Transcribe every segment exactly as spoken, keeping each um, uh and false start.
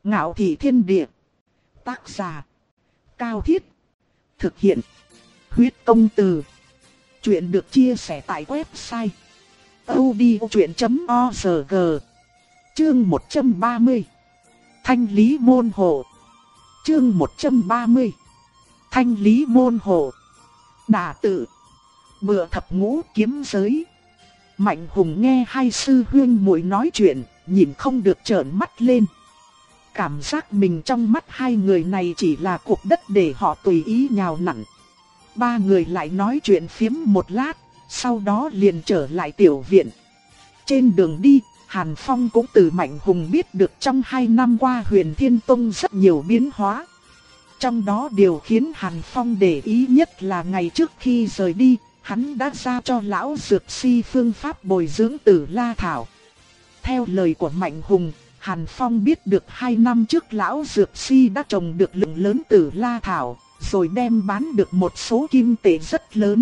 Ngạo thị thiên địa. Tác giả. Cao Thiết. Thực hiện. Huyết công từ. Chuyện được chia sẻ tại website audiochuyện chấm org. Chương một trăm ba mươi. Thanh lý môn hộ. Chương một trăm ba mươi. Thanh lý môn hộ. Đả tự. Bựa thập ngũ kiếm giới. Mạnh Hùng nghe hai sư huynh muội nói chuyện, nhìn không được trợn mắt lên. Cảm giác mình trong mắt hai người này chỉ là cục đất để họ tùy ý nhào nặn. Ba người lại nói chuyện phiếm một lát, sau đó liền trở lại tiểu viện. Trên đường đi, Hàn Phong cũng từ Mạnh Hùng biết được trong hai năm qua Huyền Thiên Tông rất nhiều biến hóa. Trong đó điều khiến Hàn Phong để ý nhất là ngày trước khi rời đi, hắn đã giao cho lão dược si phương pháp bồi dưỡng Tử La Thảo. Theo lời của Mạnh Hùng, Hàn Phong biết được hai năm trước lão dược si đã trồng được lượng lớn Tử La Thảo, rồi đem bán được một số kim tệ rất lớn.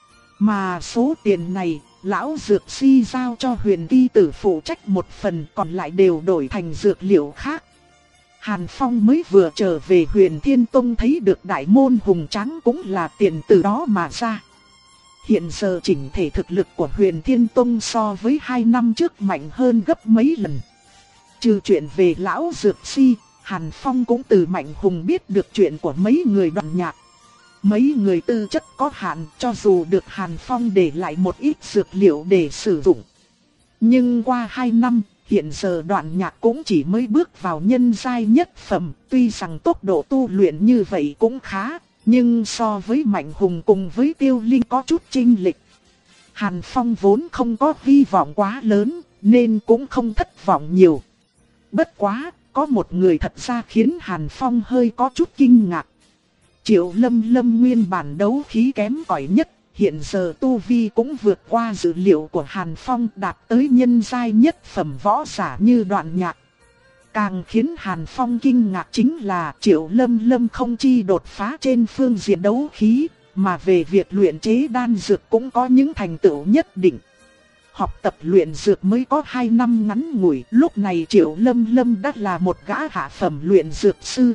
Mà số tiền này, lão dược si giao cho Huyền Kỳ Tử phụ trách một phần, còn lại đều đổi thành dược liệu khác. Hàn Phong mới vừa trở về Huyền Thiên Tông thấy được đại môn hùng tráng cũng là tiền từ đó mà ra. Hiện giờ chỉnh thể thực lực của Huyền Thiên Tông so với hai năm trước mạnh hơn gấp mấy lần. Trừ chuyện về lão dược si, Hàn Phong cũng từ Mạnh Hùng biết được chuyện của mấy người Đoạn Nhạc. Mấy người tư chất có hạn, cho dù được Hàn Phong để lại một ít dược liệu để sử dụng. Nhưng qua hai năm, hiện giờ Đoạn Nhạc cũng chỉ mới bước vào nhân giai nhất phẩm, tuy rằng tốc độ tu luyện như vậy cũng khá, nhưng so với Mạnh Hùng cùng với Tiêu Linh có chút chênh lệch. Hàn Phong vốn không có hy vọng quá lớn, nên cũng không thất vọng nhiều. Bất quá, có một người thật ra khiến Hàn Phong hơi có chút kinh ngạc. Triệu Lâm Lâm nguyên bản đấu khí kém cỏi nhất, hiện giờ tu vi cũng vượt qua dữ liệu của Hàn Phong, đạt tới nhân giai nhất phẩm võ giả như Đoạn Nhạc. Càng khiến Hàn Phong kinh ngạc chính là Triệu Lâm Lâm không chi đột phá trên phương diện đấu khí, mà về việc luyện chế đan dược cũng có những thành tựu nhất định. Học tập luyện dược mới có hai năm ngắn ngủi, lúc này Triệu Lâm Lâm đã là một gã hạ phẩm luyện dược sư.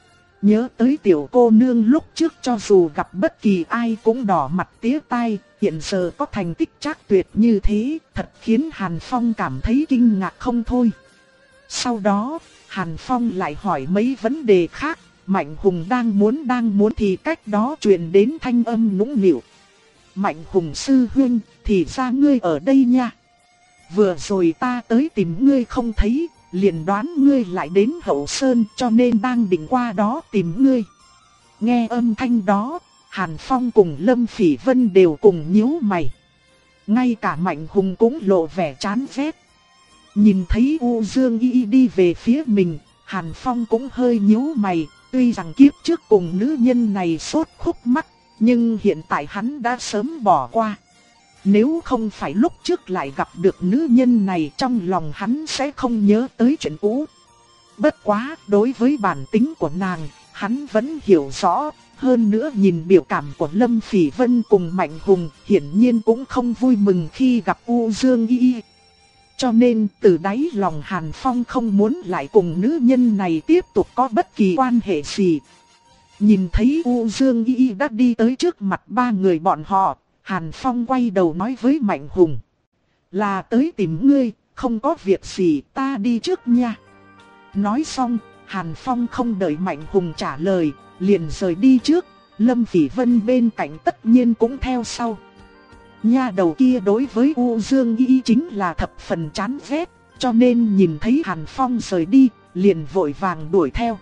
Nhớ tới tiểu cô nương lúc trước, cho dù gặp bất kỳ ai cũng đỏ mặt tía tai, hiện giờ có thành tích trác tuyệt như thế, thật khiến Hàn Phong cảm thấy kinh ngạc không thôi. Sau đó, Hàn Phong lại hỏi mấy vấn đề khác, Mạnh Hùng đang muốn đang muốn thì cách đó truyền đến thanh âm nũng nịu. Mạnh Hùng sư huynh, thì ra ngươi ở đây nha. Vừa rồi ta tới tìm ngươi không thấy, liền đoán ngươi lại đến Hậu Sơn, cho nên đang định qua đó tìm ngươi. Nghe âm thanh đó, Hàn Phong cùng Lâm Phỉ Vân đều cùng nhíu mày. Ngay cả Mạnh Hùng cũng lộ vẻ chán ghét. Nhìn thấy U Dương Y đi về phía mình, Hàn Phong cũng hơi nhíu mày, tuy rằng kiếp trước cùng nữ nhân này sốt khúc mắc, nhưng hiện tại hắn đã sớm bỏ qua. Nếu không phải lúc trước lại gặp được nữ nhân này, trong lòng hắn sẽ không nhớ tới chuyện cũ. Bất quá, đối với bản tính của nàng, hắn vẫn hiểu rõ. Hơn nữa nhìn biểu cảm của Lâm Phỉ Vân cùng Mạnh Hùng, hiển nhiên cũng không vui mừng khi gặp U Dương Y. Cho nên từ đáy lòng Hàn Phong không muốn lại cùng nữ nhân này tiếp tục có bất kỳ quan hệ gì. Nhìn thấy U Dương Y đã đi tới trước mặt ba người bọn họ, Hàn Phong quay đầu nói với Mạnh Hùng. Là tới tìm ngươi, không có việc gì, ta đi trước nha. Nói xong, Hàn Phong không đợi Mạnh Hùng trả lời, liền rời đi trước. Lâm Phỉ Vân bên cạnh tất nhiên cũng theo sau. Nha đầu kia đối với U Dương Y chính là thập phần chán ghét, cho nên nhìn thấy Hàn Phong rời đi, liền vội vàng đuổi theo.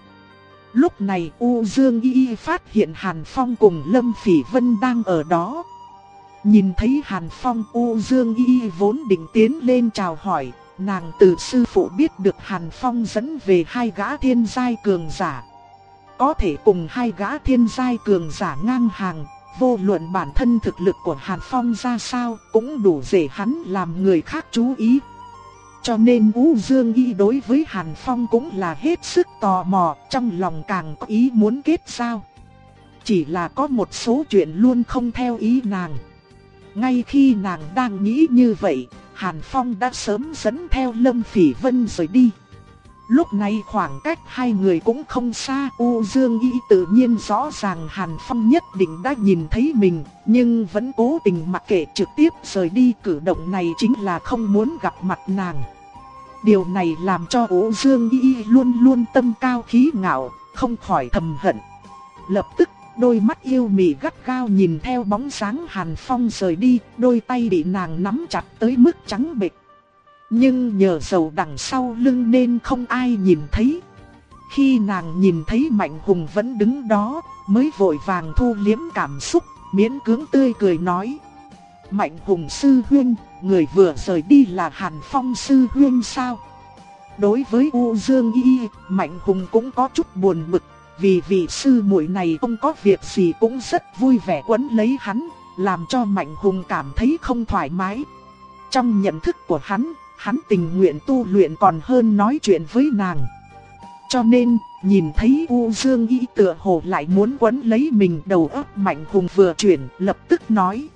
Lúc này U Dương Y phát hiện Hàn Phong cùng Lâm Phỉ Vân đang ở đó. Nhìn thấy Hàn Phong, U Dương Y vốn định tiến lên chào hỏi, nàng từ sư phụ biết được Hàn Phong dẫn về hai gã thiên giai cường giả. Có thể cùng hai gã thiên giai cường giả ngang hàng, vô luận bản thân thực lực của Hàn Phong ra sao, cũng đủ để hắn làm người khác chú ý. Cho nên U Dương Y đối với Hàn Phong cũng là hết sức tò mò, trong lòng càng có ý muốn kết giao. Chỉ là có một số chuyện luôn không theo ý nàng. Ngay khi nàng đang nghĩ như vậy, Hàn Phong đã sớm dẫn theo Lâm Phỉ Vân rời đi. Lúc này khoảng cách hai người cũng không xa, U Dương Y tự nhiên rõ ràng Hàn Phong nhất định đã nhìn thấy mình, nhưng vẫn cố tình mặc kệ trực tiếp rời đi. Cử động này chính là không muốn gặp mặt nàng. Điều này làm cho U Dương Y luôn luôn tâm cao khí ngạo, không khỏi thầm hận. Lập tức, đôi mắt yêu mị gắt gao nhìn theo bóng dáng Hàn Phong rời đi, đôi tay bị nàng nắm chặt tới mức trắng bệch. Nhưng nhờ dầu đằng sau lưng nên không ai nhìn thấy. Khi nàng nhìn thấy Mạnh Hùng vẫn đứng đó, mới vội vàng thu liếm cảm xúc, miễn cưỡng tươi cười nói: Mạnh Hùng sư huynh, người vừa rời đi là Hàn Phong sư huynh sao? Đối với U Dương Y, Mạnh Hùng cũng có chút buồn bực, vì vị sư muội này không có việc gì cũng rất vui vẻ quấn lấy hắn, làm cho Mạnh Hùng cảm thấy không thoải mái. Trong nhận thức của hắn, hắn tình nguyện tu luyện còn hơn nói chuyện với nàng. Cho nên, nhìn thấy U Dương Y tựa hồ lại muốn quấn lấy mình, đầu óc Mạnh Hùng vừa chuyển, lập tức nói: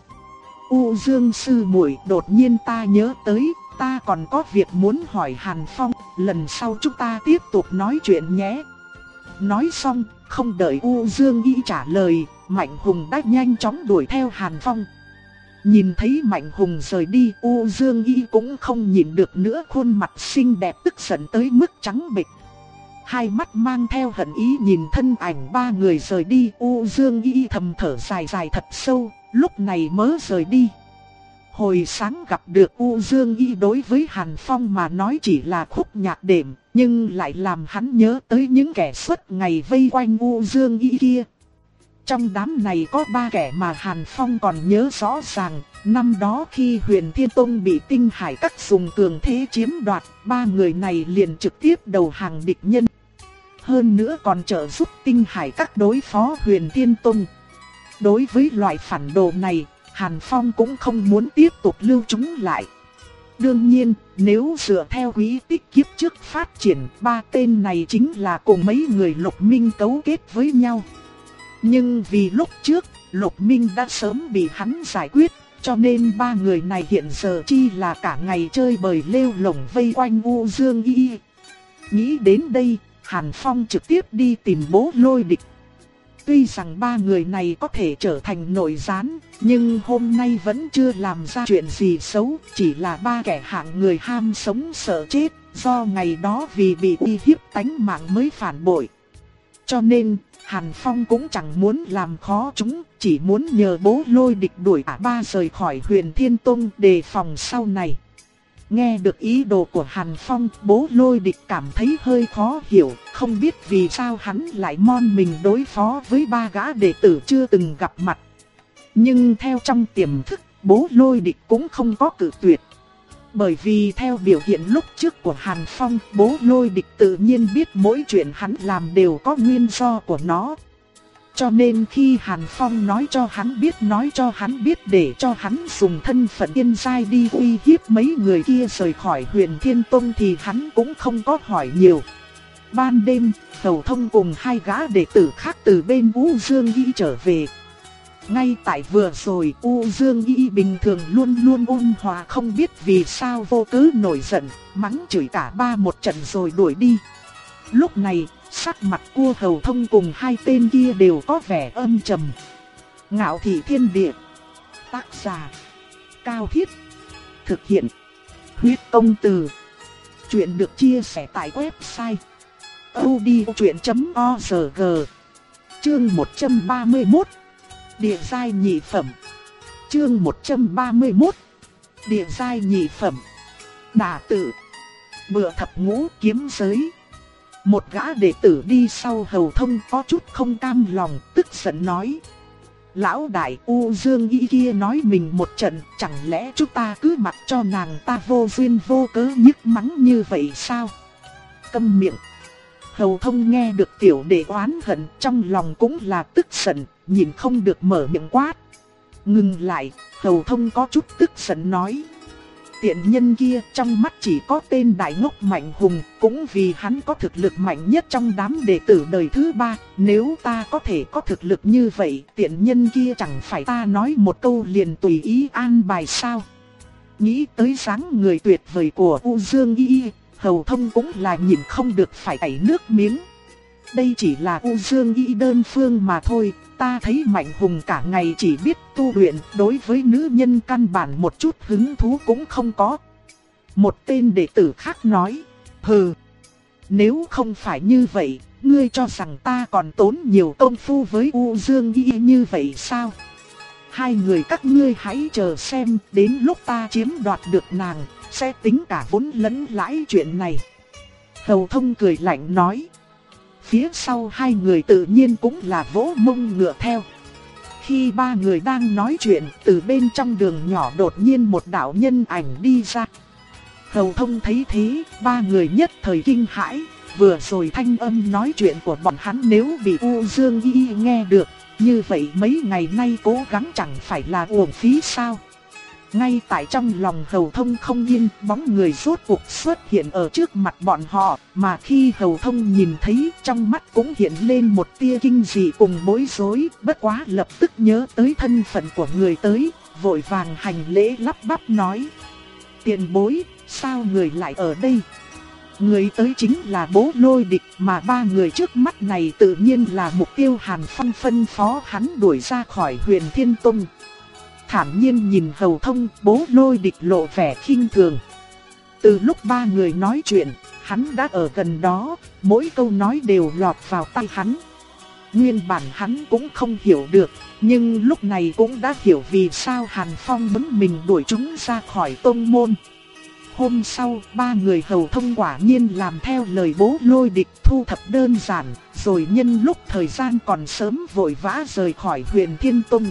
U Dương sư muội, đột nhiên ta nhớ tới, ta còn có việc muốn hỏi Hàn Phong, lần sau chúng ta tiếp tục nói chuyện nhé. Nói xong, không đợi U Dương Y trả lời, Mạnh Hùng đã nhanh chóng đuổi theo Hàn Phong. Nhìn thấy Mạnh Hùng rời đi, U Dương Y cũng không nhịn được nữa, khuôn mặt xinh đẹp tức giận tới mức trắng bệch. Hai mắt mang theo hận ý nhìn thân ảnh ba người rời đi, U Dương Y thầm thở dài dài thật sâu, lúc này mới rời đi. Hồi sáng gặp được U Dương Y đối với Hàn Phong mà nói chỉ là khúc nhạc đệm, nhưng lại làm hắn nhớ tới những kẻ suốt ngày vây quanh U Dương Y kia. Trong đám này có ba kẻ mà Hàn Phong còn nhớ rõ ràng, năm đó khi Huyền Thiên Tông bị Tinh Hải Các dùng cường thế chiếm đoạt, ba người này liền trực tiếp đầu hàng địch nhân. Hơn nữa còn trợ giúp Tinh Hải Các đối phó Huyền Thiên Tông. Đối với loại phản đồ này, Hàn Phong cũng không muốn tiếp tục lưu chúng lại. Đương nhiên, nếu dựa theo quý tích kiếp trước phát triển, ba tên này chính là cùng mấy người Lục Minh cấu kết với nhau. Nhưng vì lúc trước, Lục Minh đã sớm bị hắn giải quyết, cho nên ba người này hiện giờ chi là cả ngày chơi bời lêu lổng vây quanh U Dương Y. Nghĩ đến đây, Hàn Phong trực tiếp đi tìm Bố Lôi Địch. Tuy rằng ba người này có thể trở thành nội gián, nhưng hôm nay vẫn chưa làm ra chuyện gì xấu, chỉ là ba kẻ hạng người ham sống sợ chết, do ngày đó vì bị uy hiếp tánh mạng mới phản bội. Cho nên, Hàn Phong cũng chẳng muốn làm khó chúng, chỉ muốn nhờ Bố Lôi Địch đuổi cả ba rời khỏi Huyền Thiên Tông đề phòng sau này. Nghe được ý đồ của Hàn Phong, Bố Lôi Địch cảm thấy hơi khó hiểu, không biết vì sao hắn lại mon mình đối phó với ba gã đệ tử chưa từng gặp mặt. Nhưng theo trong tiềm thức, Bố Lôi Địch cũng không có cự tuyệt. Bởi vì theo biểu hiện lúc trước của Hàn Phong, Bố Lôi Địch tự nhiên biết mỗi chuyện hắn làm đều có nguyên do của nó. Cho nên khi Hàn Phong nói cho hắn biết nói cho hắn biết để cho hắn dùng thân phận tiên giai đi uy hiếp mấy người kia rời khỏi Huyền Thiên Tông thì hắn cũng không có hỏi nhiều. Ban đêm, Hầu Thông cùng hai gã đệ tử khác từ bên U Dương Y trở về. Ngay tại vừa rồi, U Dương Y bình thường luôn luôn ôn hòa, không biết vì sao vô cớ nổi giận, mắng chửi cả ba một trận rồi đuổi đi. Lúc này, sắc mặt của Hầu Thông cùng hai tên kia đều có vẻ âm trầm. Ngạo Thị Thiên Địa. Tác giả: Cao Thiết. Thực hiện: Huyết Công Từ. Chuyện được chia sẻ tại website audiochuyện chấm org. Chương một trăm ba mươi mốt. Địa giai nhị phẩm. Chương một trăm ba mươi mốt. Địa giai nhị phẩm. Đả Tự. Bựa Thập Ngũ Kiếm Giới. Một gã đệ tử đi sau Hầu Thông có chút không cam lòng, tức giận nói: Lão đại, U Dương Y kia nói mình một trận, chẳng lẽ chúng ta cứ mặc cho nàng ta vô duyên vô cớ nhức mắng như vậy sao? Câm miệng. Hầu Thông nghe được tiểu đệ oán hận, trong lòng cũng là tức giận, nhìn không được mở miệng quát. Ngừng lại, Hầu Thông có chút tức giận nói: Tiện nhân kia trong mắt chỉ có tên đại ngốc Mạnh Hùng, cũng vì hắn có thực lực mạnh nhất trong đám đệ tử đời thứ ba. Nếu ta có thể có thực lực như vậy, tiện nhân kia chẳng phải ta nói một câu liền tùy ý an bài sao? Nghĩ tới dáng người tuyệt vời của U Dương Y, Hầu Thông cũng là nhịn không được phải chảy nước miếng. Đây chỉ là U Dương Y đơn phương mà thôi, ta thấy Mạnh Hùng cả ngày chỉ biết tu luyện, đối với nữ nhân căn bản một chút hứng thú cũng không có. Một tên đệ tử khác nói, hừ, nếu không phải như vậy, ngươi cho rằng ta còn tốn nhiều công phu với U Dương Y như vậy sao? Hai người các ngươi hãy chờ xem, đến lúc ta chiếm đoạt được nàng, sẽ tính cả vốn lẫn lãi chuyện này. Hầu Thông cười lạnh nói. Phía sau hai người tự nhiên cũng là vỗ mông ngựa theo. Khi ba người đang nói chuyện, từ bên trong đường nhỏ đột nhiên một đạo nhân ảnh đi ra. Hầu Thông thấy thế, ba người nhất thời kinh hãi. Vừa rồi thanh âm nói chuyện của bọn hắn nếu bị U Dương Y nghe được, như vậy mấy ngày nay cố gắng chẳng phải là uổng phí sao? Ngay tại trong lòng Hầu Thông không yên, bóng người rốt cuộc xuất hiện ở trước mặt bọn họ, mà khi Hầu Thông nhìn thấy, trong mắt cũng hiện lên một tia kinh dị cùng bối rối, bất quá lập tức nhớ tới thân phận của người tới, vội vàng hành lễ lắp bắp nói: "Tiền bối, sao người lại ở đây?" Người tới chính là Bố Lôi Địch, mà ba người trước mắt này tự nhiên là mục tiêu Hàn Phong phân phó hắn đuổi ra khỏi Huyền Thiên Tông. Thản nhiên nhìn Hầu Thông, Bố Lôi Địch lộ vẻ khinh thường. Từ lúc ba người nói chuyện, hắn đã ở gần đó, mỗi câu nói đều lọt vào tai hắn. Nguyên bản hắn cũng không hiểu được, nhưng lúc này cũng đã hiểu vì sao Hàn Phong bấn mình đuổi chúng ra khỏi tông môn. Hôm sau, ba người Hầu Thông quả nhiên làm theo lời Bố Lôi Địch, thu thập đơn giản, rồi nhân lúc thời gian còn sớm vội vã rời khỏi Huyền Thiên Tông.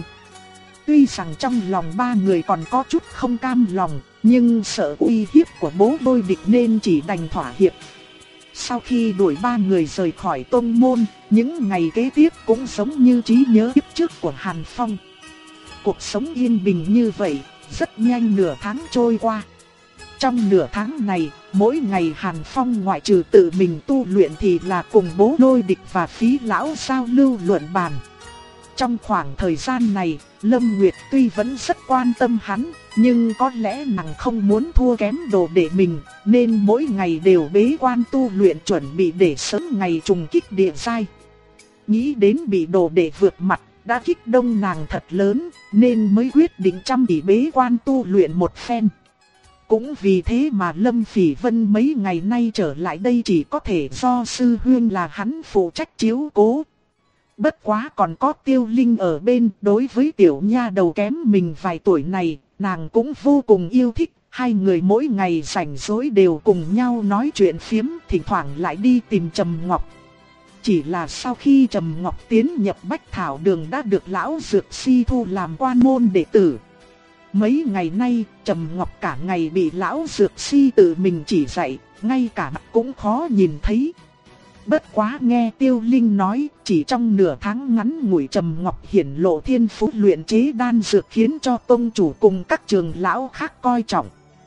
Tuy rằng trong lòng ba người còn có chút không cam lòng, nhưng sợ uy hiếp của Bố Lôi Địch nên chỉ đành thỏa hiệp. Sau khi đuổi ba người rời khỏi tông môn, những ngày kế tiếp cũng giống như trí nhớ kiếp trước của Hàn Phong. Cuộc sống yên bình như vậy, rất nhanh nửa tháng trôi qua. Trong nửa tháng này, mỗi ngày Hàn Phong ngoại trừ tự mình tu luyện thì là cùng Bố Lôi Địch và Phí Lão giao lưu luận bàn. Trong khoảng thời gian này, Lâm Nguyệt tuy vẫn rất quan tâm hắn, nhưng có lẽ nàng không muốn thua kém đồ đệ mình, nên mỗi ngày đều bế quan tu luyện chuẩn bị để sớm ngày trùng kích địa giai. Nghĩ đến bị đồ đệ vượt mặt, đã kích động nàng thật lớn, nên mới quyết định chăm chỉ bế quan tu luyện một phen. Cũng vì thế mà Lâm Phỉ Vân mấy ngày nay trở lại đây chỉ có thể do sư huynh là hắn phụ trách chiếu cố. Bất quá còn có Tiêu Linh ở bên, đối với tiểu nha đầu kém mình vài tuổi này, nàng cũng vô cùng yêu thích. Hai người mỗi ngày rảnh rỗi đều cùng nhau nói chuyện phiếm, thỉnh thoảng lại đi tìm Trầm Ngọc. Chỉ là sau khi Trầm Ngọc tiến nhập Bách Thảo Đường đã được lão Dược Si thu làm quan môn đệ tử. Mấy ngày nay, Trầm Ngọc cả ngày bị lão Dược Si tự mình chỉ dạy, ngay cả mặt cũng khó nhìn thấy. Bất quá nghe Tiêu Linh nói, chỉ trong nửa tháng ngắn ngủi Trầm Ngọc hiển lộ thiên phú luyện chế đan dược khiến cho tông chủ cùng các trường lão khác coi trọng.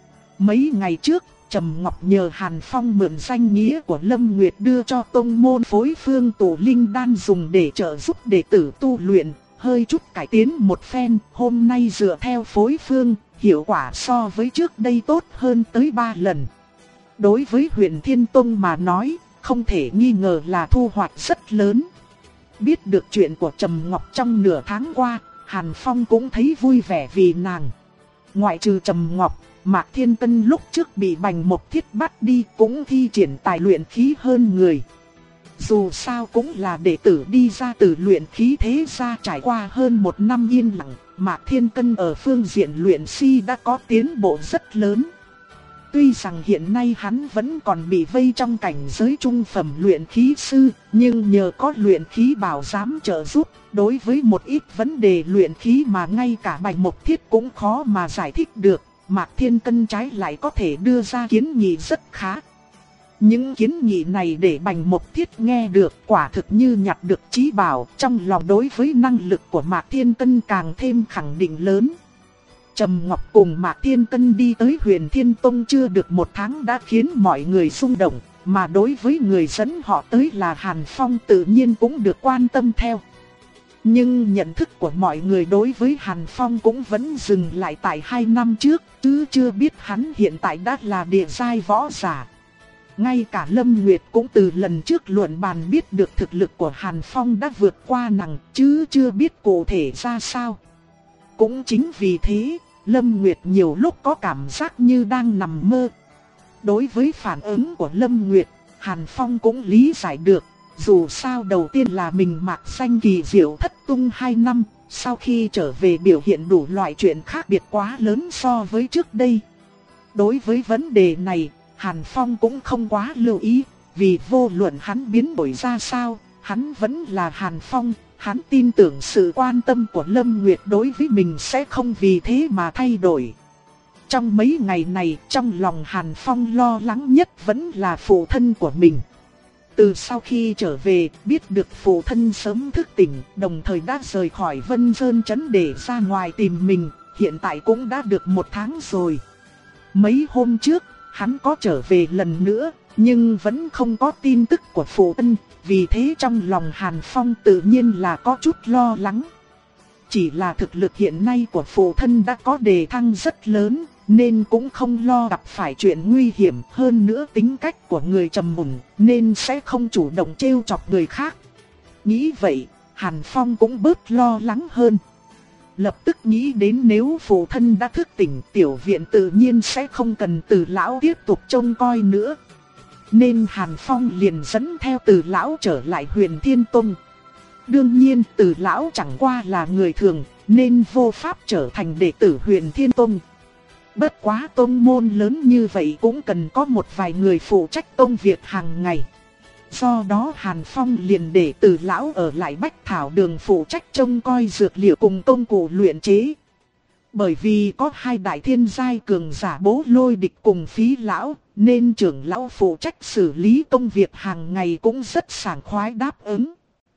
Mấy ngày trước, Trầm Ngọc nhờ Hàn Phong mượn danh nghĩa của Lâm Nguyệt đưa cho tông môn phối phương tụ linh đan dùng để trợ giúp đệ tử tu luyện, hơi chút cải tiến một phen, hôm nay dựa theo phối phương, hiệu quả so với trước đây tốt hơn tới ba lần. Đối với Huyền Thiên Tông mà nói, không thể nghi ngờ là thu hoạch rất lớn. Biết được chuyện của Trầm Ngọc trong nửa tháng qua, Hàn Phong cũng thấy vui vẻ vì nàng. Ngoại trừ Trầm Ngọc, Mạc Thiên Tân lúc trước bị Bành Mộc Thiết bắt đi cũng thi triển tài luyện khí hơn người. Dù sao cũng là đệ tử đi ra từ luyện khí thế gia, trải qua hơn một năm yên lặng, Mạc Thiên Tân ở phương diện luyện si đã có tiến bộ rất lớn. Tuy rằng hiện nay hắn vẫn còn bị vây trong cảnh giới trung phẩm luyện khí sư, nhưng nhờ có luyện khí bảo giám trợ giúp, đối với một ít vấn đề luyện khí mà ngay cả Bành Mộc Thiết cũng khó mà giải thích được, Mạc Thiên Tân trái lại có thể đưa ra kiến nghị rất khá. Những kiến nghị này để Bành Mộc Thiết nghe được quả thực như nhặt được chí bảo, trong lòng đối với năng lực của Mạc Thiên Tân càng thêm khẳng định lớn. Trầm Ngọc cùng Mạc Thiên Tân đi tới Huyền Thiên Tông chưa được một tháng đã khiến mọi người xung động, mà đối với người dẫn họ tới là Hàn Phong tự nhiên cũng được quan tâm theo. Nhưng nhận thức của mọi người đối với Hàn Phong cũng vẫn dừng lại tại hai năm trước, chứ chưa biết hắn hiện tại đã là địa giai võ giả. Ngay cả Lâm Nguyệt cũng từ lần trước luận bàn biết được thực lực của Hàn Phong đã vượt qua nàng, chứ chưa biết cụ thể ra sao. Cũng chính vì thế, Lâm Nguyệt nhiều lúc có cảm giác như đang nằm mơ. Đối với phản ứng của Lâm Nguyệt, Hàn Phong cũng lý giải được. Dù sao đầu tiên là mình mặc danh kỳ diệu thất tung hai năm, sau khi trở về biểu hiện đủ loại chuyện khác biệt quá lớn so với trước đây. Đối với vấn đề này, Hàn Phong cũng không quá lưu ý, vì vô luận hắn biến đổi ra sao, hắn vẫn là Hàn Phong, hắn tin tưởng sự quan tâm của Lâm Nguyệt đối với mình sẽ không vì thế mà thay đổi. Trong mấy ngày này, trong lòng Hàn Phong lo lắng nhất vẫn là phụ thân của mình. Từ sau khi trở về, biết được phụ thân sớm thức tỉnh, đồng thời đã rời khỏi Vân Sơn Trấn để ra ngoài tìm mình, hiện tại cũng đã được một tháng rồi. Mấy hôm trước, hắn có trở về lần nữa, nhưng vẫn không có tin tức của phụ thân, vì thế trong lòng Hàn Phong tự nhiên là có chút lo lắng. Chỉ là thực lực hiện nay của phụ thân đã có đề thăng rất lớn, nên cũng không lo gặp phải chuyện nguy hiểm. Hơn nữa tính cách của người trầm mùn, nên sẽ không chủ động trêu chọc người khác. Nghĩ vậy, Hàn Phong cũng bớt lo lắng hơn. Lập tức nghĩ đến nếu phụ thân đã thức tỉnh, tiểu viện tự nhiên sẽ không cần Từ lão tiếp tục trông coi nữa. Nên Hàn Phong liền dẫn theo Từ lão trở lại Huyền Thiên Tông. Đương nhiên Từ lão chẳng qua là người thường, nên vô pháp trở thành đệ tử Huyền Thiên Tông. Bất quá tông môn lớn như vậy cũng cần có một vài người phụ trách công việc hàng ngày. Do đó Hàn Phong liền để Từ lão ở lại Bách Thảo Đường phụ trách trông coi dược liệu cùng công cụ luyện chế. Bởi vì có hai đại thiên giai cường giả Bố Lôi Địch cùng Phí lão, nên trưởng lão phụ trách xử lý công việc hàng ngày cũng rất sảng khoái đáp ứng.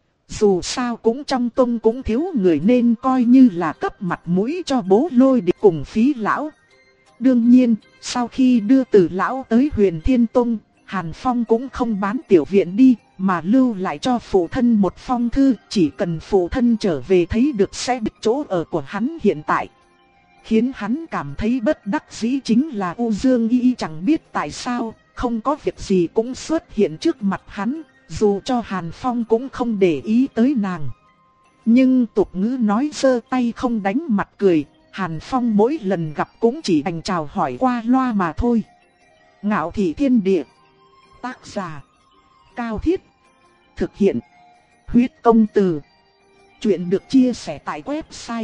Dù sao cũng trong tông cũng thiếu người nên coi như là cấp mặt mũi cho Bố Lôi Địch cùng Phí lão. Đương nhiên, sau khi đưa Từ lão tới Huyền Thiên Tông, Hàn Phong cũng không bán tiểu viện đi, mà lưu lại cho phụ thân một phong thư, chỉ cần phụ thân trở về thấy được sẽ biết chỗ ở của hắn hiện tại. Khiến hắn cảm thấy bất đắc dĩ chính là U Dương Y Y chẳng biết tại sao, không có việc gì cũng xuất hiện trước mặt hắn, dù cho Hàn Phong cũng không để ý tới nàng. Nhưng tục ngữ nói giơ tay không đánh mặt cười, Hàn Phong mỗi lần gặp cũng chỉ đành chào hỏi qua loa mà thôi. Ngạo Thị Thiên Địa. Tác giả Cao Thiết. Thực hiện Huyết Công Từ. Chuyện được chia sẻ tại website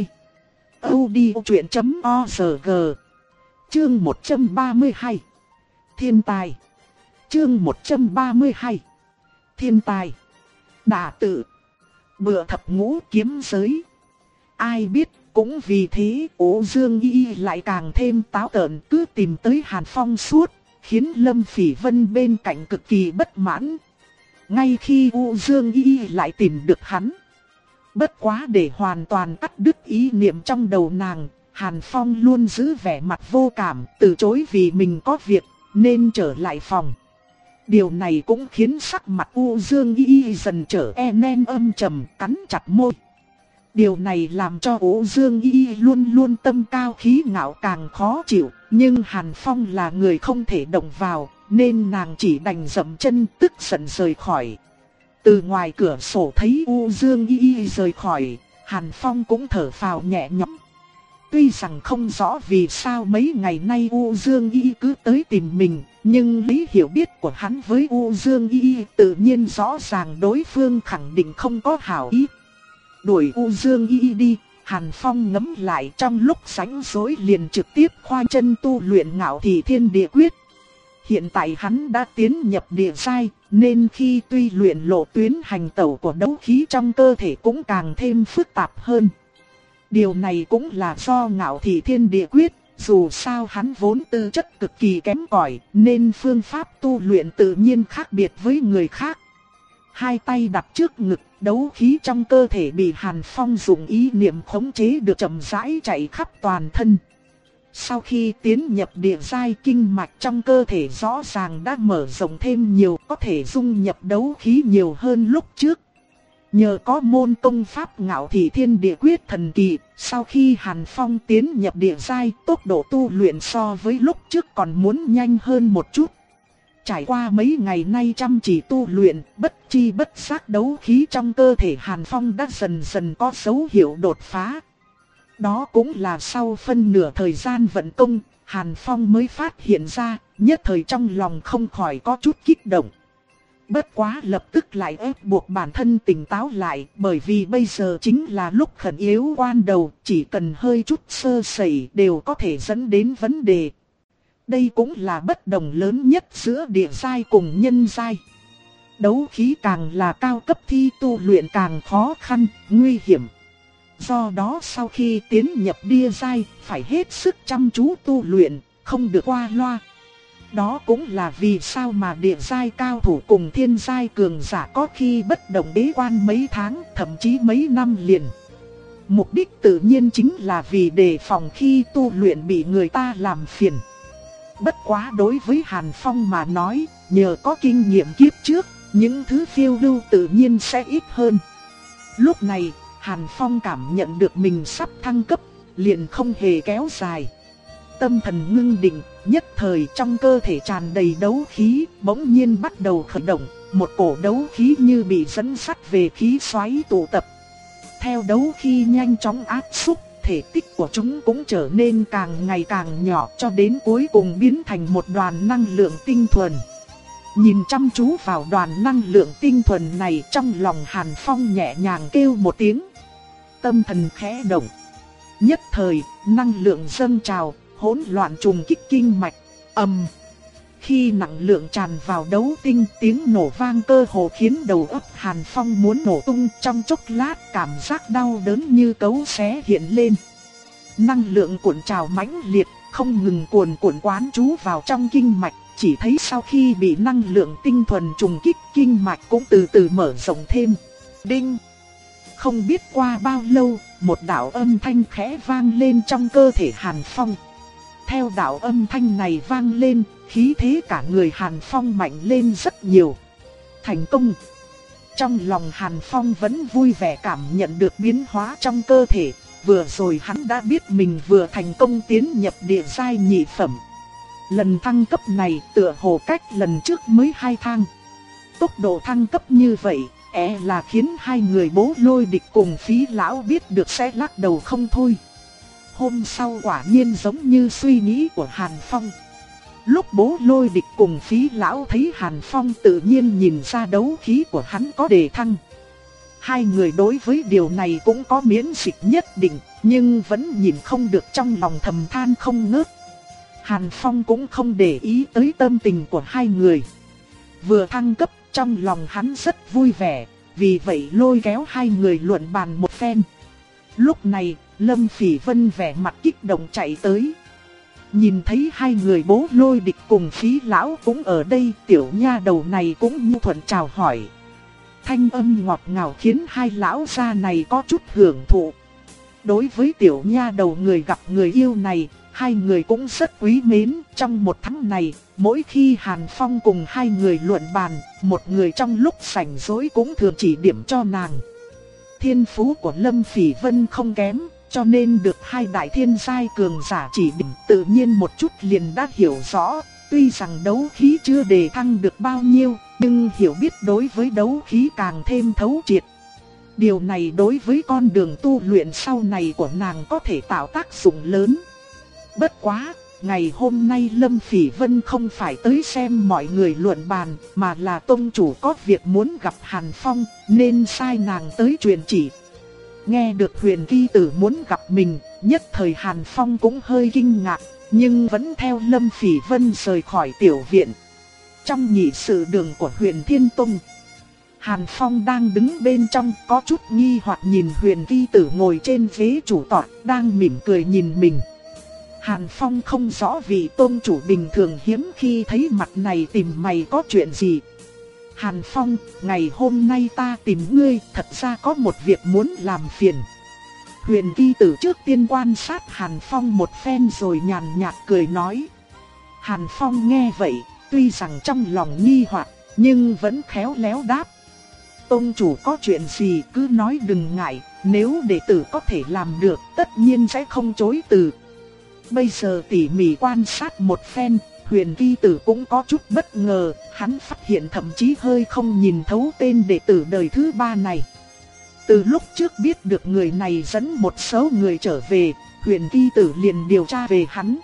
audiochuyện chấm org. Chương một trăm ba mươi hai. Thiên tài. Chương một trăm ba mươi hai. Thiên tài. Đả tự. Bựa thập ngũ kiếm giới. Ai biết, cũng vì thế Ô Dương Y lại càng thêm táo tợn, cứ tìm tới Hàn Phong suốt, khiến Lâm Phỉ Vân bên cạnh cực kỳ bất mãn. Ngay khi Ô Dương Y lại tìm được hắn, bất quá để hoàn toàn cắt đứt ý niệm trong đầu nàng, Hàn Phong luôn giữ vẻ mặt vô cảm, từ chối vì mình có việc, nên trở lại phòng. Điều này cũng khiến sắc mặt U Dương Y dần trở nên âm trầm, cắn chặt môi. Điều này làm cho U Dương Y luôn luôn tâm cao khí ngạo càng khó chịu, nhưng Hàn Phong là người không thể động vào, nên nàng chỉ đành dậm chân tức giận rời khỏi. Từ ngoài cửa sổ thấy U Dương Y rời khỏi, Hàn Phong cũng thở phào nhẹ nhõm. Tuy rằng không rõ vì sao mấy ngày nay U Dương Y cứ tới tìm mình, nhưng lý hiểu biết của hắn với U Dương Y tự nhiên rõ ràng đối phương khẳng định không có hảo ý. Đuổi U Dương Y đi, Hàn Phong ngẫm lại trong lúc rảnh rỗi liền trực tiếp khoa chân tu luyện Ngạo Thị Thiên Địa Quyết. Hiện tại hắn đã tiến nhập địa giai, nên khi tuy luyện lộ tuyến hành tẩu của đấu khí trong cơ thể cũng càng thêm phức tạp hơn. Điều này cũng là do Ngạo Thị Thiên Địa Quyết, dù sao hắn vốn tư chất cực kỳ kém cỏi, nên phương pháp tu luyện tự nhiên khác biệt với người khác. Hai tay đặt trước ngực, đấu khí trong cơ thể bị Hàn Phong dùng ý niệm khống chế được chậm rãi chạy khắp toàn thân. Sau khi tiến nhập địa giai, kinh mạch trong cơ thể rõ ràng đã mở rộng thêm nhiều, có thể dung nhập đấu khí nhiều hơn lúc trước. Nhờ có môn công pháp Ngạo Thị Thiên Địa Quyết thần kỳ, sau khi Hàn Phong tiến nhập địa giai, tốc độ tu luyện so với lúc trước còn muốn nhanh hơn một chút. Trải qua mấy ngày nay chăm chỉ tu luyện, bất chi bất giác đấu khí trong cơ thể Hàn Phong đã dần dần có dấu hiệu đột phá. Đó cũng là sau phân nửa thời gian vận công, Hàn Phong mới phát hiện ra, nhất thời trong lòng không khỏi có chút kích động. Bất quá lập tức lại ép buộc bản thân tỉnh táo lại, bởi vì bây giờ chính là lúc khẩn yếu quan đầu, chỉ cần hơi chút sơ sẩy đều có thể dẫn đến vấn đề. Đây cũng là bất đồng lớn nhất giữa địa giai cùng nhân giai. Đấu khí càng là cao cấp thì tu luyện càng khó khăn, nguy hiểm. Do đó sau khi tiến nhập địa giai, phải hết sức chăm chú tu luyện, không được qua loa. Đó cũng là vì sao mà địa giai cao thủ cùng thiên giai cường giả có khi bất đồng bế quan mấy tháng, thậm chí mấy năm liền. Mục đích tự nhiên chính là vì đề phòng khi tu luyện bị người ta làm phiền. Bất quá đối với Hàn Phong mà nói, nhờ có kinh nghiệm kiếp trước, những thứ phiêu lưu tự nhiên sẽ ít hơn. Lúc này, Hàn Phong cảm nhận được mình sắp thăng cấp, liền không hề kéo dài. Tâm thần ngưng định, nhất thời trong cơ thể tràn đầy đấu khí, bỗng nhiên bắt đầu khởi động, một cổ đấu khí như bị dẫn dắt về khí xoáy tụ tập. Theo đấu khí nhanh chóng áp xúc, thể tích của chúng cũng trở nên càng ngày càng nhỏ cho đến cuối cùng biến thành một đoàn năng lượng tinh thuần. Nhìn chăm chú vào đoàn năng lượng tinh thuần này, trong lòng Hàn Phong nhẹ nhàng kêu một tiếng. Tâm thần khẽ động. Nhất thời, năng lượng dâng trào, hỗn loạn trùng kích kinh mạch, ầm. Khi năng lượng tràn vào đấu tinh, tiếng nổ vang cơ hồ khiến đầu óc Hàn Phong muốn nổ tung. Trong chốc lát, cảm giác đau đớn như cấu xé hiện lên. Năng lượng cuộn trào mãnh liệt, không ngừng cuồn cuộn quán trú vào trong kinh mạch. Chỉ thấy sau khi bị năng lượng tinh thuần trùng kích, kinh mạch cũng từ từ mở rộng thêm. Đinh! Không biết qua bao lâu, một đạo âm thanh khẽ vang lên trong cơ thể Hàn Phong. Theo đạo âm thanh này vang lên, khí thế cả người Hàn Phong mạnh lên rất nhiều. Thành công! Trong lòng Hàn Phong vẫn vui vẻ cảm nhận được biến hóa trong cơ thể. Vừa rồi hắn đã biết mình vừa thành công tiến nhập địa giai nhị phẩm. Lần thăng cấp này tựa hồ cách lần trước mới hai thang. Tốc độ thăng cấp như vậy, e là khiến hai người Bố Lôi Địch cùng Phí Lão biết được sẽ lắc đầu không thôi. Hôm sau quả nhiên giống như suy nghĩ của Hàn Phong. Lúc Bố Lôi Địch cùng Phí Lão thấy Hàn Phong tự nhiên nhìn ra đấu khí của hắn có đề thăng. Hai người đối với điều này cũng có miễn dịch nhất định, nhưng vẫn nhìn không được trong lòng thầm than không ngớt. Hàn Phong cũng không để ý tới tâm tình của hai người. Vừa thăng cấp, trong lòng hắn rất vui vẻ, vì vậy lôi kéo hai người luận bàn một phen. Lúc này, Lâm Phỉ Vân vẻ mặt kích động chạy tới. Nhìn thấy hai người Bố Lôi Địch cùng Phí Lão cũng ở đây, tiểu nha đầu này cũng nhu thuận chào hỏi. Thanh âm ngọt ngào khiến hai lão gia này có chút hưởng thụ. Đối với tiểu nha đầu người gặp người yêu này, hai người cũng rất quý mến. Trong một tháng này, mỗi khi Hàn Phong cùng hai người luận bàn, một người trong lúc rảnh rỗi cũng thường chỉ điểm cho nàng. Thiên phú của Lâm Phỉ Vân không kém, cho nên được hai đại thiên giai cường giả chỉ điểm tự nhiên một chút liền đã hiểu rõ. Tuy rằng đấu khí chưa đề thăng được bao nhiêu, nhưng hiểu biết đối với đấu khí càng thêm thấu triệt. Điều này đối với con đường tu luyện sau này của nàng có thể tạo tác dụng lớn. Bất quá, ngày hôm nay Lâm Phỉ Vân không phải tới xem mọi người luận bàn, mà là tông chủ có việc muốn gặp Hàn Phong, nên sai nàng tới truyền chỉ. Nghe được Huyền Kỳ Tử muốn gặp mình, nhất thời Hàn Phong cũng hơi kinh ngạc, nhưng vẫn theo Lâm Phỉ Vân rời khỏi tiểu viện. Trong nhị sự đường của Huyền Thiên Tông, Hàn Phong đang đứng bên trong có chút nghi hoặc nhìn Huyền Kỳ Tử ngồi trên ghế chủ tọa đang mỉm cười nhìn mình. Hàn Phong không rõ vị tôn chủ bình thường hiếm khi thấy mặt này tìm mày có chuyện gì. Hàn Phong, ngày hôm nay ta tìm ngươi thật ra có một việc muốn làm phiền. Huyền Kỳ Tử trước tiên quan sát Hàn Phong một phen rồi nhàn nhạt cười nói. Hàn Phong nghe vậy, tuy rằng trong lòng nghi hoặc, nhưng vẫn khéo léo đáp. Tông chủ có chuyện gì cứ nói đừng ngại, nếu đệ tử có thể làm được tất nhiên sẽ không chối từ. Bây giờ tỉ mỉ quan sát một phen, Huyền Kỳ Tử cũng có chút bất ngờ, hắn phát hiện thậm chí hơi không nhìn thấu tên đệ tử đời thứ ba này. Từ lúc trước biết được người này dẫn một số người trở về, Huyền Kỳ Tử liền điều tra về hắn.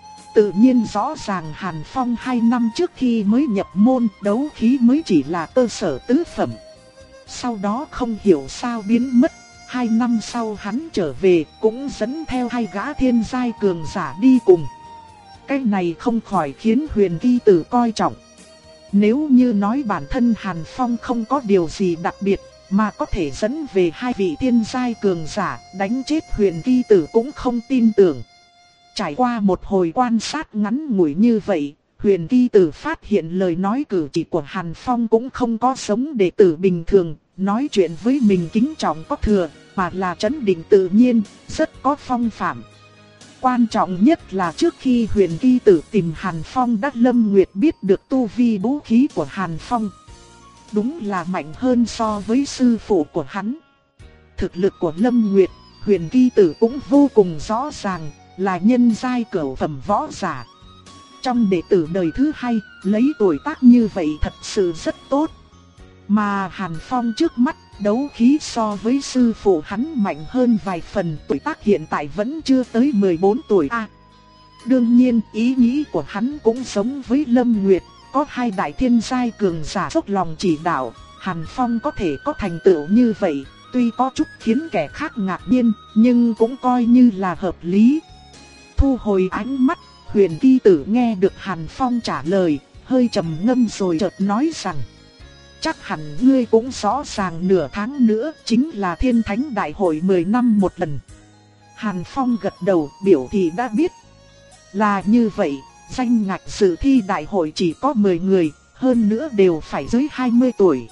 Tự nhiên rõ ràng Hàn Phong hai năm trước khi mới nhập môn, đấu khí mới chỉ là cơ sở tứ phẩm. Sau đó không hiểu sao biến mất, hai năm sau hắn trở về cũng dẫn theo hai gã thiên giai cường giả đi cùng. Cái này không khỏi khiến Huyền Kỳ Tử coi trọng. Nếu như nói bản thân Hàn Phong không có điều gì đặc biệt, mà có thể dẫn về hai vị thiên giai cường giả, đánh chết Huyền Kỳ Tử cũng không tin tưởng. Trải qua một hồi quan sát ngắn ngủi như vậy, Huyền Kỳ Tử phát hiện lời nói cử chỉ của Hàn Phong cũng không có giống đệ tử bình thường, nói chuyện với mình kính trọng có thừa, mà là trấn định tự nhiên, rất có phong phạm. Quan trọng nhất là trước khi Huyền Kỳ Tử tìm Hàn Phong, Đắc Lâm Nguyệt biết được tu vi vũ khí của Hàn Phong. Đúng là mạnh hơn so với sư phụ của hắn. Thực lực của Lâm Nguyệt, Huyền Kỳ Tử cũng vô cùng rõ ràng, là nhân giai cửu phẩm võ giả. Trong đệ tử đời thứ hai, lấy tuổi tác như vậy thật sự rất tốt. Mà Hàn Phong trước mắt, đấu khí so với sư phụ hắn mạnh hơn vài phần, tuổi tác hiện tại vẫn chưa tới mười bốn tuổi a. À, đương nhiên, ý nghĩ của hắn cũng giống với Lâm Nguyệt, có hai đại thiên giai cường giả dốc lòng chỉ đạo, Hàn Phong có thể có thành tựu như vậy, tuy có chút khiến kẻ khác ngạc nhiên, nhưng cũng coi như là hợp lý. Thu hồi ánh mắt, Huyền Kỳ Tử nghe được Hàn Phong trả lời, hơi trầm ngâm rồi chợt nói rằng: chắc hẳn ngươi cũng rõ ràng nửa tháng nữa chính là Thiên Thánh Đại hội mười năm một lần. Hàn Phong gật đầu biểu thị đã biết. Là như vậy, danh ngạch dự thi đại hội chỉ có mười người, hơn nữa đều phải dưới hai mươi tuổi.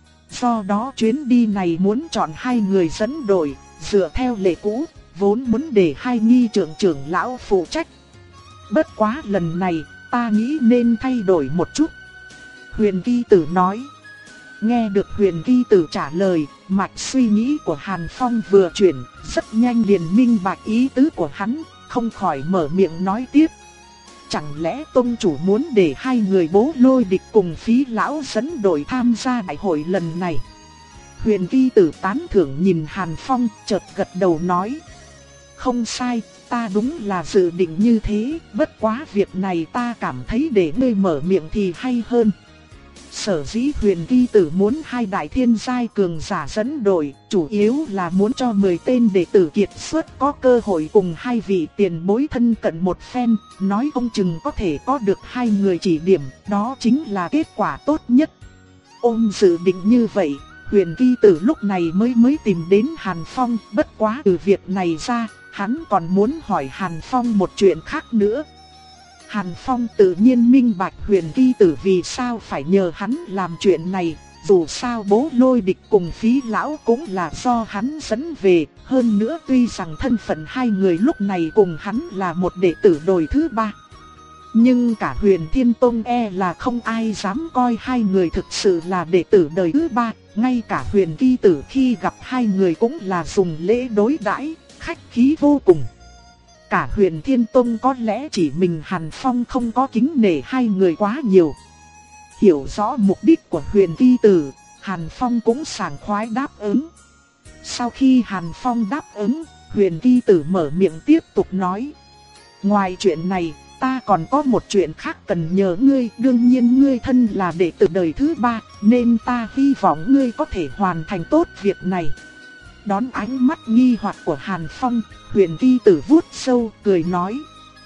Do đó chuyến đi này muốn chọn hai người dẫn đội, dựa theo lệ cũ, vốn muốn để hai nghi trưởng trưởng lão phụ trách. Bất quá lần này, ta nghĩ nên thay đổi một chút. Huyền Kỳ Tử nói. Nghe được Huyền Kỳ Tử trả lời, mạch suy nghĩ của Hàn Phong vừa chuyển, rất nhanh liền minh bạch ý tứ của hắn, không khỏi mở miệng nói tiếp. Chẳng lẽ tông chủ muốn để hai người Bố Lôi Địch cùng Phí lão dẫn đội tham gia đại hội lần này? Huyền Kỳ Tử tán thưởng nhìn Hàn Phong, chợt gật đầu nói. Không sai, ta đúng là dự định như thế, bất quá việc này ta cảm thấy để ngươi mở miệng thì hay hơn. Sở dĩ Huyền Kỳ Tử muốn hai đại thiên giai cường giả dẫn đội, chủ yếu là muốn cho mười tên đệ tử kiệt xuất có cơ hội cùng hai vị tiền bối thân cận một phen, nói không chừng có thể có được hai người chỉ điểm, đó chính là kết quả tốt nhất. Ôm dự định như vậy, Huyền Kỳ Tử lúc này mới mới tìm đến Hàn Phong, bất quá từ việc này ra, hắn còn muốn hỏi Hàn Phong một chuyện khác nữa. Hàn Phong tự nhiên minh bạch Huyền Kỳ Tử vì sao phải nhờ hắn làm chuyện này, dù sao Bố Lôi Địch cùng Phí lão cũng là do hắn dẫn về, hơn nữa tuy rằng thân phận hai người lúc này cùng hắn là một đệ tử đời thứ ba. Nhưng cả Huyền Thiên Tông e là không ai dám coi hai người thực sự là đệ tử đời thứ ba, ngay cả Huyền Kỳ Tử khi gặp hai người cũng là dùng lễ đối đãi, khách khí vô cùng. Cả Huyền Thiên Tông có lẽ chỉ mình Hàn Phong không có kính nể hai người quá nhiều. Hiểu rõ mục đích của Huyền Kỳ Tử, Hàn Phong cũng sảng khoái đáp ứng. Sau khi Hàn Phong đáp ứng, Huyền Kỳ Tử mở miệng tiếp tục nói. Ngoài chuyện này, ta còn có một chuyện khác cần nhờ ngươi, đương nhiên ngươi thân là đệ tử đời thứ ba, nên ta hy vọng ngươi có thể hoàn thành tốt việc này. Đón ánh mắt nghi hoặc của Hàn Phong, Huyền Kỳ Tử vuốt sâu cười nói.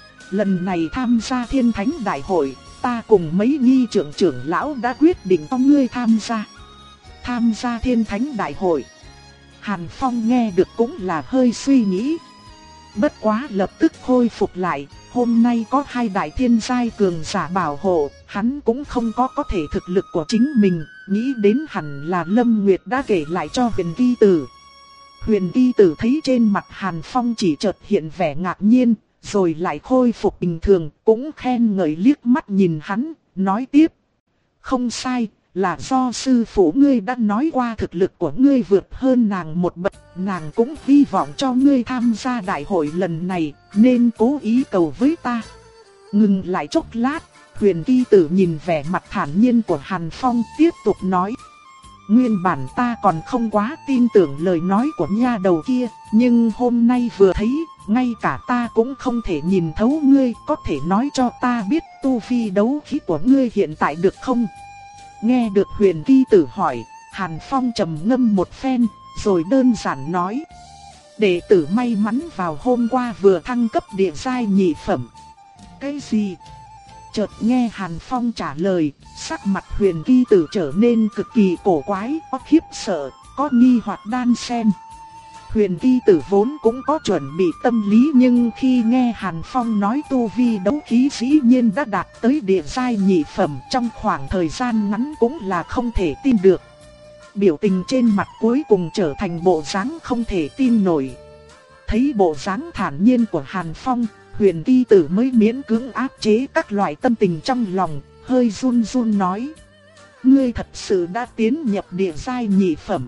Lần này tham gia Thiên Thánh Đại hội, ta cùng mấy nghi trưởng trưởng lão đã quyết định cho ngươi tham gia. Tham gia Thiên Thánh Đại hội. Hàn Phong nghe được cũng là hơi suy nghĩ. Bất quá lập tức khôi phục lại, hôm nay có hai đại thiên giai cường giả bảo hộ, hắn cũng không có có thể thực lực của chính mình, nghĩ đến hẳn là Lâm Nguyệt đã kể lại cho Huyền Kỳ Tử. Huyền Kỳ Tử thấy trên mặt Hàn Phong chỉ chợt hiện vẻ ngạc nhiên, rồi lại khôi phục bình thường, cũng khen ngợi liếc mắt nhìn hắn, nói tiếp. Không sai, là do sư phụ ngươi đã nói qua thực lực của ngươi vượt hơn nàng một bậc, nàng cũng hy vọng cho ngươi tham gia đại hội lần này, nên cố ý cầu với ta. Ngừng lại chốc lát, Huyền Kỳ Tử nhìn vẻ mặt thản nhiên của Hàn Phong tiếp tục nói. Nguyên bản ta còn không quá tin tưởng lời nói của nha đầu kia, nhưng hôm nay vừa thấy, ngay cả ta cũng không thể nhìn thấu ngươi, có thể nói cho ta biết tu vi đấu khí của ngươi hiện tại được không? Nghe được Huyền Kỳ Tử hỏi, Hàn Phong trầm ngâm một phen, rồi đơn giản nói. Đệ tử may mắn vào hôm qua vừa thăng cấp địa giai nhị phẩm. Cái gì? Chợt nghe Hàn Phong trả lời, sắc mặt Huyền Kỳ Tử trở nên cực kỳ cổ quái, có khiếp sợ, có nghi hoặc đan xen. Huyền Kỳ Tử vốn cũng có chuẩn bị tâm lý, nhưng khi nghe Hàn Phong nói tu vi đấu khí dĩ nhiên đã đạt tới địa giai nhị phẩm trong khoảng thời gian ngắn cũng là không thể tin được. Biểu tình trên mặt cuối cùng trở thành bộ dáng không thể tin nổi. Thấy bộ dáng thản nhiên của Hàn Phong, Huyền Kỳ Tử mới miễn cưỡng áp chế các loại tâm tình trong lòng, hơi run run nói. Ngươi thật sự đã tiến nhập địa giai nhị phẩm.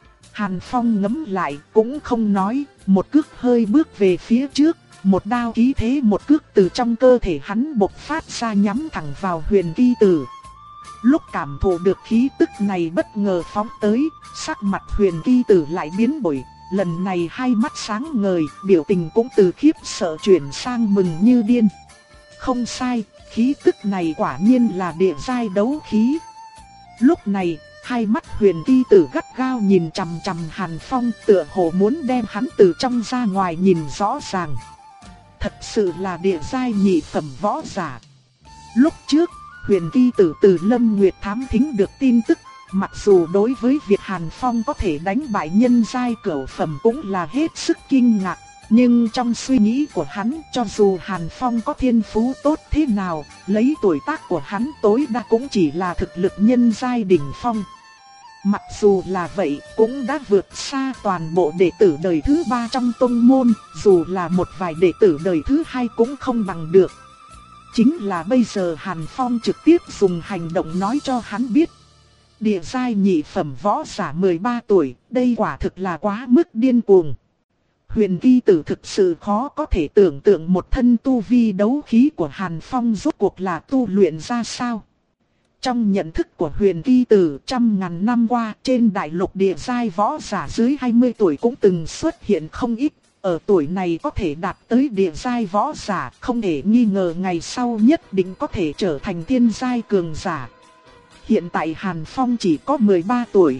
Hàn Phong ngẫm lại cũng không nói, một cước hơi bước về phía trước, một đao khí thế một cước từ trong cơ thể hắn bộc phát ra nhắm thẳng vào Huyền Kỳ Tử. Lúc cảm thụ được khí tức này bất ngờ phóng tới, sắc mặt Huyền Kỳ Tử lại biến đổi, lần này hai mắt sáng ngời, biểu tình cũng từ khiếp sợ chuyển sang mừng như điên. Không sai, khí tức này quả nhiên là địa giai đấu khí. Lúc này, hai mắt Huyền Kỳ Tử gắt gao nhìn chằm chằm Hàn Phong, tựa hồ muốn đem hắn từ trong ra ngoài nhìn rõ ràng. Thật sự là địa giai nhị phẩm võ giả. Lúc trước, Huyền Kỳ Tử từ Lâm Nguyệt thám thính được tin tức, mặc dù đối với việc Hàn Phong có thể đánh bại nhân giai cửu phẩm cũng là hết sức kinh ngạc, nhưng trong suy nghĩ của hắn, cho dù Hàn Phong có thiên phú tốt thế nào, lấy tuổi tác của hắn tối đa cũng chỉ là thực lực nhân giai đỉnh phong. Mặc dù là vậy, cũng đã vượt xa toàn bộ đệ tử đời thứ ba trong tông môn, dù là một vài đệ tử đời thứ hai cũng không bằng được. Chính là bây giờ Hàn Phong trực tiếp dùng hành động nói cho hắn biết. Địa giai nhị phẩm võ giả mười ba tuổi, đây quả thực là quá mức điên cuồng. Huyền Kỳ Tử thực sự khó có thể tưởng tượng một thân tu vi đấu khí của Hàn Phong rốt cuộc là tu luyện ra sao. Trong nhận thức của Huyền Kỳ Tử, trăm ngàn năm qua trên đại lục địa giai võ giả dưới hai mươi tuổi cũng từng xuất hiện không ít. Ở tuổi này có thể đạt tới địa giai võ giả, không thể nghi ngờ ngày sau nhất định có thể trở thành thiên giai cường giả. Hiện tại Hàn Phong chỉ có mười ba tuổi.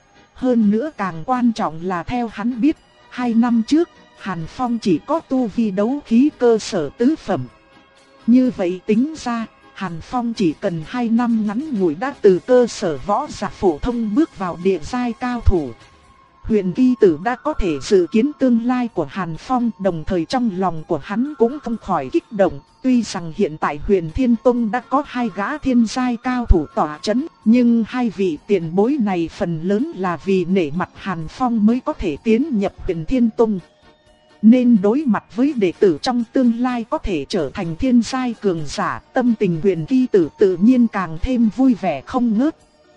Hơn nữa càng quan trọng là theo hắn biết, hai năm trước, Hàn Phong chỉ có tu vi đấu khí cơ sở tứ phẩm. Như vậy tính ra, Hàn Phong chỉ cần hai năm ngắn ngủi đã từ cơ sở võ giả phổ thông bước vào địa giai cao thủ. Huyền Kỳ Tử đã có thể dự kiến tương lai của Hàn Phong, đồng thời trong lòng của hắn cũng không khỏi kích động. Tuy rằng hiện tại Huyền Thiên Tông đã có hai gã thiên giai cao thủ tỏa chấn, nhưng hai vị tiền bối này phần lớn là vì nể mặt Hàn Phong mới có thể tiến nhập Huyền Thiên Tông. Nên đối mặt với đệ tử trong tương lai có thể trở thành thiên giai cường giả, tâm tình Huyền Kỳ Tử tự nhiên càng thêm vui vẻ không ngớt.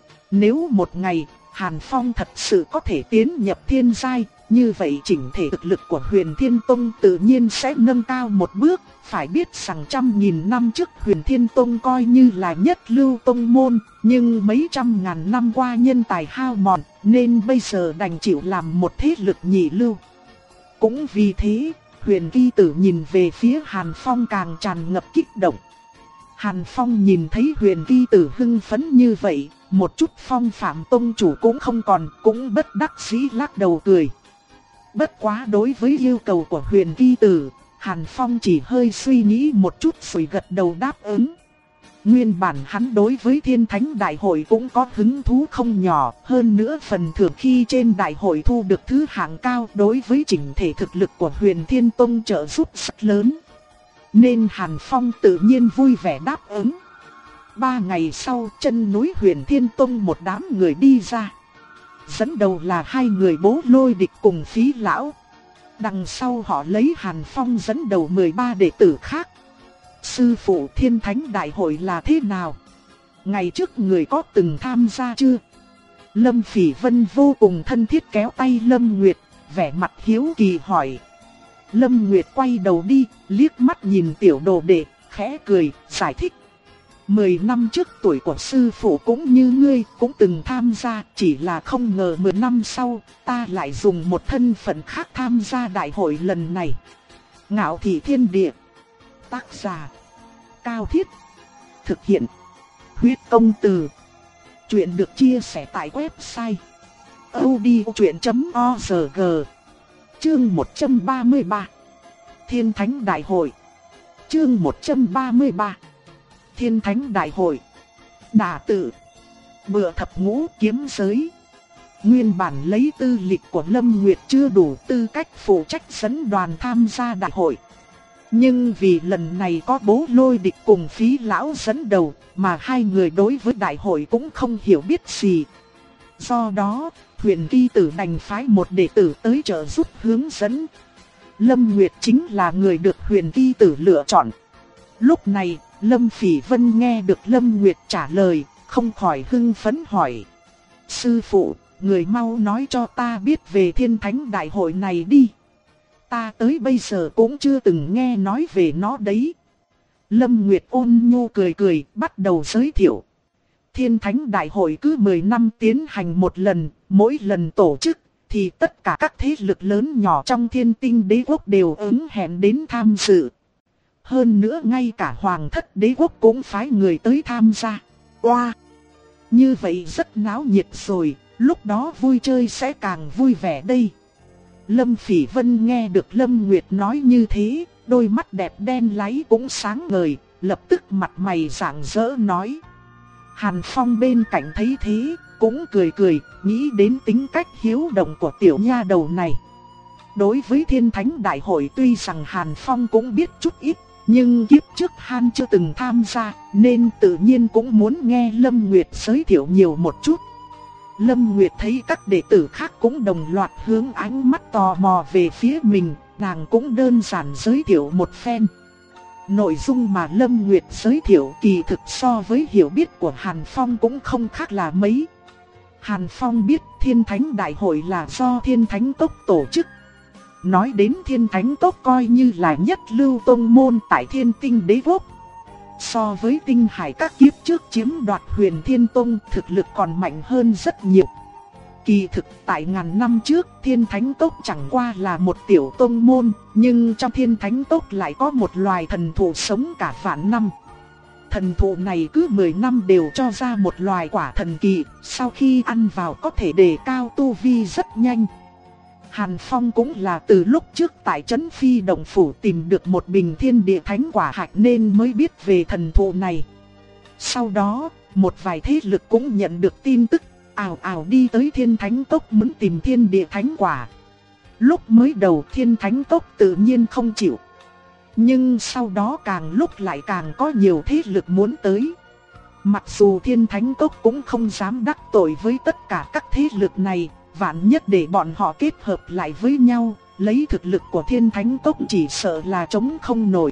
Nếu một ngày Hàn Phong thật sự có thể tiến nhập thiên giai, như vậy chỉnh thể thực lực của Huyền Thiên Tông tự nhiên sẽ nâng cao một bước. Phải biết rằng trăm nghìn năm trước Huyền Thiên Tông coi như là nhất lưu tông môn, nhưng mấy trăm ngàn năm qua nhân tài hao mòn, nên bây giờ đành chịu làm một thế lực nhị lưu. Cũng vì thế, Huyền Kỳ Tử nhìn về phía Hàn Phong càng tràn ngập kích động. Hàn Phong nhìn thấy Huyền Kỳ Tử hưng phấn như vậy, một chút phong phạm tông chủ cũng không còn, cũng bất đắc dĩ lắc đầu cười. Bất quá đối với yêu cầu của Huyền Kỳ Tử, Hàn Phong chỉ hơi suy nghĩ một chút rồi gật đầu đáp ứng. Nguyên bản hắn đối với Thiên Thánh Đại Hội cũng có hứng thú không nhỏ, hơn nữa phần thưởng khi trên đại hội thu được thứ hạng cao đối với chỉnh thể thực lực của Huyền Thiên Tông trợ giúp rất lớn. Nên Hàn Phong tự nhiên vui vẻ đáp ứng. Ba ngày sau, chân núi Huyền Thiên Tông một đám người đi ra. Dẫn đầu là hai người Bố Lôi Địch cùng Phí Lão. Đằng sau họ lấy Hàn Phong dẫn đầu mười ba đệ tử khác. Sư phụ, Thiên Thánh Đại Hội là thế nào? Ngày trước người có từng tham gia chưa? Lâm Phỉ Vân vô cùng thân thiết kéo tay Lâm Nguyệt, vẻ mặt hiếu kỳ hỏi. Lâm Nguyệt quay đầu đi, liếc mắt nhìn tiểu đồ đệ, khẽ cười, giải thích. Mười năm trước tuổi của sư phụ cũng như ngươi, cũng từng tham gia, chỉ là không ngờ mười năm sau, ta lại dùng một thân phận khác tham gia đại hội lần này. Ngạo thị thiên địa. Tác giả: Cao Thiết. Thực hiện: Huyết Công Từ. Chuyện được chia sẻ tại website audiochuyện chấm org. Chương một trăm ba mươi ba. Thiên Thánh Đại Hội. Chương một trăm ba mươi ba. Thiên Thánh Đại Hội. Đả tự. Bựa thập ngũ kiếm giới. Nguyên bản lấy tư lịch của Lâm Nguyệt chưa đủ tư cách phụ trách dẫn đoàn tham gia đại hội. Nhưng vì lần này có Bố Lôi Địch cùng Phí Lão dẫn đầu, mà hai người đối với đại hội cũng không hiểu biết gì. Do đó, Huyền Kỳ Tử đành phái một đệ tử tới trợ giúp hướng dẫn. Lâm Nguyệt chính là người được Huyền Kỳ Tử lựa chọn. Lúc này, Lâm Phỉ Vân nghe được Lâm Nguyệt trả lời, không khỏi hưng phấn hỏi: sư phụ, người mau nói cho ta biết về Thiên Thánh Đại Hội này đi. Ta tới bây giờ cũng chưa từng nghe nói về nó đấy. Lâm Nguyệt ôn nhu cười cười, bắt đầu giới thiệu. Thiên Thánh Đại Hội cứ mười năm tiến hành một lần, mỗi lần tổ chức thì tất cả các thế lực lớn nhỏ trong Thiên Tinh Đế Quốc đều ứng hẹn đến tham dự. Hơn nữa ngay cả Hoàng Thất Đế Quốc cũng phái người tới tham gia. Oa! Wow. Như vậy rất náo nhiệt rồi, lúc đó vui chơi sẽ càng vui vẻ đây. Lâm Phỉ Vân nghe được Lâm Nguyệt nói như thế, đôi mắt đẹp đen láy cũng sáng ngời, lập tức mặt mày rạng rỡ nói. Hàn Phong bên cạnh thấy thế, cũng cười cười, nghĩ đến tính cách hiếu động của tiểu nha đầu này. Đối với Thiên Thánh Đại Hội tuy rằng Hàn Phong cũng biết chút ít, nhưng kiếp trước Hàn chưa từng tham gia, nên tự nhiên cũng muốn nghe Lâm Nguyệt giới thiệu nhiều một chút. Lâm Nguyệt thấy các đệ tử khác cũng đồng loạt hướng ánh mắt tò mò về phía mình, nàng cũng đơn giản giới thiệu một phen. Nội dung mà Lâm Nguyệt giới thiệu kỳ thực so với hiểu biết của Hàn Phong cũng không khác là mấy. Hàn Phong biết Thiên Thánh Đại Hội là do Thiên Thánh Tốc tổ chức. Nói đến Thiên Thánh Tốc coi như là nhất lưu tông môn tại Thiên Tinh Đế Quốc. So với Tinh Hải các kiếp trước chiếm đoạt Huyền Thiên Tông, thực lực còn mạnh hơn rất nhiều. Kỳ thực tại ngàn năm trước, Thiên Thánh Tốc chẳng qua là một tiểu tông môn, nhưng trong Thiên Thánh Tốc lại có một loài thần thụ sống cả vạn năm. Thần thụ này cứ mười năm đều cho ra một loài quả thần kỳ, sau khi ăn vào có thể đề cao tu vi rất nhanh. Hàn Phong cũng là từ lúc trước tại Trấn Phi Động Phủ tìm được một bình Thiên Địa Thánh Quả hạch nên mới biết về thần thụ này. Sau đó, một vài thế lực cũng nhận được tin tức, ào ào đi tới Thiên Thánh Tốc muốn tìm Thiên Địa Thánh Quả. Lúc mới đầu Thiên Thánh Tốc tự nhiên không chịu. Nhưng sau đó càng lúc lại càng có nhiều thế lực muốn tới. Mặc dù Thiên Thánh Tốc cũng không dám đắc tội với tất cả các thế lực này, vạn nhất để bọn họ kết hợp lại với nhau, lấy thực lực của Thiên Thánh Tốc chỉ sợ là chống không nổi.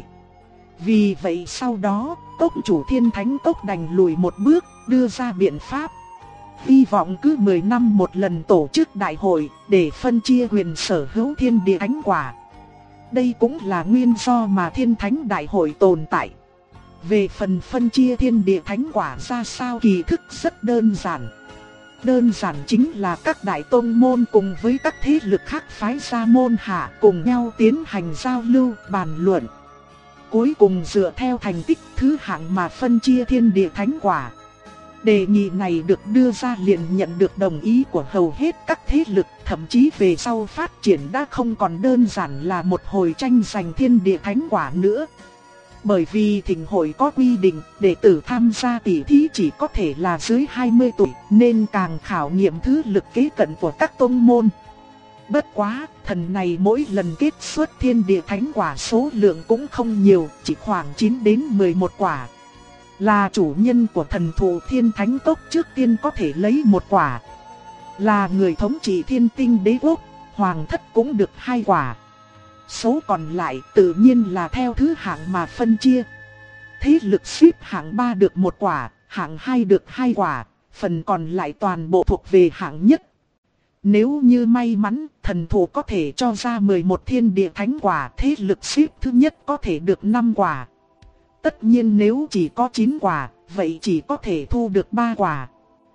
Vì vậy sau đó, Tốc chủ Thiên Thánh Tốc đành lùi một bước, đưa ra biện pháp. Hy vọng cứ mười năm một lần tổ chức đại hội, để phân chia quyền sở hữu Thiên Địa Thánh Quả. Đây cũng là nguyên do mà Thiên Thánh Đại Hội tồn tại. Về phần phân chia Thiên Địa Thánh Quả ra sao kỳ thực rất đơn giản. Đơn giản chính là các đại tông môn cùng với các thế lực khác phái ra môn hạ cùng nhau tiến hành giao lưu, bàn luận. Cuối cùng dựa theo thành tích thứ hạng mà phân chia Thiên Địa Thánh Quả. Đề nghị này được đưa ra liền nhận được đồng ý của hầu hết các thế lực, thậm chí về sau phát triển đã không còn đơn giản là một hồi tranh giành Thiên Địa Thánh Quả nữa. Bởi vì thịnh hội có quy định, đệ tử tham gia tỷ thí chỉ có thể là dưới hai mươi tuổi, nên càng khảo nghiệm thứ lực kế cận của các tông môn. Bất quá, thần này mỗi lần kết xuất Thiên Địa Thánh Quả số lượng cũng không nhiều, chỉ khoảng chín đến mười một quả. Là chủ nhân của thần thụ Thiên Thánh Tốc trước tiên có thể lấy một quả. Là người thống trị Thiên Tinh Đế Quốc, Hoàng Thất cũng được hai quả. Số còn lại tự nhiên là theo thứ hạng mà phân chia. Thế lực xếp hạng ba được một quả, hạng hai được hai quả, phần còn lại toàn bộ thuộc về hạng nhất. Nếu như may mắn, thần thụ có thể cho ra mười một Thiên Địa Thánh Quả, thế lực xếp thứ nhất có thể được năm quả. Tất nhiên nếu chỉ có chín quả, vậy chỉ có thể thu được ba quả.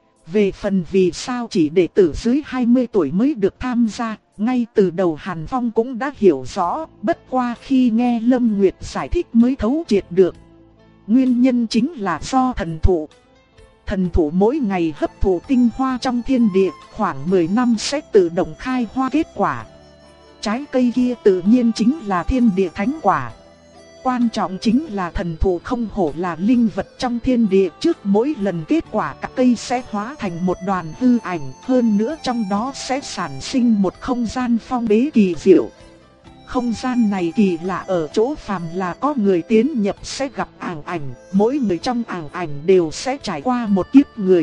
Về phần vì sao chỉ đệ tử dưới hai mươi tuổi mới được tham gia, ngay từ đầu Hàn Phong cũng đã hiểu rõ, bất qua khi nghe Lâm Nguyệt giải thích mới thấu triệt được. Nguyên nhân chính là do thần thụ. Thần thụ mỗi ngày hấp thụ tinh hoa trong thiên địa, khoảng mười năm sẽ tự động khai hoa kết quả. Trái cây kia tự nhiên chính là thiên địa thánh quả. Quan trọng chính là thần thụ không hổ là linh vật trong thiên địa, trước mỗi lần kết quả các cây sẽ hóa thành một đoàn hư ảnh, hơn nữa trong đó sẽ sản sinh một không gian phong bế kỳ diệu. Không gian này kỳ lạ ở chỗ phàm là có người tiến nhập sẽ gặp ảo ảnh, mỗi người trong ảo ảnh đều sẽ trải qua một kiếp người.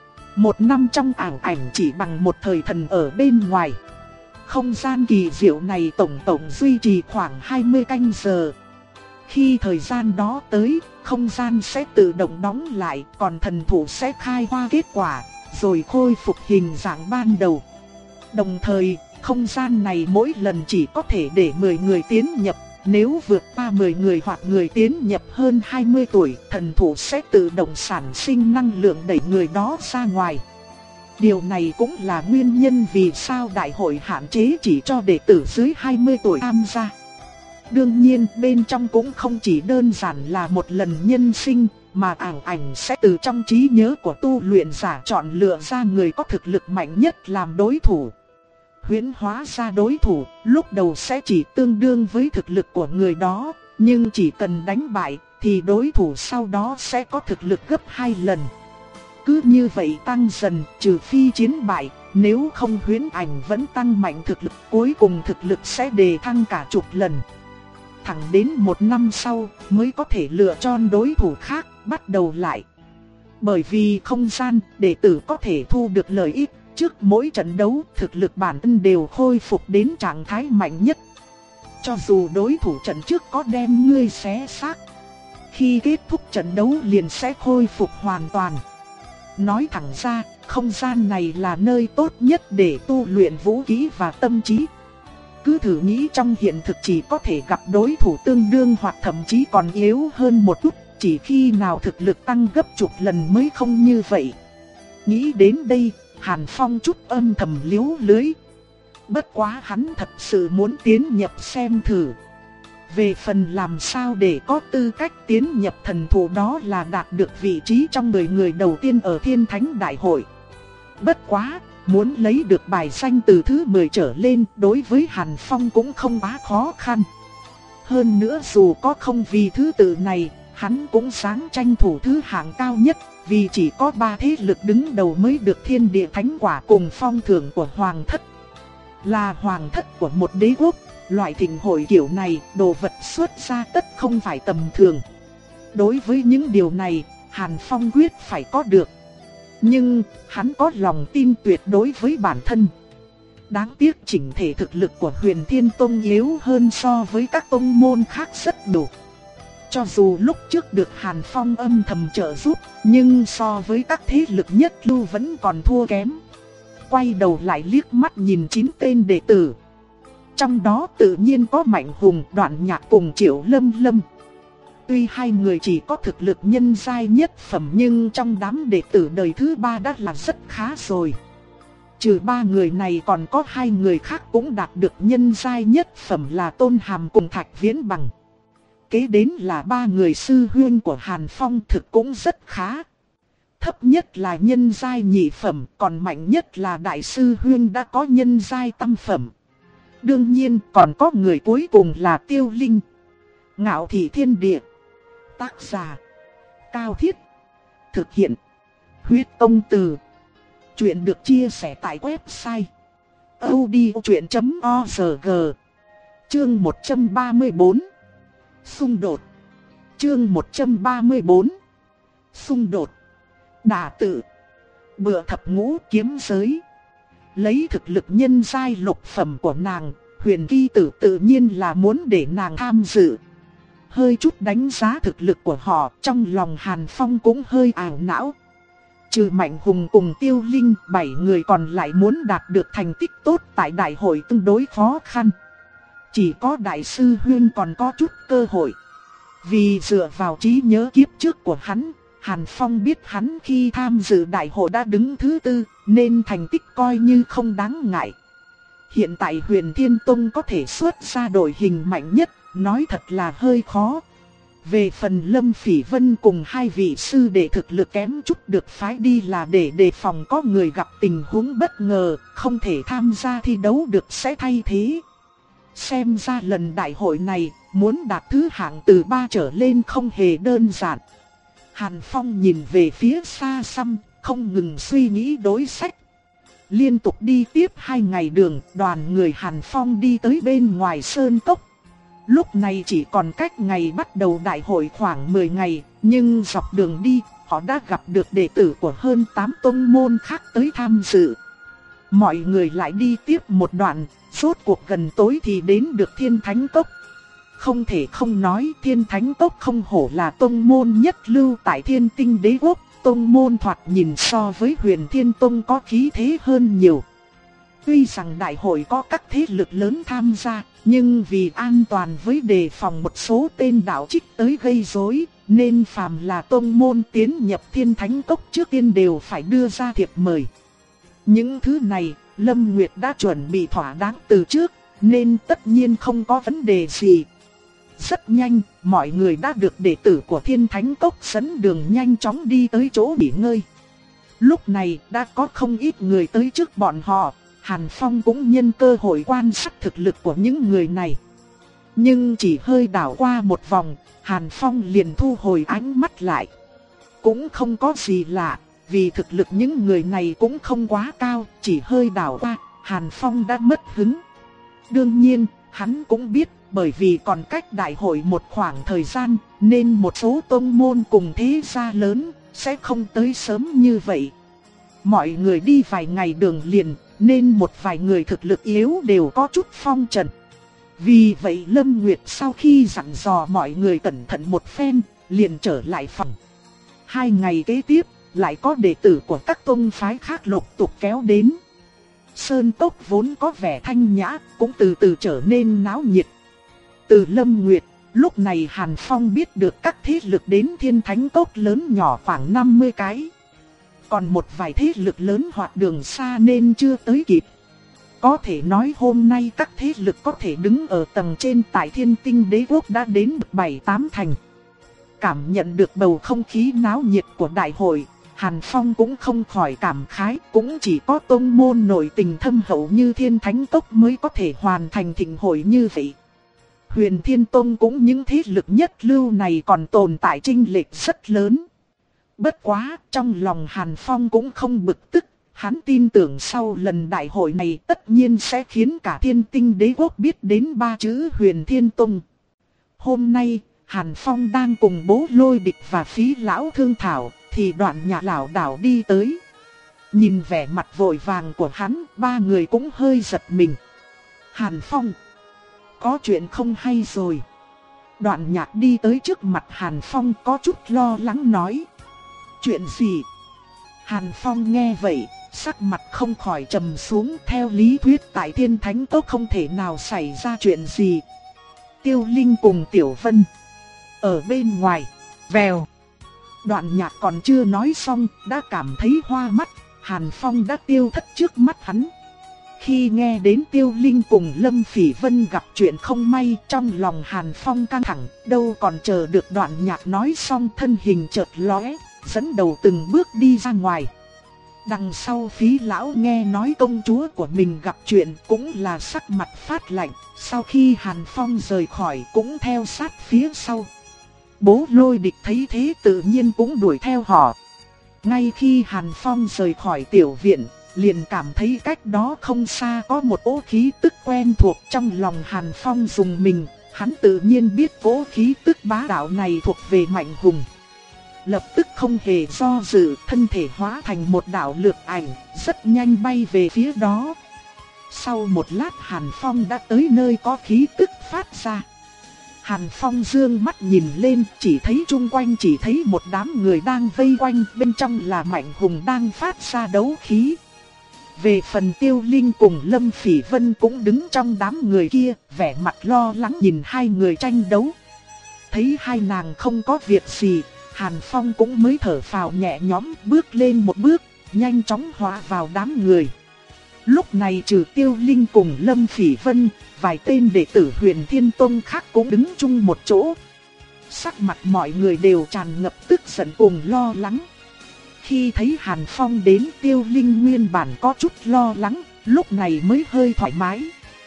Một năm trong ảo ảnh chỉ bằng một thời thần ở bên ngoài. Không gian kỳ diệu này tổng tổng duy trì khoảng hai mươi canh giờ. Khi thời gian đó tới, không gian sẽ tự động đóng lại, còn thần thụ sẽ khai hoa kết quả, rồi khôi phục hình dạng ban đầu. Đồng thời, không gian này mỗi lần chỉ có thể để mười người tiến nhập, nếu vượt qua mười người hoặc người tiến nhập hơn hai mươi tuổi, thần thụ sẽ tự động sản sinh năng lượng đẩy người đó ra ngoài. Điều này cũng là nguyên nhân vì sao đại hội hạn chế chỉ cho đệ tử dưới hai mươi tuổi tham gia. Đương nhiên bên trong cũng không chỉ đơn giản là một lần nhân sinh, mà ảo ảnh sẽ từ trong trí nhớ của tu luyện giả chọn lựa ra người có thực lực mạnh nhất làm đối thủ. Huyễn hóa ra đối thủ, lúc đầu sẽ chỉ tương đương với thực lực của người đó, nhưng chỉ cần đánh bại thì đối thủ sau đó sẽ có thực lực gấp hai lần. Cứ như vậy tăng dần, trừ phi chiến bại, nếu không huyễn ảnh vẫn tăng mạnh thực lực, cuối cùng thực lực sẽ đề thăng cả chục lần. Thẳng đến một năm sau mới có thể lựa chọn đối thủ khác, bắt đầu lại. Bởi vì không gian, đệ tử có thể thu được lợi ích, trước mỗi trận đấu thực lực bản thân đều khôi phục đến trạng thái mạnh nhất. Cho dù đối thủ trận trước có đem ngươi xé xác, khi kết thúc trận đấu liền sẽ khôi phục hoàn toàn. Nói thẳng ra, không gian này là nơi tốt nhất để tu luyện vũ khí và tâm trí. Cứ thử nghĩ trong hiện thực chỉ có thể gặp đối thủ tương đương hoặc thậm chí còn yếu hơn một chút, chỉ khi nào thực lực tăng gấp chục lần mới không như vậy. Nghĩ đến đây, Hàn Phong chút âm thầm liếu lưới. Bất quá hắn thật sự muốn tiến nhập xem thử. Về phần làm sao để có tư cách tiến nhập thần thụ đó là đạt được vị trí trong mười người đầu tiên ở Thiên Thánh Đại hội. Bất quá, muốn lấy được bài danh từ thứ mười trở lên đối với Hàn Phong cũng không quá khó khăn. Hơn nữa dù có không vì thứ tự này, hắn cũng sáng tranh thủ thứ hạng cao nhất, vì chỉ có ba thế lực đứng đầu mới được thiên địa thánh quả cùng phong thưởng của Hoàng thất. Là Hoàng thất của một đế quốc, loại thịnh hội kiểu này, đồ vật xuất ra tất không phải tầm thường. Đối với những điều này, Hàn Phong quyết phải có được. Nhưng, hắn có lòng tin tuyệt đối với bản thân. Đáng tiếc chỉnh thể thực lực của Huyền Thiên Tông yếu hơn so với các tông môn khác rất đủ. Cho dù lúc trước được Hàn Phong âm thầm trợ giúp, nhưng so với các thế lực nhất lưu vẫn còn thua kém. Quay đầu lại liếc mắt nhìn chín tên đệ tử. Trong đó tự nhiên có Mạnh Hùng, Đoạn Nhạc cùng Triệu Lâm Lâm. Tuy hai người chỉ có thực lực nhân giai nhất phẩm nhưng trong đám đệ tử đời thứ ba đã là rất khá rồi. Trừ ba người này còn có hai người khác cũng đạt được nhân giai nhất phẩm là Tôn Hàm cùng Thạch Viễn Bằng. Kế đến là ba người sư huynh của Hàn Phong thực cũng rất khá. Thấp nhất là nhân giai nhị phẩm, còn mạnh nhất là đại sư huynh đã có nhân giai tam phẩm. Đương nhiên còn có người cuối cùng là Tiêu Linh. Ngạo Thị Thiên Địa. Tác giả Cao Thiết. Thực hiện Huyết Công Từ. Chuyện được chia sẻ tại website audiochuyện chấm org. Chương một trăm ba mươi bốn. Xung đột. Chương một trăm ba mươi bốn. Xung đột. Đả tự. Bựa thập ngũ kiếm giới. Lấy thực lực nhân giai lục phẩm của nàng, Huyền Kỳ Tử tự nhiên là muốn để nàng tham dự. Hơi chút đánh giá thực lực của họ, trong lòng Hàn Phong cũng hơi ảo não. Trừ Mạnh Hùng cùng Tiêu Linh, bảy người còn lại muốn đạt được thành tích tốt tại đại hội tương đối khó khăn. Chỉ có đại sư huynh còn có chút cơ hội. Vì dựa vào trí nhớ kiếp trước của hắn, Hàn Phong biết hắn khi tham dự đại hội đã đứng thứ tư, nên thành tích coi như không đáng ngại. Hiện tại Huyền Thiên Tông có thể xuất ra đội hình mạnh nhất, nói thật là hơi khó. Về phần Lâm Phỉ Vân cùng hai vị sư đệ thực lực kém chút được phái đi là để đề phòng có người gặp tình huống bất ngờ, không thể tham gia thi đấu được sẽ thay thế. Xem ra lần đại hội này, muốn đạt thứ hạng từ ba trở lên không hề đơn giản. Hàn Phong nhìn về phía xa xăm, không ngừng suy nghĩ đối sách. Liên tục đi tiếp hai ngày đường, đoàn người Hàn Phong đi tới bên ngoài sơn cốc. Lúc này chỉ còn cách ngày bắt đầu đại hội khoảng mười ngày, nhưng dọc đường đi, họ đã gặp được đệ tử của hơn tám tông môn khác tới tham dự. Mọi người lại đi tiếp một đoạn, rốt cuộc gần tối thì đến được Thiên Thánh Cốc. Không thể không nói Thiên Thánh Cốc không hổ là tông môn nhất lưu tại Thiên Tinh Đế Quốc, tông môn thoạt nhìn so với Huyền Thiên Tông có khí thế hơn nhiều. Tuy rằng đại hội có các thế lực lớn tham gia, nhưng vì an toàn với đề phòng một số tên đạo trích tới gây rối, nên phàm là tông môn tiến nhập Thiên Thánh Cốc trước tiên đều phải đưa ra thiệp mời. Những thứ này, Lâm Nguyệt đã chuẩn bị thỏa đáng từ trước, nên tất nhiên không có vấn đề gì. Rất nhanh, mọi người đã được đệ tử của Thiên Thánh Cốc dẫn đường nhanh chóng đi tới chỗ nghỉ ngơi. Lúc này đã có không ít người tới trước bọn họ, Hàn Phong cũng nhân cơ hội quan sát thực lực của những người này. Nhưng chỉ hơi đảo qua một vòng, Hàn Phong liền thu hồi ánh mắt lại. Cũng không có gì lạ, vì thực lực những người này cũng không quá cao, chỉ hơi đảo qua, Hàn Phong đã mất hứng. Đương nhiên, hắn cũng biết, bởi vì còn cách đại hội một khoảng thời gian, nên một số tông môn cùng thế gia lớn sẽ không tới sớm như vậy. Mọi người đi vài ngày đường liền, nên một vài người thực lực yếu đều có chút phong trần. Vì vậy Lâm Nguyệt sau khi dặn dò mọi người cẩn thận một phen, liền trở lại phòng. Hai ngày kế tiếp, lại có đệ tử của các tông phái khác lục tục kéo đến. Sơn cốc vốn có vẻ thanh nhã, cũng từ từ trở nên náo nhiệt. Từ Lâm Nguyệt, lúc này Hàn Phong biết được các thế lực đến Thiên Thánh Cốc lớn nhỏ khoảng năm mươi cái. Còn một vài thế lực lớn hoạt đường xa nên chưa tới kịp. Có thể nói hôm nay các thế lực có thể đứng ở tầng trên tại Thiên Tinh Đế Quốc đã đến bảy tám thành. Cảm nhận được bầu không khí náo nhiệt của đại hội, Hàn Phong cũng không khỏi cảm khái, cũng chỉ có tông môn nổi tình thâm hậu như Thiên Thánh Cốc mới có thể hoàn thành thịnh hội như vậy. Huyền Thiên Tông cũng những thế lực nhất lưu này còn tồn tại chênh lệch rất lớn. Bất quá, trong lòng Hàn Phong cũng không bực tức, hắn tin tưởng sau lần đại hội này tất nhiên sẽ khiến cả Thiên Tinh Đế Quốc biết đến ba chữ Huyền Thiên Tông. Hôm nay, Hàn Phong đang cùng Bố Lôi Địch và Phí Lão thương thảo, thì Đoạn Nhạc lảo đảo đi tới. Nhìn vẻ mặt vội vàng của hắn, ba người cũng hơi giật mình. Hàn Phong, có chuyện không hay rồi. Đoạn Nhạc đi tới trước mặt Hàn Phong có chút lo lắng nói. Chuyện gì? Hàn Phong nghe vậy, sắc mặt không khỏi trầm xuống. Theo lý thuyết tại Thiên Thánh Cốc không thể nào xảy ra chuyện gì. Tiêu Linh cùng Tiểu Vân ở bên ngoài, vèo. Đoạn Nhạc còn chưa nói xong, đã cảm thấy hoa mắt. Hàn Phong đã tiêu thất trước mắt hắn. Khi nghe đến Tiêu Linh cùng Lâm Phỉ Vân gặp chuyện không may, trong lòng Hàn Phong căng thẳng, đâu còn chờ được Đoạn Nhạc nói xong, thân hình chợt lóe, dẫn đầu từng bước đi ra ngoài. Đằng sau Phí Lão nghe nói công chúa của mình gặp chuyện cũng là sắc mặt phát lạnh, sau khi Hàn Phong rời khỏi cũng theo sát phía sau. Bố Lôi Địch thấy thế tự nhiên cũng đuổi theo họ. Ngay khi Hàn Phong rời khỏi tiểu viện, liền cảm thấy cách đó không xa có một cỗ khí tức quen thuộc. Trong lòng Hàn Phong rùng mình, hắn tự nhiên biết cỗ khí tức bá đạo này thuộc về Mạnh Hùng. Lập tức không hề do dự, thân thể hóa thành một đạo lược ảnh, rất nhanh bay về phía đó. Sau một lát Hàn Phong đã tới nơi có khí tức phát ra. Hàn Phong dương mắt nhìn lên, chỉ thấy chung quanh chỉ thấy một đám người đang vây quanh, bên trong là Mạnh Hùng đang phát ra đấu khí. Về phần Tiêu Linh cùng Lâm Phỉ Vân cũng đứng trong đám người kia, vẻ mặt lo lắng nhìn hai người tranh đấu. Thấy hai nàng không có việc gì, Hàn Phong cũng mới thở phào nhẹ nhõm, bước lên một bước, nhanh chóng hóa vào đám người. Lúc này trừ Tiêu Linh cùng Lâm Phỉ Vân, vài tên đệ tử Huyền Thiên Tông khác cũng đứng chung một chỗ. Sắc mặt mọi người đều tràn ngập tức giận cùng lo lắng. Khi thấy Hàn Phong đến, Tiêu Linh nguyên bản có chút lo lắng, lúc này mới hơi thoải mái.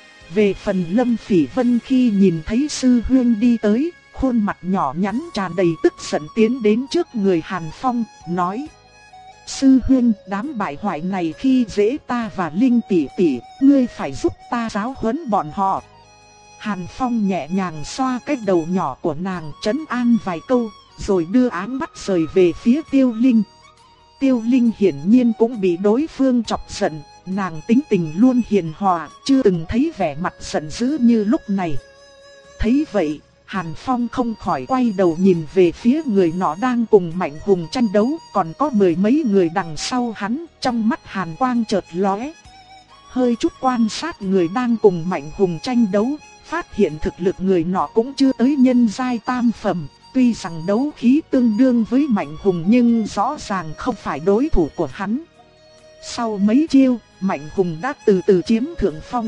Về phần Lâm Phỉ Vân khi nhìn thấy sư huynh đi tới, khuôn mặt nhỏ nhắn tràn đầy tức giận tiến đến trước người Hàn Phong, nói: Sư huynh, đám bại hoại này khi dễ ta và Linh tỷ tỷ, ngươi phải giúp ta giáo huấn bọn họ. Hàn Phong nhẹ nhàng xoa cái đầu nhỏ của nàng, trấn an vài câu, rồi đưa áng mắt rời về phía Tiêu Linh. Tiêu Linh hiển nhiên cũng bị đối phương chọc giận, nàng tính tình luôn hiền hòa, chưa từng thấy vẻ mặt giận dữ như lúc này. Thấy vậy, Hàn Phong không khỏi quay đầu nhìn về phía người nọ đang cùng Mạnh Hùng tranh đấu, còn có mười mấy người đằng sau hắn, trong mắt Hàn quang chợt lóe. Hơi chút quan sát người đang cùng Mạnh Hùng tranh đấu, phát hiện thực lực người nọ cũng chưa tới nhân giai tam phẩm, tuy rằng đấu khí tương đương với Mạnh Hùng nhưng rõ ràng không phải đối thủ của hắn. Sau mấy chiêu, Mạnh Hùng đã từ từ chiếm thượng phong.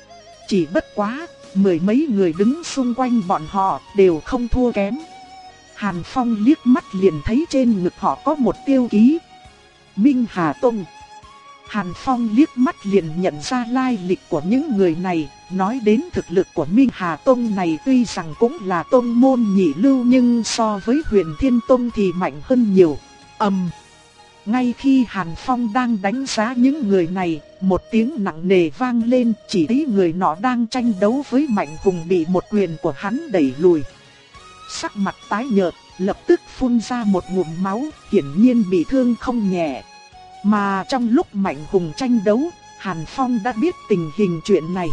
Chỉ bất quá, mười mấy người đứng xung quanh bọn họ đều không thua kém. Hàn Phong liếc mắt liền thấy trên ngực họ có một tiêu ký: Minh Hà Tông. Hàn Phong liếc mắt liền nhận ra lai lịch của những người này, nói đến thực lực của Minh Hà Tông này tuy rằng cũng là tông môn nhị lưu nhưng so với Huyền Thiên Tông thì mạnh hơn nhiều. Ầm. Ngay khi Hàn Phong đang đánh giá những người này, một tiếng nặng nề vang lên, chỉ thấy người nọ đang tranh đấu với Mạnh Hùng bị một quyền của hắn đẩy lùi. Sắc mặt tái nhợt, lập tức phun ra một ngụm máu, hiển nhiên bị thương không nhẹ. Mà trong lúc Mạnh Hùng tranh đấu, Hàn Phong đã biết tình hình chuyện này.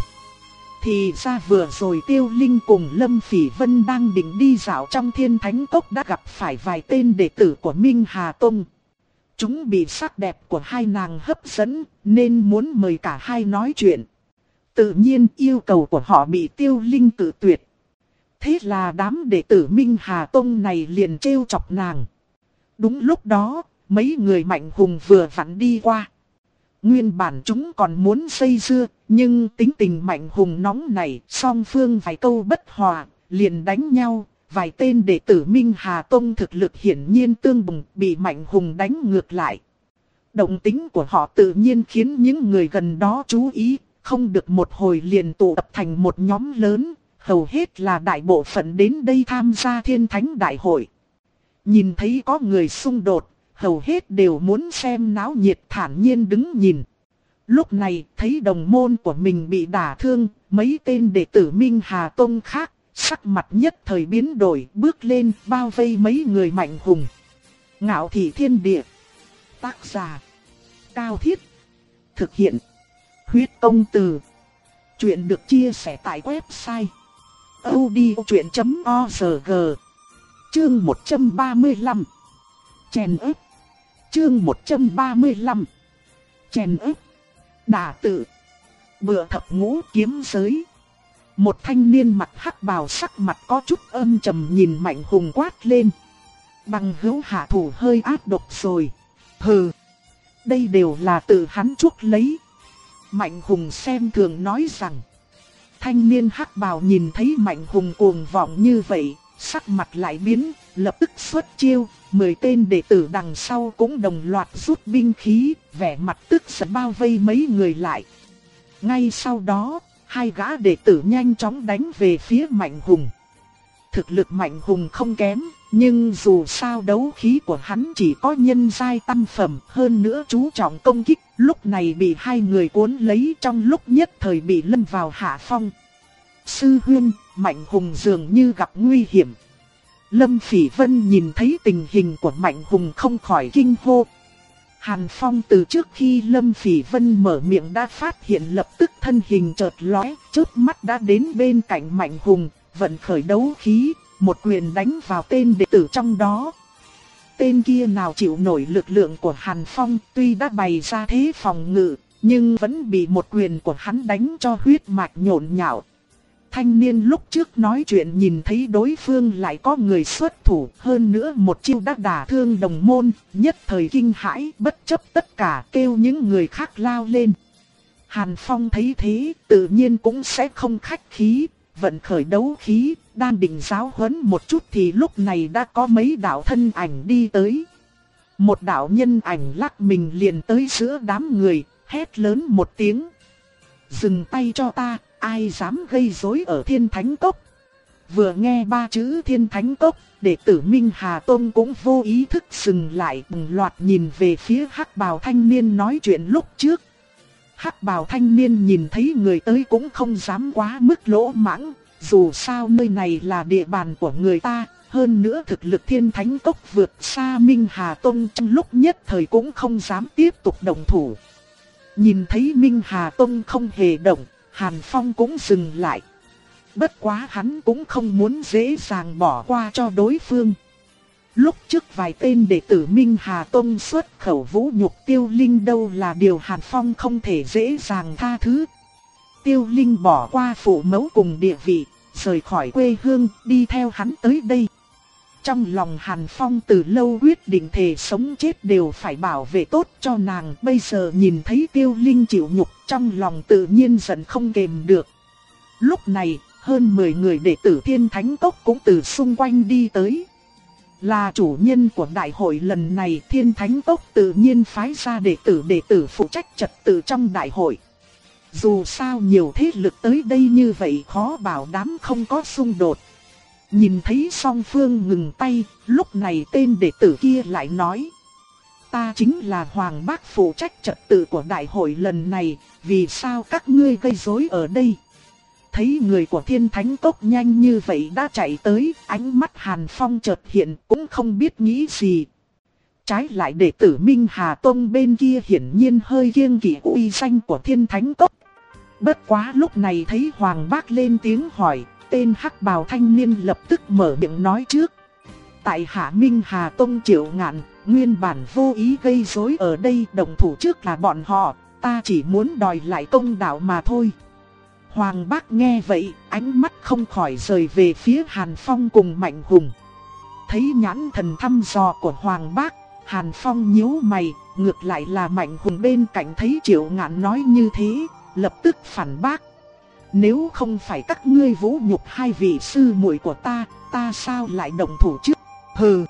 Thì ra vừa rồi Tiêu Linh cùng Lâm Phỉ Vân đang định đi dạo trong Thiên Thánh Cốc đã gặp phải vài tên đệ tử của Minh Hà Tông. Chúng bị sắc đẹp của hai nàng hấp dẫn nên muốn mời cả hai nói chuyện. Tự nhiên yêu cầu của họ bị Tiêu Linh cự tuyệt. Thế là đám đệ tử Minh Hà Tông này liền trêu chọc nàng. Đúng lúc đó, mấy người Mạnh Hùng vừa vặn đi qua. Nguyên bản chúng còn muốn xây dưa, nhưng tính tình Mạnh Hùng nóng nảy, song phương vài câu bất hòa, liền đánh nhau. Vài tên đệ tử Minh Hà Tông thực lực hiển nhiên tương bùng, bị Mạnh Hùng đánh ngược lại. Động tính của họ tự nhiên khiến những người gần đó chú ý, không được một hồi liền tụ tập thành một nhóm lớn, hầu hết là đại bộ phận đến đây tham gia Thiên Thánh Đại hội. Nhìn thấy có người xung đột, hầu hết đều muốn xem náo nhiệt thản nhiên đứng nhìn. Lúc này thấy đồng môn của mình bị đả thương, mấy tên đệ tử Minh Hà Tông khác sắc mặt nhất thời biến đổi, bước lên bao vây mấy người Mạnh Hùng. Ngạo thị thiên địa. Tác giả: Cao Thiết. Thực hiện: Huyết Công Từ. Chuyện được chia sẻ tại website audiochuyện chấm org. Chương một trăm ba mươi lăm. Chèn ép. Chương một trăm ba mươi lăm. Chèn ép. Đả tự. Bựa thập ngũ kiếm giới. Một thanh niên mặc hắc bào sắc mặt có chút âm trầm nhìn Mạnh Hùng quát lên: Bằng hữu hạ thủ hơi ác độc rồi. Hừ, đây đều là tự hắn chuốc lấy. Mạnh Hùng xem thường nói rằng. Thanh niên hắc bào nhìn thấy Mạnh Hùng cuồng vọng như vậy, sắc mặt lại biến, lập tức xuất chiêu. Mười tên đệ tử đằng sau cũng đồng loạt rút binh khí, vẻ mặt tức giận bao vây mấy người lại. Ngay sau đó, hai gã đệ tử nhanh chóng đánh về phía Mạnh Hùng. Thực lực Mạnh Hùng không kém, nhưng dù sao đấu khí của hắn chỉ có nhân giai tam phẩm, hơn nữa chú trọng công kích, lúc này bị hai người cuốn lấy, trong lúc nhất thời bị lâm vào hạ phong. Sư huynh, Mạnh Hùng dường như gặp nguy hiểm. Lâm Phỉ Vân nhìn thấy tình hình của Mạnh Hùng không khỏi kinh hô. Hàn Phong từ trước khi Lâm Phỉ Vân mở miệng đã phát hiện, lập tức thân hình chợt lóe, chớp mắt đã đến bên cạnh Mạnh Hùng, vận khởi đấu khí, một quyền đánh vào tên đệ tử trong đó. Tên kia nào chịu nổi lực lượng của Hàn Phong, tuy đã bày ra thế phòng ngự, nhưng vẫn bị một quyền của hắn đánh cho huyết mạch nhộn nhạo. thanh niên lúc trước nói chuyện nhìn thấy đối phương lại có người xuất thủ, hơn nữa một chiêu đã đả thương đồng môn, nhất thời kinh hãi, bất chấp tất cả kêu những người khác lao lên. Hàn Phong thấy thế, tự nhiên cũng sẽ không khách khí, vận khởi đấu khí, đang định giáo huấn một chút thì lúc này đã có mấy đạo thân ảnh đi tới. Một đạo nhân ảnh lắc mình liền tới giữa đám người, hét lớn một tiếng. Dừng tay cho ta, ai dám gây rối ở Thiên Thánh Cốc. Vừa nghe ba chữ Thiên Thánh Cốc, đệ tử Minh Hà Tông cũng vô ý thức dừng lại, bùng loạt nhìn về phía hắc bào thanh niên nói chuyện lúc trước. Hắc bào thanh niên nhìn thấy người tới cũng không dám quá mức lỗ mãng, dù sao nơi này là địa bàn của người ta, hơn nữa thực lực Thiên Thánh Cốc vượt xa Minh Hà Tông, trong lúc nhất thời cũng không dám tiếp tục động thủ. Nhìn thấy Minh Hà Tông không hề động, Hàn Phong cũng dừng lại. Bất quá hắn cũng không muốn dễ dàng bỏ qua cho đối phương. Lúc trước vài tên đệ tử Minh Hà Tông xuất khẩu vũ nhục Tiêu Linh đâu là điều Hàn Phong không thể dễ dàng tha thứ. Tiêu Linh bỏ qua phụ mẫu cùng địa vị, rời khỏi quê hương, đi theo hắn tới đây. Trong lòng Hàn Phong từ lâu quyết định thề sống chết đều phải bảo vệ tốt cho nàng. Bây giờ nhìn thấy Tiêu Linh chịu nhục, trong lòng tự nhiên giận không kềm được. Lúc này, hơn mười người đệ tử Thiên Thánh Cốc cũng từ xung quanh đi tới. Là chủ nhân của đại hội lần này, Thiên Thánh Cốc tự nhiên phái ra đệ tử đệ tử phụ trách trật tự trong đại hội. Dù sao nhiều thế lực tới đây như vậy khó bảo đảm không có xung đột. Nhìn thấy song phương ngừng tay, lúc này tên đệ tử kia lại nói. Ta chính là Hoàng Bác phụ trách trật tự của đại hội lần này, vì sao các ngươi gây rối ở đây? Thấy người của Thiên Thánh Cốc nhanh như vậy đã chạy tới, ánh mắt Hàn Phong chợt hiện cũng không biết nghĩ gì. Trái lại đệ tử Minh Hà Tông bên kia hiển nhiên hơi kiêng kỵ uy danh của Thiên Thánh Cốc. Bất quá lúc này thấy Hoàng Bác lên tiếng hỏi, tên hắc bào thanh niên lập tức mở miệng nói trước. Tại hạ Minh Hà Tông Triệu Ngạn, nguyên bản vô ý gây rối ở đây, động thủ trước là bọn họ, ta chỉ muốn đòi lại công đạo mà thôi. Hoàng Bác nghe vậy, ánh mắt không khỏi rời về phía Hàn Phong cùng Mạnh Hùng. Thấy nhãn thần thăm dò của Hoàng Bác, Hàn Phong nhíu mày, ngược lại là Mạnh Hùng bên cạnh thấy Triệu Ngạn nói như thế, lập tức phản bác. Nếu không phải các ngươi vũ nhục hai vị sư muội của ta, ta sao lại động thủ trước? Hừ,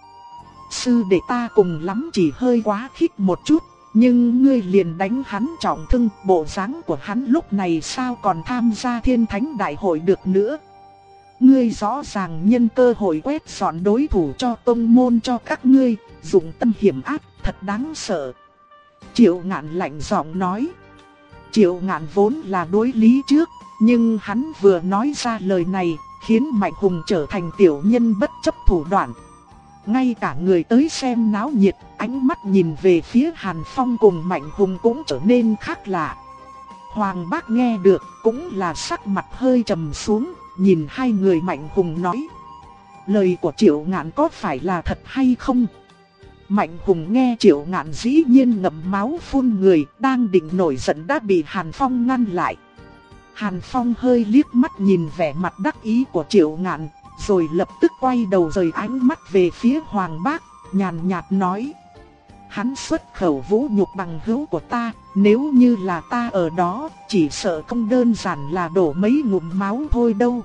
sư đệ ta cùng lắm chỉ hơi quá khích một chút, nhưng ngươi liền đánh hắn trọng thương, bộ dáng của hắn lúc này sao còn tham gia Thiên Thánh Đại hội được nữa? Ngươi rõ ràng nhân cơ hội quét dọn đối thủ cho tông môn cho các ngươi, dùng tâm hiểm ác, thật đáng sợ. Triệu Ngạn lạnh giọng nói. Triệu Ngạn vốn là đối lý trước, nhưng hắn vừa nói ra lời này, khiến Mạnh Hùng trở thành tiểu nhân bất chấp thủ đoạn. Ngay cả người tới xem náo nhiệt, ánh mắt nhìn về phía Hàn Phong cùng Mạnh Hùng cũng trở nên khác lạ. Hoàng Bác nghe được, cũng là sắc mặt hơi trầm xuống, nhìn hai người Mạnh Hùng nói. Lời của Triệu Ngạn có phải là thật hay không? Mạnh Hùng nghe Triệu Ngạn dĩ nhiên ngậm máu phun người, đang định nổi giận đã bị Hàn Phong ngăn lại. Hàn Phong hơi liếc mắt nhìn vẻ mặt đắc ý của Triệu Ngạn, rồi lập tức quay đầu rời ánh mắt về phía Hoàng Bác, nhàn nhạt nói. Hắn xuất khẩu vũ nhục bằng hữu của ta, nếu như là ta ở đó, chỉ sợ không đơn giản là đổ mấy ngụm máu thôi đâu.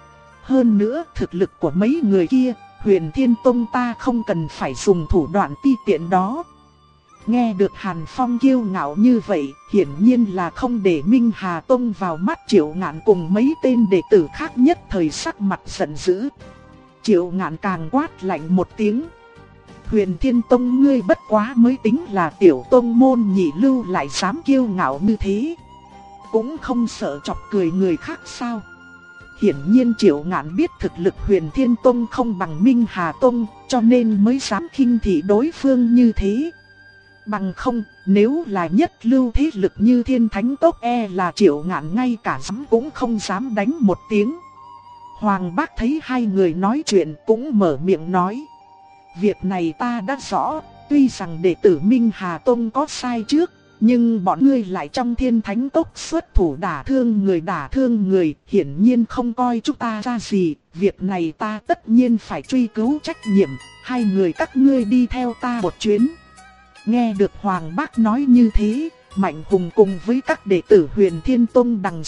Hơn nữa, thực lực của mấy người kia, Huyền Thiên Tông ta không cần phải dùng thủ đoạn ti tiện đó. Nghe được Hàn Phong kiêu ngạo như vậy, hiển nhiên là không để Minh Hà Tông vào mắt. Triệu Ngạn cùng mấy tên đệ tử khác nhất thời sắc mặt giận dữ. Triệu Ngạn càng quát lạnh một tiếng. Huyền Thiên Tông ngươi bất quá mới tính là tiểu tông môn nhị lưu, lại dám kiêu ngạo như thế, cũng không sợ chọc cười người khác sao? Hiển nhiên Triệu Ngạn biết thực lực Huyền Thiên Tông không bằng Minh Hà Tông, cho nên mới dám khinh thị đối phương như thế. Bằng không, nếu là nhất lưu thế lực như Thiên Thánh Cốc, e là Triệu Ngạn ngay cả dám cũng không dám đánh một tiếng. Hoàng Bác thấy hai người nói chuyện cũng mở miệng nói. Việc này ta đã rõ, tuy rằng đệ tử Minh Hà Tông có sai trước, Nhưng bọn ngươi lại trong Thiên Thánh Cốc xuất thủ đả thương người đả thương người, hiển nhiên không coi chúng ta ra gì, việc này ta tất nhiên phải truy cứu trách nhiệm, hai người các ngươi đi theo ta một chuyến. Nghe được Hoàng Bác nói như thế, Mạnh Hùng cùng với các đệ tử Huyền Thiên Tông đằng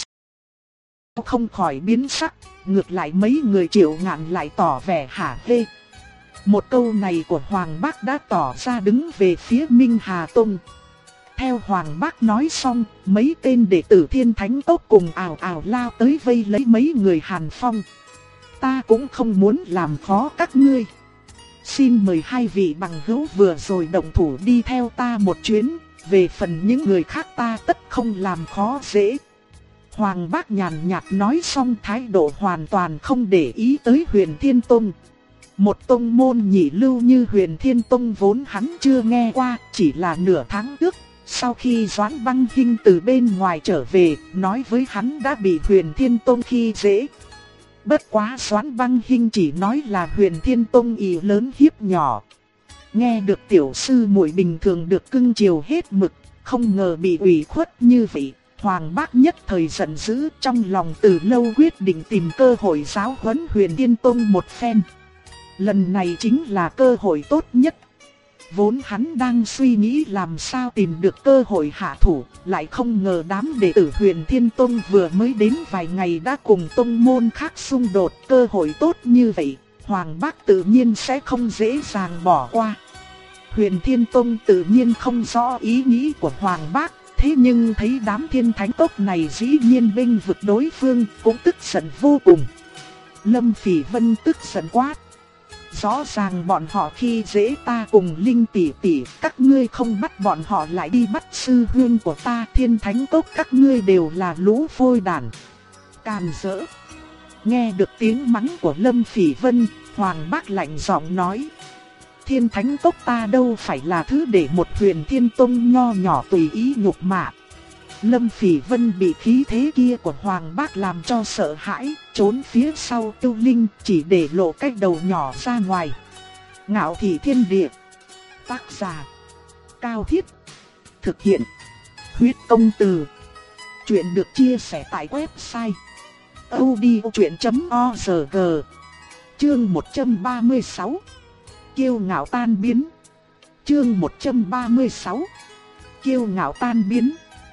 sau không khỏi biến sắc, ngược lại mấy người Triệu Ngạn lại tỏ vẻ hả hê. Một câu này của Hoàng Bác đã tỏ ra đứng về phía Minh Hà Tông. Theo Hoàng Bác nói xong, mấy tên đệ tử Thiên Thánh Cốc cùng ào ào lao tới vây lấy mấy người Hàn Phong. Ta cũng không muốn làm khó các ngươi. Xin mời hai vị bằng hữu vừa rồi động thủ đi theo ta một chuyến, về phần những người khác ta tất không làm khó dễ. Hoàng Bác nhàn nhạt nói xong, thái độ hoàn toàn không để ý tới Huyền Thiên Tông. Một tông môn nhị lưu như Huyền Thiên Tông vốn hắn chưa nghe qua, chỉ là nửa tháng trước, sau khi Doãn Băng Hinh từ bên ngoài trở về, nói với hắn đã bị Huyền Thiên Tông khi dễ. Bất quá Doãn Băng Hinh chỉ nói là Huyền Thiên Tông ỷ lớn hiếp nhỏ. Nghe được tiểu sư muội bình thường được cưng chiều hết mực, không ngờ bị ủy khuất như vậy. Hoàng Bác nhất thời giận dữ, trong lòng từ lâu quyết định tìm cơ hội giáo huấn Huyền Thiên Tông một phen. Lần này chính là cơ hội tốt nhất. Vốn hắn đang suy nghĩ làm sao tìm được cơ hội hạ thủ, lại không ngờ đám đệ tử Huyền Thiên Tông vừa mới đến vài ngày đã cùng tông môn khác xung đột. Cơ hội tốt như vậy, Hoàng Bác tự nhiên sẽ không dễ dàng bỏ qua. Huyền Thiên Tông tự nhiên không rõ ý nghĩ của Hoàng Bác, thế nhưng thấy đám Thiên Thánh Cốc này dĩ nhiên bênh vực đối phương, cũng tức giận vô cùng. Lâm Phỉ Vân tức giận quát. Rõ ràng bọn họ khi dễ ta cùng Linh tỷ tỷ, các ngươi không bắt bọn họ lại đi bắt sư huynh của ta. Thiên Thánh Cốc các ngươi đều là lũ phôi đản, càn rỡ. Nghe được tiếng mắng của Lâm Phỉ Vân, Hoàng Bác lạnh giọng nói. Thiên Thánh Cốc ta đâu phải là thứ để một Huyền Thiên Tông nho nhỏ tùy ý nhục mạ. Lâm Phỉ Vân bị khí thế kia của Hoàng Bác làm cho sợ hãi, trốn phía sau Tiêu Linh, chỉ để lộ cái đầu nhỏ ra ngoài. Ngạo Thị Thiên Địa. Tác giả Cao Thiết. Thực hiện Huyết Công Từ. Chuyện được chia sẻ tại website audiochuyện chấm org. Chương một trăm ba mươi sáu. Kiêu ngạo tan biến. Chương một trăm ba mươi sáu. Kiêu ngạo tan biến.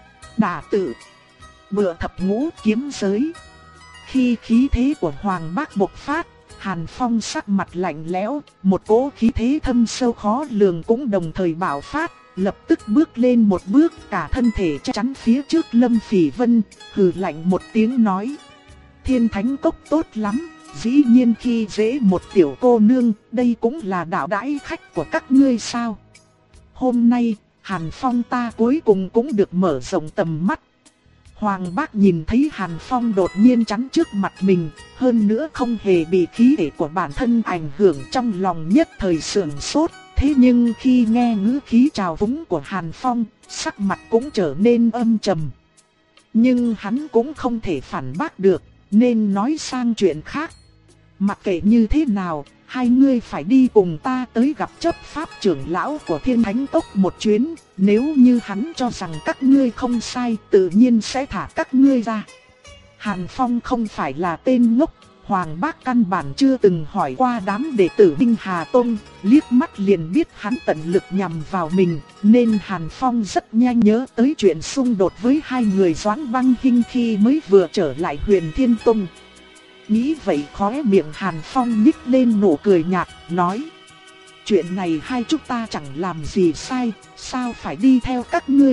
Đả tự. Bựa thập ngũ kiếm giới. Khi khí thế của Hoàng Bác bộc phát, Hàn Phong sắc mặt lạnh lẽo, một cỗ khí thế thâm sâu khó lường cũng đồng thời bạo phát, lập tức bước lên một bước, cả thân thể che chắn phía trước Lâm Phỉ Vân, hừ lạnh một tiếng nói: Thiên Thánh Cốc tốt lắm, dĩ nhiên khi dễ một tiểu cô nương, đây cũng là đạo đãi khách của các ngươi sao? Hôm nay, Hàn Phong ta cuối cùng cũng được mở rộng tầm mắt. Hoàng Bác nhìn thấy Hàn Phong đột nhiên chắn trước mặt mình, hơn nữa không hề bị khí thế của bản thân ảnh hưởng, trong lòng nhất thời sửng sốt. Thế nhưng khi nghe ngữ khí trào phúng của Hàn Phong, sắc mặt cũng trở nên âm trầm. Nhưng hắn cũng không thể phản bác được, nên nói sang chuyện khác. Mặc kệ như thế nào, hai ngươi phải đi cùng ta tới gặp chấp pháp trưởng lão của Thiên Thánh Cốc một chuyến. Nếu như hắn cho rằng các ngươi không sai, tự nhiên sẽ thả các ngươi ra. Hàn Phong không phải là tên ngốc. Hoàng Bác căn bản chưa từng hỏi qua đám đệ tử Minh Hà Tông, liếc mắt liền biết hắn tận lực nhằm vào mình, nên Hàn Phong rất nhanh nhớ tới chuyện xung đột với hai người Doãn Băng Hinh khi mới vừa trở lại Huyền Thiên Tông. Nghĩ vậy khóe miệng Hàn Phong nhích lên nụ cười nhạt, nói: Chuyện này hai chúng ta chẳng làm gì sai, sao phải đi theo các ngươi?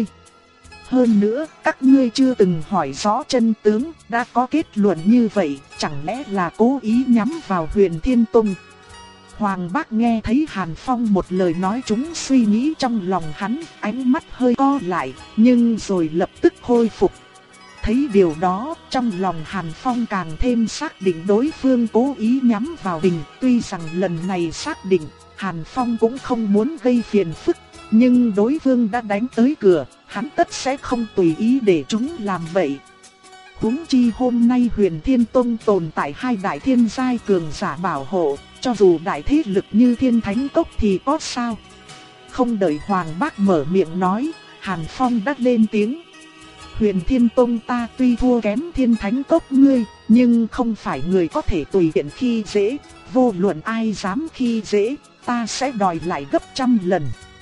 Hơn nữa, các ngươi chưa từng hỏi rõ chân tướng, đã có kết luận như vậy, chẳng lẽ là cố ý nhắm vào Huyền Thiên Tông? Hoàng Bác nghe thấy Hàn Phong một lời nói trúng suy nghĩ trong lòng hắn, ánh mắt hơi co lại, nhưng rồi lập tức khôi phục. Thấy điều đó, trong lòng Hàn Phong càng thêm xác định đối phương cố ý nhắm vào mình. Tuy rằng lần này xác định, Hàn Phong cũng không muốn gây phiền phức, nhưng đối phương đã đánh tới cửa, hắn tất sẽ không tùy ý để chúng làm vậy. Huống chi hôm nay Huyền Thiên Tông tồn tại hai đại thiên giai cường giả bảo hộ, cho dù đại thế lực như Thiên Thánh Cốc thì có sao? Không đợi Hoàng Bác mở miệng nói, Hàn Phong đã lên tiếng. Huyền Thiên Tông ta tuy thua kém Thiên Thánh Cốc ngươi, nhưng không phải người có thể tùy tiện khi dễ, vô luận ai dám khi dễ, ta sẽ đòi lại gấp trăm lần.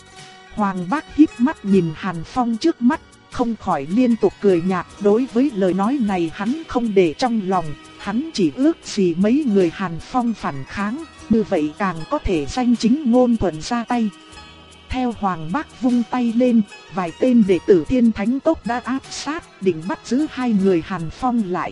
Hoàng Bác híp mắt nhìn Hàn Phong trước mắt, không khỏi liên tục cười nhạt. Đối với lời nói này hắn không để trong lòng, hắn chỉ ước gì mấy người Hàn Phong phản kháng, như vậy càng có thể danh chính ngôn thuận ra tay. Theo Hoàng Bác vung tay lên, vài tên đệ tử Thiên Thánh Cốc đã áp sát, định bắt giữ hai người Hàn Phong lại.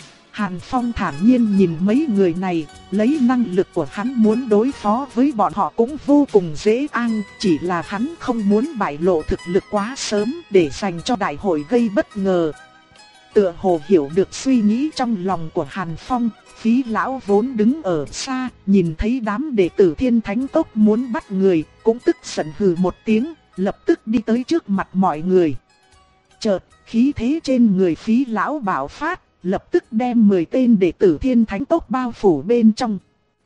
Hàn Phong thản nhiên nhìn mấy người này, lấy năng lực của hắn muốn đối phó với bọn họ cũng vô cùng dễ dàng, chỉ là hắn không muốn bại lộ thực lực quá sớm để dành cho đại hội gây bất ngờ. Tựa hồ hiểu được suy nghĩ trong lòng của Hàn Phong, Phí lão vốn đứng ở xa, nhìn thấy đám đệ tử Thiên Thánh Cốc muốn bắt người, cũng tức giận hừ một tiếng, lập tức đi tới trước mặt mọi người. Chợt, khí thế trên người Phí lão bạo phát, lập tức đem mười tên đệ tử Thiên Thánh Cốc bao phủ bên trong.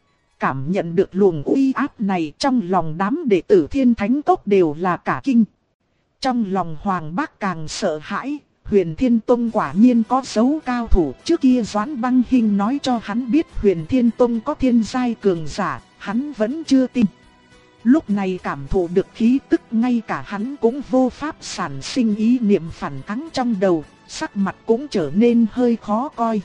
Cảm nhận được luồng uy áp này, trong lòng đám đệ tử Thiên Thánh Cốc đều là cả kinh. Trong lòng Hoàng Bác càng sợ hãi. Huyền Thiên Tông quả nhiên có dấu cao thủ. Trước kia Doãn Băng Hinh nói cho hắn biết Huyền Thiên Tông có thiên giai cường giả, hắn vẫn chưa tin. Lúc này cảm thụ được khí tức, ngay cả hắn cũng vô pháp sản sinh ý niệm phản kháng trong đầu, sắc mặt cũng trở nên hơi khó coi.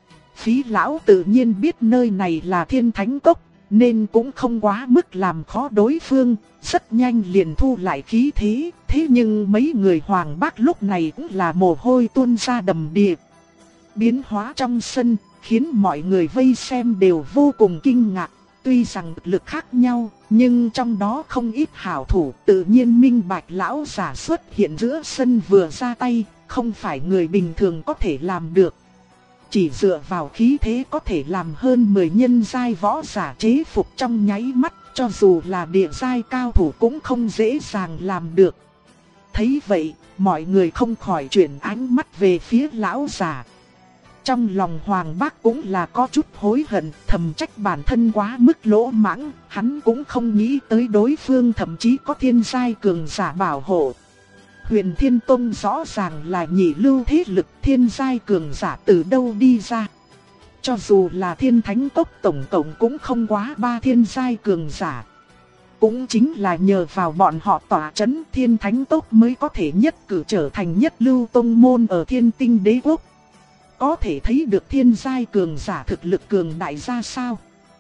Phí lão tự nhiên biết nơi này là Thiên Thánh Cốc, nên cũng không quá mức làm khó đối phương, rất nhanh liền thu lại khí thế. Thế nhưng mấy người Hoàng Bác lúc này cũng là mồ hôi tuôn ra đầm đìa. Biến hóa trong sân khiến mọi người vây xem đều vô cùng kinh ngạc. Tuy rằng lực khác nhau, nhưng trong đó không ít hảo thủ. Tự nhiên minh bạch lão giả xuất hiện giữa sân vừa ra tay, không phải người bình thường có thể làm được. Chỉ dựa vào khí thế có thể làm hơn mười nhân giai võ giả chế phục trong nháy mắt, cho dù là địa giai cao thủ cũng không dễ dàng làm được. Thấy vậy, mọi người không khỏi chuyển ánh mắt về phía lão già. Trong lòng Hoàng Bác cũng là có chút hối hận, thầm trách bản thân quá mức lỗ mãng, hắn cũng không nghĩ tới đối phương thậm chí có thiên giai cường giả bảo hộ. Huyền Thiên Tông rõ ràng là nhị lưu thế lực, thiên giai cường giả từ đâu đi ra. Cho dù là Thiên Thánh Cốc tổng cộng cũng không quá ba thiên giai cường giả. Cũng chính là nhờ vào bọn họ tỏa trấn, Thiên Thánh Cốc mới có thể nhất cử trở thành nhất lưu tông môn ở Thiên Tinh Đế Quốc. Có thể thấy được thiên giai cường giả thực lực cường đại ra sao.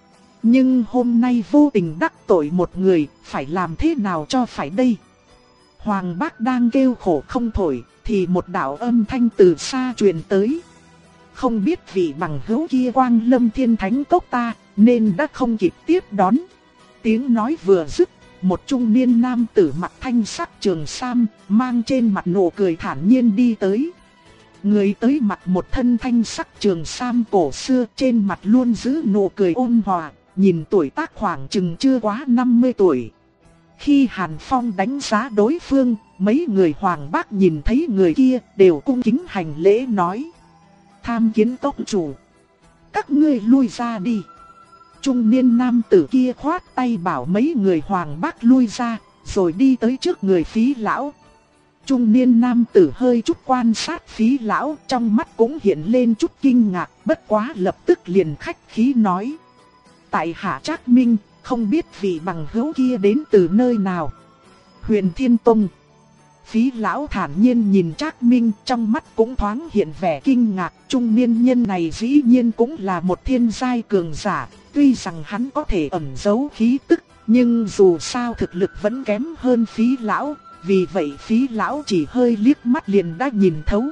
Nhưng hôm nay vô tình đắc tội một người, phải làm thế nào cho phải đây? Hoàng Bác đang kêu khổ không thổi, thì một đạo âm thanh từ xa truyền tới. Không biết vị bằng hữu kia quang lâm Thiên Thánh Cốc ta, nên đã không kịp tiếp đón. Tiếng nói vừa dứt, một trung niên nam tử mặc thanh sắc trường sam, mang trên mặt nụ cười thản nhiên đi tới. Người tới mặc một thân thanh sắc trường sam cổ xưa, trên mặt luôn giữ nụ cười ôn hòa, nhìn tuổi tác khoảng chừng chưa quá năm mươi tuổi. Khi Hàn Phong đánh giá đối phương, mấy người Hoàng Bác nhìn thấy người kia đều cung kính hành lễ nói: tham kiến tông chủ, các ngươi lui ra đi. Trung niên nam tử kia khoát tay bảo mấy người Hoàng Bác lui ra, rồi đi tới trước người Phí lão. Trung niên nam tử hơi chút quan sát Phí lão, trong mắt cũng hiện lên chút kinh ngạc, bất quá lập tức liền khách khí nói: tại hạ Trác Minh, không biết vị bằng hữu kia đến từ nơi nào. Huyền Thiên Tông. Phí lão thản nhiên nhìn Trác Minh, trong mắt cũng thoáng hiện vẻ kinh ngạc. Trung niên nhân này dĩ nhiên cũng là một thiên giai cường giả. Tuy rằng hắn có thể ẩn giấu khí tức, nhưng dù sao thực lực vẫn kém hơn Phí lão. Vì vậy Phí lão chỉ hơi liếc mắt liền đã nhìn thấu.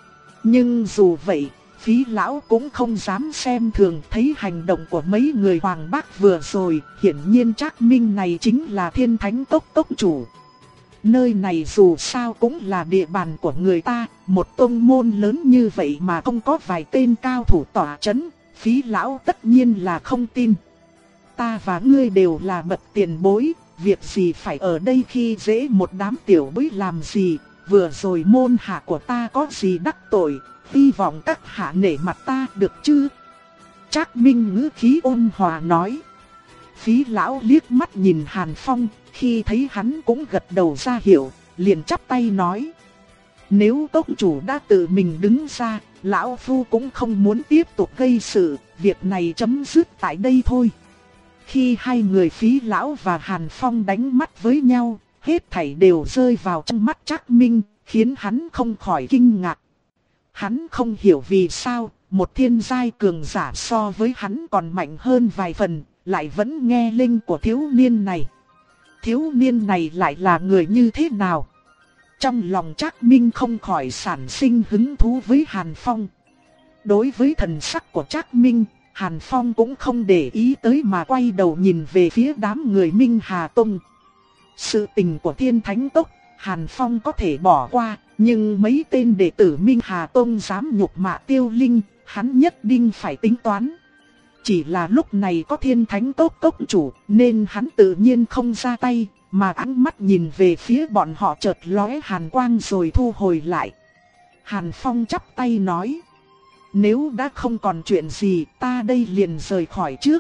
Nhưng dù vậy, Phí lão cũng không dám xem thường, thấy hành động của mấy người Hoàng Bác vừa rồi, hiển nhiên Trác Minh này chính là Thiên Thánh Cốc cốc chủ. Nơi này dù sao cũng là địa bàn của người ta, một tông môn lớn như vậy mà không có vài tên cao thủ tỏa trấn, Phí lão tất nhiên là không tin. Ta và ngươi đều là bậc tiền bối, việc gì phải ở đây khi dễ một đám tiểu bối làm gì, vừa rồi môn hạ của ta có gì đắc tội, hy vọng các hạ nể mặt ta được chứ. Trác Minh ngữ khí ôn hòa nói. Phí lão liếc mắt nhìn Hàn Phong, khi thấy hắn cũng gật đầu ra hiệu, liền chắp tay nói. Nếu tông chủ đã tự mình đứng ra, lão phu cũng không muốn tiếp tục gây sự, việc này chấm dứt tại đây thôi. Khi hai người Phí lão và Hàn Phong đánh mắt với nhau, hết thảy đều rơi vào trong mắt Trác Minh, khiến hắn không khỏi kinh ngạc. Hắn không hiểu vì sao, một thiên giai cường giả so với hắn còn mạnh hơn vài phần, lại vẫn nghe linh của thiếu niên này. Thiếu niên này lại là người như thế nào? Trong lòng Trác Minh không khỏi sản sinh hứng thú với Hàn Phong. Đối với thần sắc của Trác Minh, Hàn Phong cũng không để ý tới mà quay đầu nhìn về phía đám người Minh Hà Tông. Sự tình của Thiên Thánh Tông, Hàn Phong có thể bỏ qua, nhưng mấy tên đệ tử Minh Hà Tông dám nhục mạ Tiêu Linh, hắn nhất định phải tính toán. Chỉ là lúc này có Thiên Thánh Tông Tông chủ nên hắn tự nhiên không ra tay, mà ánh mắt nhìn về phía bọn họ chợt lóe hàn quang rồi thu hồi lại. Hàn Phong chắp tay nói. Nếu đã không còn chuyện gì, ta đây liền rời khỏi trước.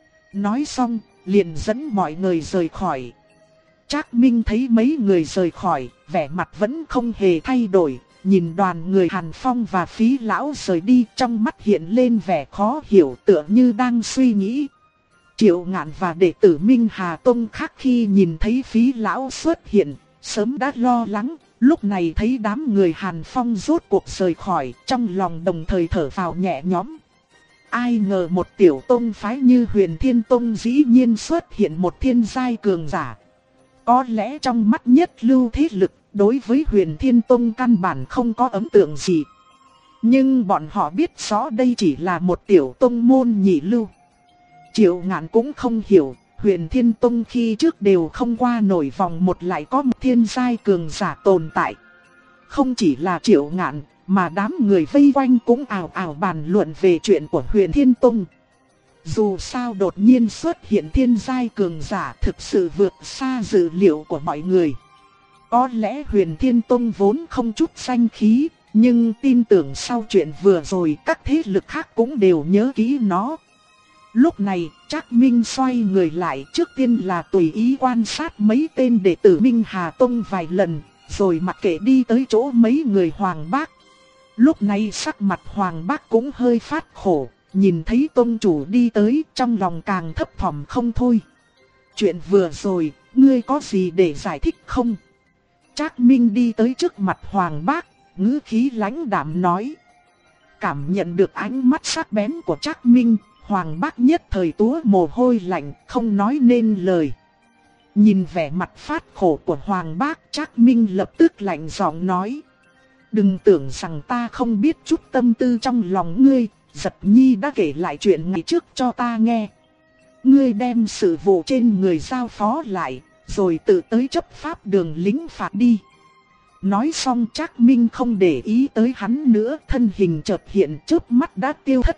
Nói xong, liền dẫn mọi người rời khỏi. Trác Minh thấy mấy người rời khỏi, vẻ mặt vẫn không hề thay đổi. Nhìn đoàn người Hàn Phong và Phí lão rời đi, trong mắt hiện lên vẻ khó hiểu, tựa như đang suy nghĩ. Triệu Ngạn và đệ tử Minh Hà Tông khác khi nhìn thấy Phí lão xuất hiện, sớm đã lo lắng. Lúc này thấy đám người Hàn Phong rốt cuộc rời khỏi, trong lòng đồng thời thở phào nhẹ nhõm. Ai ngờ một tiểu tông phái như Huyền Thiên Tông dĩ nhiên xuất hiện một thiên giai cường giả. Có lẽ trong mắt nhất lưu thế lực, đối với Huyền Thiên Tông căn bản không có ấn tượng gì. Nhưng bọn họ biết rõ đây chỉ là một tiểu tông môn nhị lưu. Triệu Ngạn cũng không hiểu, Huyền Thiên Tông khi trước đều không qua nổi vòng một lại có một thiên giai cường giả tồn tại. Không chỉ là Triệu Ngạn, mà đám người vây quanh cũng ào ào bàn luận về chuyện của Huyền Thiên Tông. Dù sao đột nhiên xuất hiện thiên giai cường giả thực sự vượt xa dự liệu của mọi người. Có lẽ Huyền Thiên Tông vốn không chút danh khí, nhưng tin tưởng sau chuyện vừa rồi các thế lực khác cũng đều nhớ kỹ nó. Lúc này, Trác Minh xoay người lại, trước tiên là tùy ý quan sát mấy tên đệ tử Minh Hà Tông vài lần, rồi mặc kệ đi tới chỗ mấy người Hoàng Bác. Lúc này sắc mặt Hoàng Bác cũng hơi phát khổ, nhìn thấy tông chủ đi tới, trong lòng càng thấp thỏm không thôi. Chuyện vừa rồi, ngươi có gì để giải thích không? Trác Minh đi tới trước mặt Hoàng Bác, ngữ khí lãnh đạm nói. Cảm nhận được ánh mắt sắc bén của Trác Minh, Hoàng Bác nhất thời túa mồ hôi lạnh, không nói nên lời. Nhìn vẻ mặt phát khổ của Hoàng Bác, Trác Minh lập tức lạnh giọng nói. Đừng tưởng rằng ta không biết chút tâm tư trong lòng ngươi, Giật Nhi đã kể lại chuyện ngày trước cho ta nghe. Ngươi đem sự vụ trên người giao phó lại, rồi tự tới chấp pháp đường lính phạt đi. Nói xong Trác Minh không để ý tới hắn nữa, thân hình chợt hiện chớp mắt đã tiêu thất.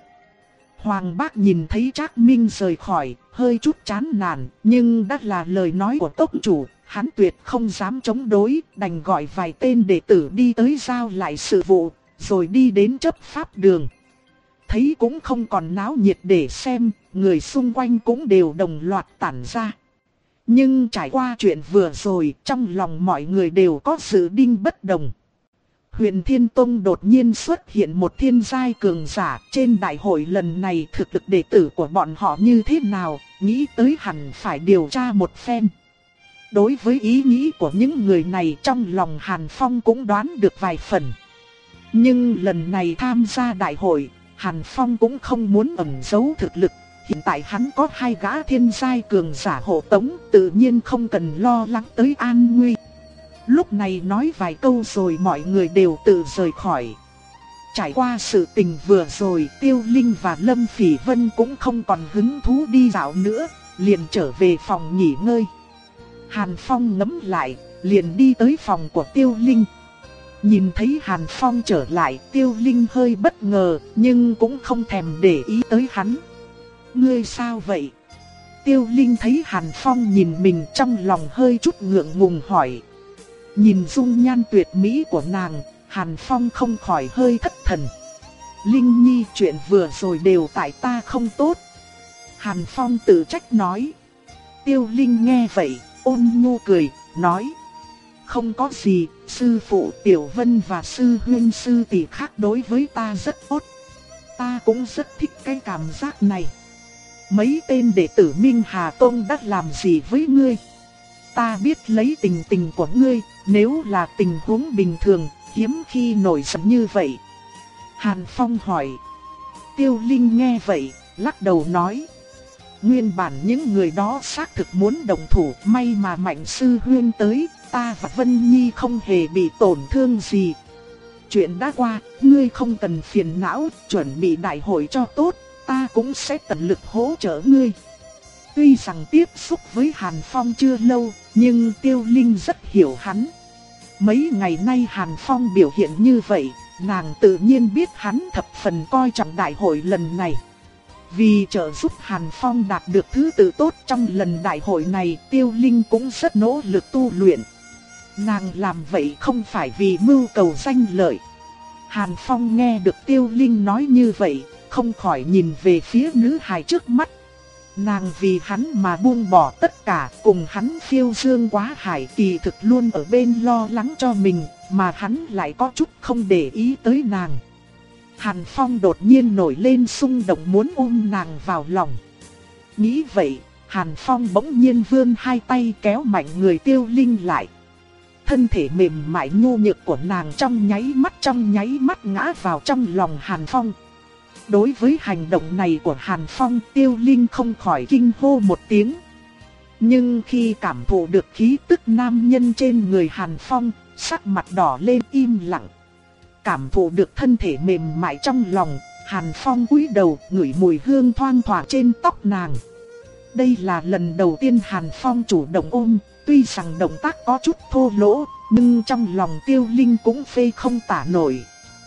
Hoàng Bác nhìn thấy Trác Minh rời khỏi, hơi chút chán nản, nhưng đã là lời nói của tông chủ, hắn tuyệt không dám chống đối, đành gọi vài tên đệ tử đi tới giao lại sự vụ, rồi đi đến chấp pháp đường. Thấy cũng không còn náo nhiệt để xem, người xung quanh cũng đều đồng loạt tản ra. Nhưng trải qua chuyện vừa rồi, trong lòng mọi người đều có dự định bất đồng. Huyền Thiên Tông đột nhiên xuất hiện một thiên giai cường giả, trên đại hội lần này thực lực đệ tử của bọn họ như thế nào, nghĩ tới hẳn phải điều tra một phen. Đối với ý nghĩ của những người này, trong lòng Hàn Phong cũng đoán được vài phần. Nhưng lần này tham gia đại hội, Hàn Phong cũng không muốn ẩn giấu thực lực. Hiện tại hắn có hai gã thiên giai cường giả hộ tống, tự nhiên không cần lo lắng tới an nguy. Lúc này nói vài câu rồi mọi người đều tự rời khỏi. Trải qua sự tình vừa rồi, Tiêu Linh và Lâm Phỉ Vân cũng không còn hứng thú đi dạo nữa, liền trở về phòng nghỉ ngơi. Hàn Phong ngẫm lại, liền đi tới phòng của Tiêu Linh. Nhìn thấy Hàn Phong trở lại, Tiêu Linh hơi bất ngờ, nhưng cũng không thèm để ý tới hắn. Ngươi sao vậy? Tiêu Linh thấy Hàn Phong nhìn mình trong lòng hơi chút ngượng ngùng hỏi. Nhìn dung nhan tuyệt mỹ của nàng, Hàn Phong không khỏi hơi thất thần. Linh Nhi, chuyện vừa rồi đều tại ta không tốt. Hàn Phong tự trách nói. Tiêu Linh nghe vậy, ôn nhu cười, nói. Không có gì, sư phụ Tiểu Vân và sư huynh sư tỷ khác đối với ta rất tốt. Ta cũng rất thích cái cảm giác này. Mấy tên đệ tử Minh Hà Tông đã làm gì với ngươi? Ta biết lấy tình tình của ngươi, nếu là tình huống bình thường, hiếm khi nổi giận như vậy. Hàn Phong hỏi. Tiêu Linh nghe vậy, lắc đầu nói. Nguyên bản những người đó xác thực muốn động thủ, may mà Mạnh sư huynh tới, ta và Vân Nhi không hề bị tổn thương gì. Chuyện đã qua, ngươi không cần phiền não, chuẩn bị đại hội cho tốt, ta cũng sẽ tận lực hỗ trợ ngươi. Tuy rằng tiếp xúc với Hàn Phong chưa lâu, nhưng Tiêu Linh rất hiểu hắn. Mấy ngày nay Hàn Phong biểu hiện như vậy, nàng tự nhiên biết hắn thập phần coi trọng đại hội lần này. Vì trợ giúp Hàn Phong đạt được thứ tự tốt trong lần đại hội này, Tiêu Linh cũng rất nỗ lực tu luyện. Nàng làm vậy không phải vì mưu cầu danh lợi. Hàn Phong nghe được Tiêu Linh nói như vậy, không khỏi nhìn về phía nữ hài trước mắt. Nàng vì hắn mà buông bỏ tất cả, cùng hắn phiêu dương quá hải, kỳ thực luôn ở bên lo lắng cho mình, mà hắn lại có chút không để ý tới nàng. Hàn Phong đột nhiên nổi lên xung động muốn ôm nàng vào lòng. Nghĩ vậy, Hàn Phong bỗng nhiên vươn hai tay kéo mạnh người Tiêu Linh lại. Thân thể mềm mại nhu nhược của nàng trong nháy mắt trong nháy mắt ngã vào trong lòng Hàn Phong. Đối với hành động này của Hàn Phong, Tiêu Linh không khỏi kinh hô một tiếng. Nhưng khi cảm thụ được khí tức nam nhân trên người Hàn Phong, sắc mặt đỏ lên im lặng. Cảm thụ được thân thể mềm mại trong lòng, Hàn Phong cúi đầu ngửi mùi hương thoang thoảng trên tóc nàng. Đây là lần đầu tiên Hàn Phong chủ động ôm, tuy rằng động tác có chút thô lỗ, nhưng trong lòng Tiêu Linh cũng phê không tả nổi.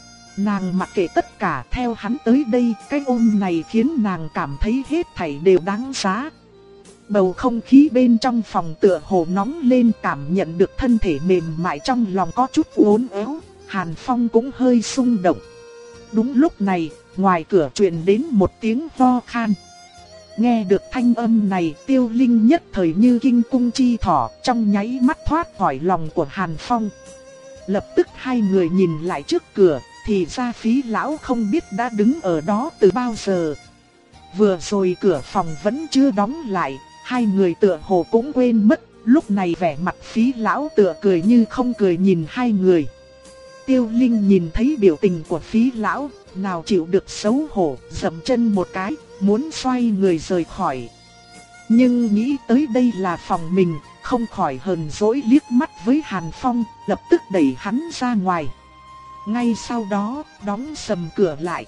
Nàng mặc kệ tất cả theo hắn tới đây, cái ôm này khiến nàng cảm thấy hết thảy đều đáng giá. Bầu không khí bên trong phòng tựa hồ nóng lên, cảm nhận được thân thể mềm mại trong lòng có chút uốn éo, Hàn Phong cũng hơi xung động. Đúng lúc này, ngoài cửa truyền đến một tiếng ho khan. Nghe được thanh âm này, Tiêu Linh nhất thời như kinh cung chi thỏ, trong nháy mắt thoát khỏi lòng của Hàn Phong. Lập tức hai người nhìn lại trước cửa, thì ra Phí lão không biết đã đứng ở đó từ bao giờ. Vừa rồi cửa phòng vẫn chưa đóng lại, hai người tựa hồ cũng quên mất, lúc này vẻ mặt Phí lão tựa cười như không cười nhìn hai người. Tiêu Linh nhìn thấy biểu tình của Phí lão, nào chịu được xấu hổ, dậm chân một cái, muốn xoay người rời khỏi. Nhưng nghĩ tới đây là phòng mình, không khỏi hờn dỗi liếc mắt với Hàn Phong, lập tức đẩy hắn ra ngoài. Ngay sau đó, đóng sầm cửa lại.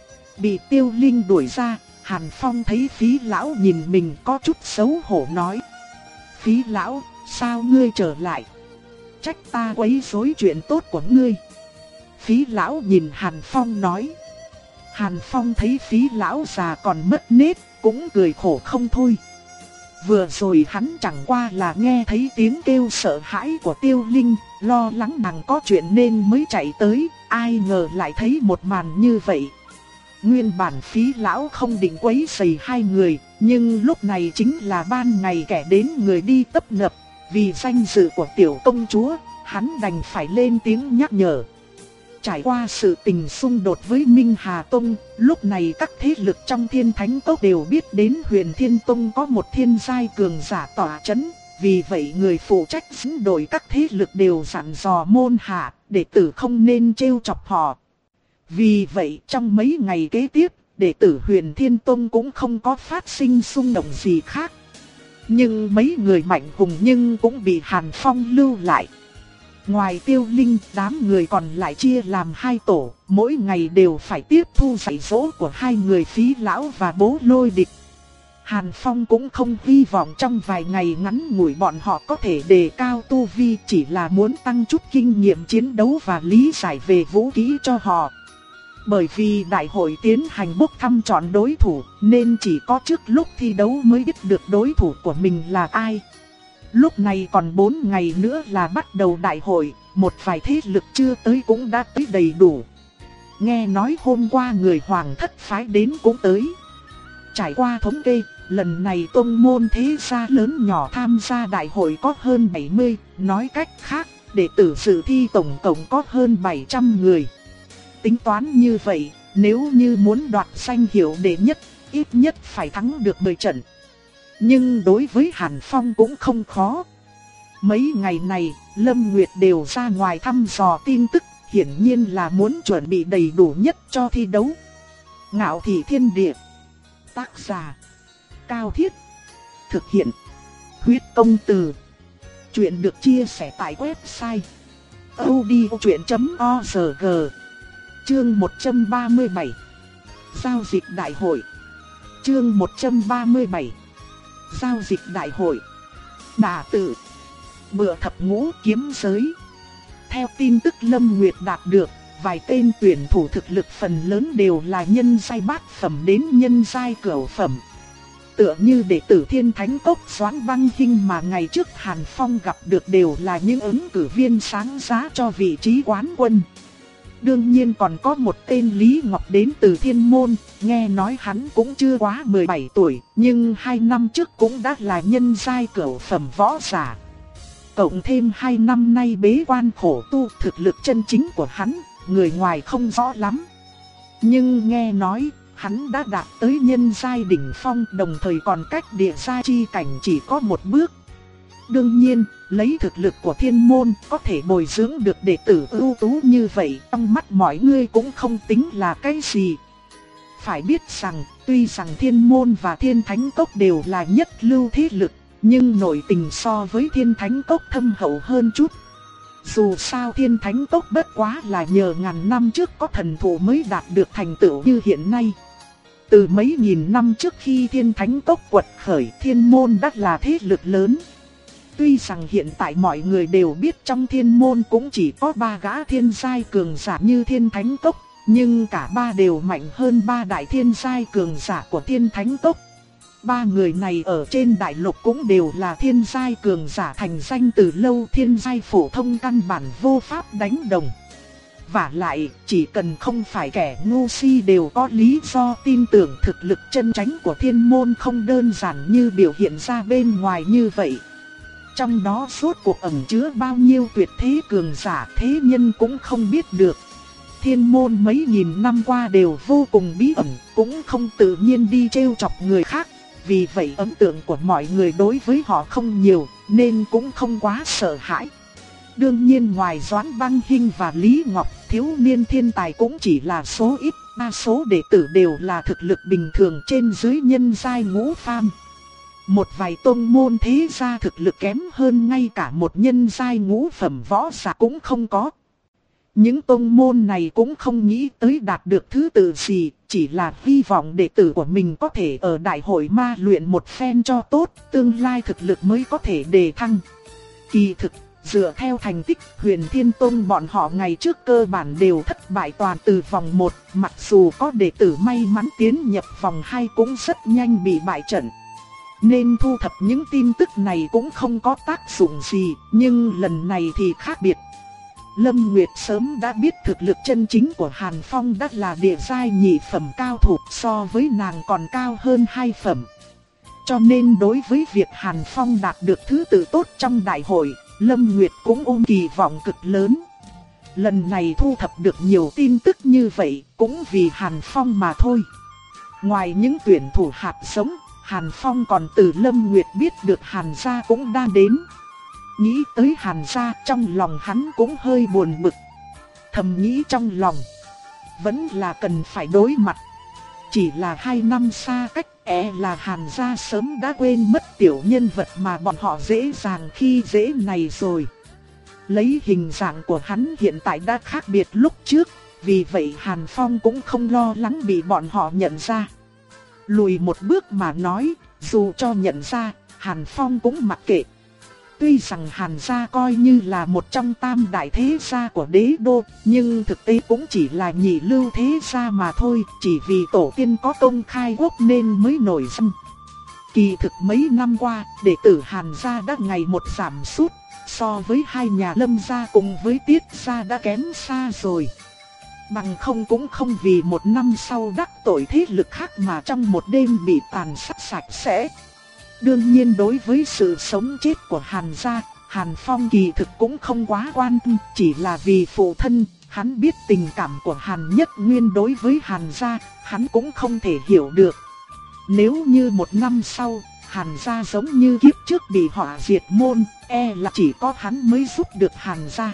Bị Tiêu Linh đuổi ra, Hàn Phong thấy Phí lão nhìn mình có chút xấu hổ nói. Phí lão, sao ngươi trở lại? Trách ta quấy rối chuyện tốt của ngươi. Phí lão nhìn Hàn Phong nói. Hàn Phong thấy Phí lão già còn mất nết, cũng cười khổ không thôi. Vừa rồi hắn chẳng qua là nghe thấy tiếng kêu sợ hãi của Tiêu Linh, lo lắng nàng có chuyện nên mới chạy tới, ai ngờ lại thấy một màn như vậy. Nguyên bản Phí lão không định quấy rầy hai người, nhưng lúc này chính là ban ngày kẻ đến người đi tấp nập, vì danh dự của tiểu công chúa, hắn đành phải lên tiếng nhắc nhở. Trải qua sự tình xung đột với Minh Hà Tông, lúc này các thế lực trong Thiên Thánh Cốc đều biết đến Huyền Thiên Tông có một thiên giai cường giả tỏa chấn. Vì vậy người phụ trách dẫn đội các thế lực đều dặn dò môn hạ, đệ tử không nên trêu chọc họ. Vì vậy trong mấy ngày kế tiếp, đệ tử Huyền Thiên Tông cũng không có phát sinh xung động gì khác. Nhưng mấy người mạnh hùng nhưng cũng bị Hàn Phong lưu lại. Ngoài Tiêu Linh, đám người còn lại chia làm hai tổ, mỗi ngày đều phải tiếp thu dạy dỗ của hai người Phí lão và Bố Lôi Địch. Hàn Phong cũng không hy vọng trong vài ngày ngắn ngủi bọn họ có thể đề cao tu vi, chỉ là muốn tăng chút kinh nghiệm chiến đấu và lý giải về vũ khí cho họ. Bởi vì đại hội tiến hành bốc thăm chọn đối thủ, nên chỉ có trước lúc thi đấu mới biết được đối thủ của mình là ai. Lúc này còn bốn ngày nữa là bắt đầu đại hội, một vài thế lực chưa tới cũng đã tới đầy đủ. Nghe nói hôm qua người Hoàng Thất phái đến cũng tới. Trải qua thống kê, lần này tông môn thế gia lớn nhỏ tham gia đại hội có hơn bảy mươi, nói cách khác, đệ tử dự thi tổng cộng có hơn bảy trăm người. Tính toán như vậy, nếu như muốn đoạt danh hiệu đệ nhất, ít nhất phải thắng được mười trận. Nhưng đối với Hàn Phong cũng không khó. Mấy ngày này, Lâm Nguyệt đều ra ngoài thăm dò tin tức, hiển nhiên là muốn chuẩn bị đầy đủ nhất cho thi đấu. Ngạo Thị Thiên Địa. Tác giả: Cao Thiết. Thực hiện: Huyết Công Từ. Chuyện được chia sẻ tại website audiochuyện chấm org. Chương một trăm ba mươi bảy. Giao dịch đại hội. Chương một trăm ba mươi bảy. Giao dịch đại hội. Đả tự. Bựa thập ngũ kiếm giới. Theo tin tức Lâm Nguyệt đạt được, vài tên tuyển thủ thực lực phần lớn đều là nhân giai bát phẩm đến nhân giai cửu phẩm. Tựa như đệ tử Thiên Thánh Cốc Doãn Băng Hinh mà ngày trước Hàn Phong gặp được đều là những ứng cử viên sáng giá cho vị trí quán quân. Đương nhiên còn có một tên Lý Ngọc đến từ Thiên Môn, nghe nói hắn cũng chưa quá mười bảy tuổi, nhưng hai năm trước cũng đã là nhân giai cửu phẩm võ giả. Cộng thêm hai năm nay bế quan khổ tu, thực lực chân chính của hắn, người ngoài không rõ lắm. Nhưng nghe nói, hắn đã đạt tới nhân giai đỉnh phong, đồng thời còn cách địa giai chi cảnh chỉ có một bước. Đương nhiên, lấy thực lực của Thiên Môn có thể bồi dưỡng được đệ tử ưu tú như vậy, trong mắt mọi người cũng không tính là cái gì. Phải biết rằng, tuy rằng Thiên Môn và Thiên Thánh Cốc đều là nhất lưu thế lực, nhưng nội tình so với Thiên Thánh Cốc thâm hậu hơn chút. Dù sao Thiên Thánh Cốc bất quá là nhờ ngàn năm trước có thần thụ mới đạt được thành tựu như hiện nay. Từ mấy nghìn năm trước khi Thiên Thánh Cốc quật khởi, Thiên Môn đã là thế lực lớn. Tuy rằng hiện tại mọi người đều biết trong Thiên Môn cũng chỉ có ba gã thiên giai cường giả như Thiên Thánh Cốc, nhưng cả ba đều mạnh hơn ba đại thiên giai cường giả của Thiên Thánh Cốc. Ba người này ở trên đại lục cũng đều là thiên giai cường giả thành danh từ lâu, thiên giai phổ thông căn bản vô pháp đánh đồng. Vả lại, chỉ cần không phải kẻ ngu si đều có lý do tin tưởng thực lực chân chính của Thiên Môn không đơn giản như biểu hiện ra bên ngoài như vậy. Trong đó suốt cuộc ẩn chứa bao nhiêu tuyệt thế cường giả thế nhân cũng không biết được. Thiên Môn mấy nghìn năm qua đều vô cùng bí ẩn, cũng không tự nhiên đi trêu chọc người khác. Vì vậy ấn tượng của mọi người đối với họ không nhiều, nên cũng không quá sợ hãi. Đương nhiên ngoài Doãn Băng Hinh và Lý Ngọc, thiếu niên thiên tài cũng chỉ là số ít, đa số đệ tử đều là thực lực bình thường trên dưới nhân giai ngũ phàm. Một vài tông môn thế gia thực lực kém hơn ngay cả một nhân giai ngũ phẩm võ giả cũng không có. Những tông môn này cũng không nghĩ tới đạt được thứ tự gì, chỉ là hy vọng đệ tử của mình có thể ở đại hội ma luyện một phen cho tốt, tương lai thực lực mới có thể đề thăng. Kỳ thực, dựa theo thành tích, Huyền Thiên Tông bọn họ ngày trước cơ bản đều thất bại toàn từ vòng một, mặc dù có đệ tử may mắn tiến nhập vòng hai cũng rất nhanh bị bại trận. Nên thu thập những tin tức này cũng không có tác dụng gì, nhưng lần này thì khác biệt. Lâm Nguyệt sớm đã biết thực lực chân chính của Hàn Phong đã là địa giai nhị phẩm cao thủ, so với nàng còn cao hơn hai phẩm. Cho nên đối với việc Hàn Phong đạt được thứ tự tốt trong đại hội, Lâm Nguyệt cũng ôm kỳ vọng cực lớn. Lần này thu thập được nhiều tin tức như vậy cũng vì Hàn Phong mà thôi. Ngoài những tuyển thủ hạt giống, Hàn Phong còn từ Lâm Nguyệt biết được Hàn gia cũng đang đến. Nghĩ tới Hàn gia, trong lòng hắn cũng hơi buồn bực. Thầm nghĩ trong lòng, vẫn là cần phải đối mặt. Chỉ là hai năm xa cách, e là Hàn gia sớm đã quên mất tiểu nhân vật mà bọn họ dễ dàng khi dễ này rồi. Lấy hình dạng của hắn hiện tại đã khác biệt lúc trước, vì vậy Hàn Phong cũng không lo lắng bị bọn họ nhận ra. Lùi một bước mà nói, dù cho nhận ra, Hàn Phong cũng mặc kệ. Tuy rằng Hàn gia coi như là một trong tam đại thế gia của đế đô, nhưng thực tế cũng chỉ là nhị lưu thế gia mà thôi, chỉ vì tổ tiên có công khai quốc nên mới nổi danh. Kỳ thực mấy năm qua, đệ tử Hàn gia đã ngày một giảm sút, so với hai nhà Lâm gia cùng với Tiết gia đã kém xa rồi. Bằng không cũng không vì một năm sau đắc tội thế lực khác mà trong một đêm bị tàn sát sạch sẽ. Đương nhiên đối với sự sống chết của Hàn gia, Hàn Phong kỳ thực cũng không quá quan tâm, chỉ là vì phụ thân, hắn biết tình cảm của Hàn Nhất Nguyên đối với Hàn gia, hắn cũng không thể hiểu được. Nếu như một năm sau, Hàn gia giống như kiếp trước bị họa diệt môn, e là chỉ có hắn mới giúp được Hàn gia.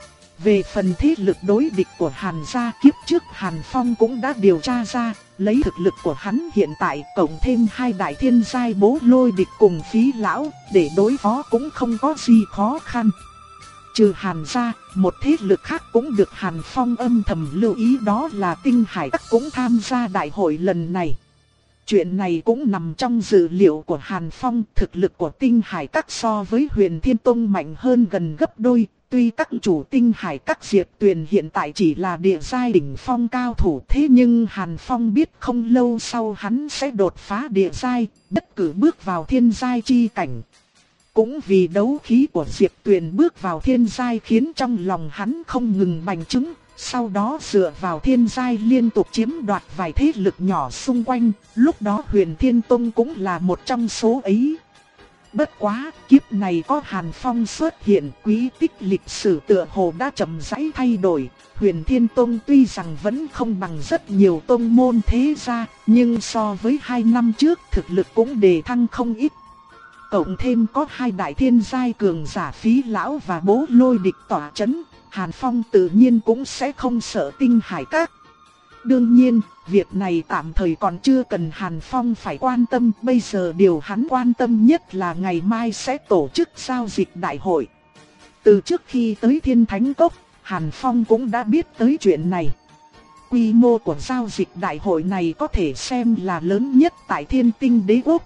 Về phần thế lực đối địch của Hàn gia, kiếp trước Hàn Phong cũng đã điều tra ra, lấy thực lực của hắn hiện tại cộng thêm hai đại thiên giai Bố Lôi Địch cùng Phí Lão, để đối phó cũng không có gì khó khăn. Trừ Hàn gia, một thế lực khác cũng được Hàn Phong âm thầm lưu ý, đó là Tinh Hải Các cũng tham gia đại hội lần này. Chuyện này cũng nằm trong dự liệu của Hàn Phong, thực lực của Tinh Hải Các so với Huyền Thiên Tông mạnh hơn gần gấp đôi. Tuy các chủ Tinh Hải Các Diệp Tuyền hiện tại chỉ là địa giai đỉnh phong cao thủ, thế nhưng Hàn Phong biết không lâu sau hắn sẽ đột phá địa giai, bất cử bước vào thiên giai chi cảnh. Cũng vì đấu khí của Diệp Tuyền bước vào thiên giai khiến trong lòng hắn không ngừng bành trướng, sau đó dựa vào thiên giai liên tục chiếm đoạt vài thế lực nhỏ xung quanh, lúc đó Huyền Thiên Tông cũng là một trong số ấy. Bất quá, kiếp này có Hàn Phong xuất hiện, quý tích lịch sử tựa hồ đã chậm rãi thay đổi. Huyền Thiên Tông tuy rằng vẫn không bằng rất nhiều tông môn thế gia, nhưng so với hai năm trước thực lực cũng đề thăng không ít. Cộng thêm có hai đại thiên giai cường giả Phí Lão và Bố Lôi Địch tỏa chấn, Hàn Phong tự nhiên cũng sẽ không sợ Tinh Hải Các. Đương nhiên, việc này tạm thời còn chưa cần Hàn Phong phải quan tâm, bây giờ điều hắn quan tâm nhất là ngày mai sẽ tổ chức giao dịch đại hội. Từ trước khi tới Thiên Thánh Cốc, Hàn Phong cũng đã biết tới chuyện này. Quy mô của giao dịch đại hội này có thể xem là lớn nhất tại Thiên Tinh Đế Quốc.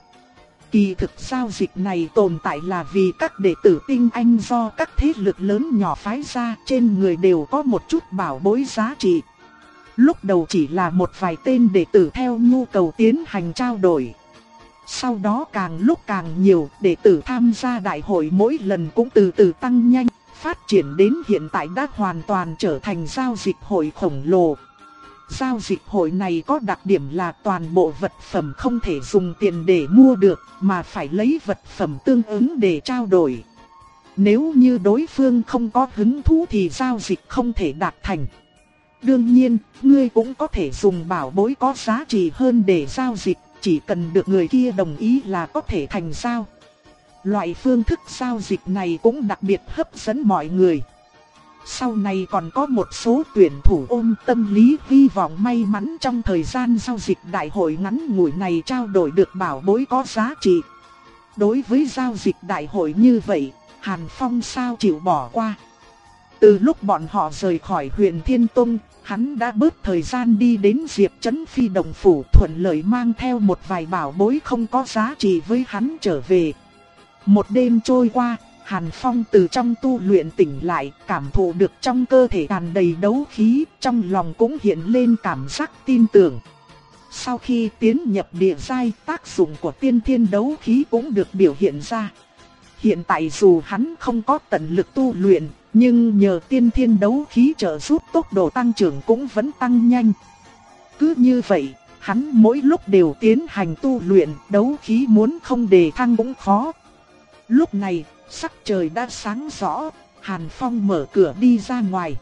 Kỳ thực giao dịch này tồn tại là vì các đệ tử tinh anh do các thế lực lớn nhỏ phái ra, trên người đều có một chút bảo bối giá trị. Lúc đầu chỉ là một vài tên đệ tử theo nhu cầu tiến hành trao đổi. Sau đó càng lúc càng nhiều, đệ tử tham gia đại hội mỗi lần cũng từ từ tăng nhanh, phát triển đến hiện tại đã hoàn toàn trở thành giao dịch hội khổng lồ. Giao dịch hội này có đặc điểm là toàn bộ vật phẩm không thể dùng tiền để mua được, mà phải lấy vật phẩm tương ứng để trao đổi. Nếu như đối phương không có hứng thú thì giao dịch không thể đạt thành. Đương nhiên, ngươi cũng có thể dùng bảo bối có giá trị hơn để giao dịch, chỉ cần được người kia đồng ý là có thể thành giao. Loại phương thức giao dịch này cũng đặc biệt hấp dẫn mọi người. Sau này còn có một số tuyển thủ ôm tâm lý hy vọng may mắn trong thời gian giao dịch đại hội ngắn ngủi này trao đổi được bảo bối có giá trị. Đối với giao dịch đại hội như vậy, Hàn Phong sao chịu bỏ qua. Từ lúc bọn họ rời khỏi Huyền Thiên Tông, hắn đã bớt thời gian đi đến Diệp Trấn Phi Đồng Phủ, thuận lợi mang theo một vài bảo bối không có giá trị với hắn trở về. Một đêm trôi qua, Hàn Phong từ trong tu luyện tỉnh lại, cảm thụ được trong cơ thể tràn đầy đấu khí, trong lòng cũng hiện lên cảm giác tin tưởng. Sau khi tiến nhập địa giai, tác dụng của tiên thiên đấu khí cũng được biểu hiện ra. Hiện tại dù hắn không có tận lực tu luyện, nhưng nhờ tiên thiên đấu khí trợ giúp, tốc độ tăng trưởng cũng vẫn tăng nhanh. Cứ như vậy, hắn mỗi lúc đều tiến hành tu luyện, đấu khí muốn không đề thăng cũng khó. Lúc này, sắc trời đã sáng rõ, Hàn Phong mở cửa đi ra ngoài.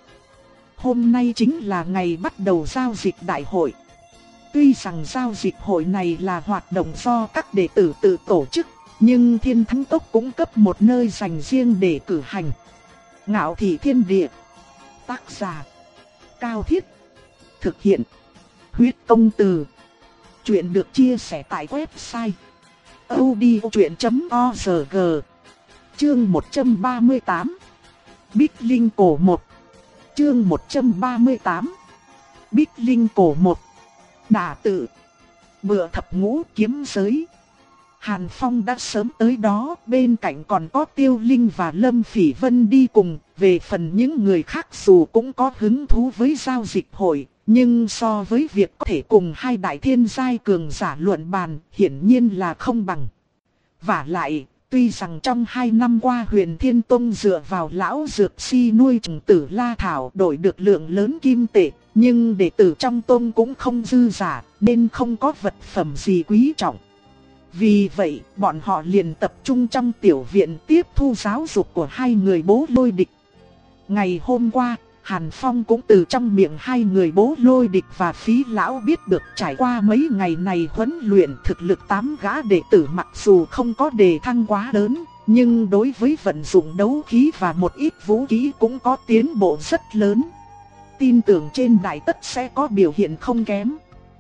Hôm nay chính là ngày bắt đầu giao dịch đại hội. Tuy rằng giao dịch hội này là hoạt động do các đệ tử tự tổ chức, nhưng Thiên Thánh Cốc cũng cấp một nơi dành riêng để cử hành. Ngạo Thị Thiên Địa. Tác giả Cao Thiết. Thực hiện Huyết Công Từ. Chuyện được chia sẻ tại website audiochuyện chấm org. Chương một trăm ba mươi tám. Bích Linh Cổ một. Chương một trăm ba mươi tám. Bích Linh Cổ một. Đả tự. Bựa thập ngũ kiếm giới. Hàn Phong đã sớm tới đó, bên cạnh còn có Tiêu Linh và Lâm Phỉ Vân đi cùng. Về phần những người khác dù cũng có hứng thú với giao dịch hội, nhưng so với việc có thể cùng hai đại thiên giai cường giả luận bàn, hiển nhiên là không bằng. Vả lại, tuy rằng trong hai năm qua Huyền Thiên Tông dựa vào lão dược si nuôi trùng tử La Thảo đổi được lượng lớn kim tệ, nhưng đệ tử trong tông cũng không dư giả, nên không có vật phẩm gì quý trọng. Vì vậy, bọn họ liền tập trung trong tiểu viện tiếp thu giáo dục của hai người bố Lôi Địch. Ngày hôm qua, Hàn Phong cũng từ trong miệng hai người bố Lôi Địch và Phí Lão biết được trải qua mấy ngày này huấn luyện thực lực tám gã đệ tử mặc dù không có đề thăng quá lớn, nhưng đối với vận dụng đấu khí và một ít vũ khí cũng có tiến bộ rất lớn. Tin tưởng trên đại tất sẽ có biểu hiện không kém.